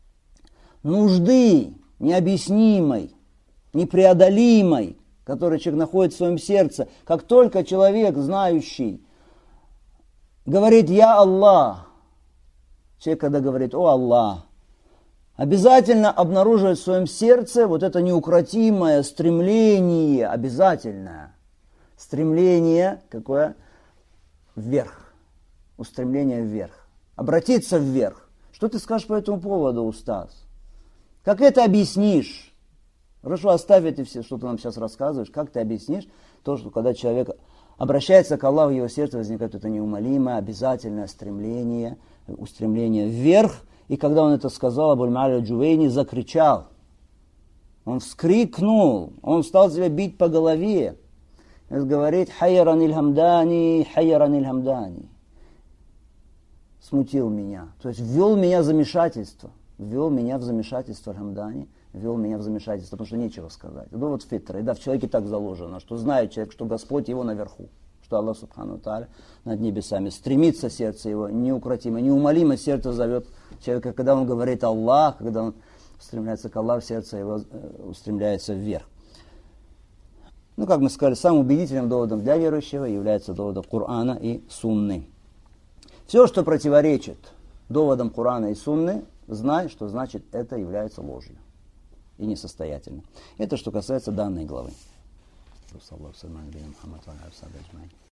нужды необъяснимой, непреодолимой, которую человек находит в своем сердце. Как только человек, знающий, говорит «Я Аллах», человек, когда говорит «О Аллах», обязательно обнаруживает в своем сердце вот это неукротимое стремление, обязательное, Стремление какое? Вверх. Устремление вверх. Обратиться вверх. Что ты скажешь по этому поводу, устаз? Как это объяснишь? Хорошо, оставь это все, что ты нам сейчас рассказываешь. Как ты объяснишь то, что когда человек обращается к Аллаху, в его сердце возникает это неумолимое, обязательное стремление, устремление вверх. И когда он это сказал, Абуль-Ма'аль аль-Джувейни закричал. Он вскрикнул, он стал себя бить по голове. Он говорит: «Хайяран иль-хамдани, хайяран иль-хамдани». Смутил меня, то есть ввел меня в замешательство. Ввел меня в замешательство, аль-хамдани, ввел меня в замешательство, потому что нечего сказать. Это вот фитра, да, в человеке так заложено, что знает человек, что Господь его наверху, что Аллах Субхану Тааля над небесами. Стремится сердце его, неукротимо, неумолимо сердце зовет человека, когда он говорит Аллах, когда он устремляется к Аллаху, сердце его устремляется вверх. Ну, как мы сказали, самым убедительным доводом для верующего является доводом Корана и Сунны. Все, что противоречит доводам Корана и Сунны, знай, что значит это является ложью и несостоятельным. Это что касается данной главы.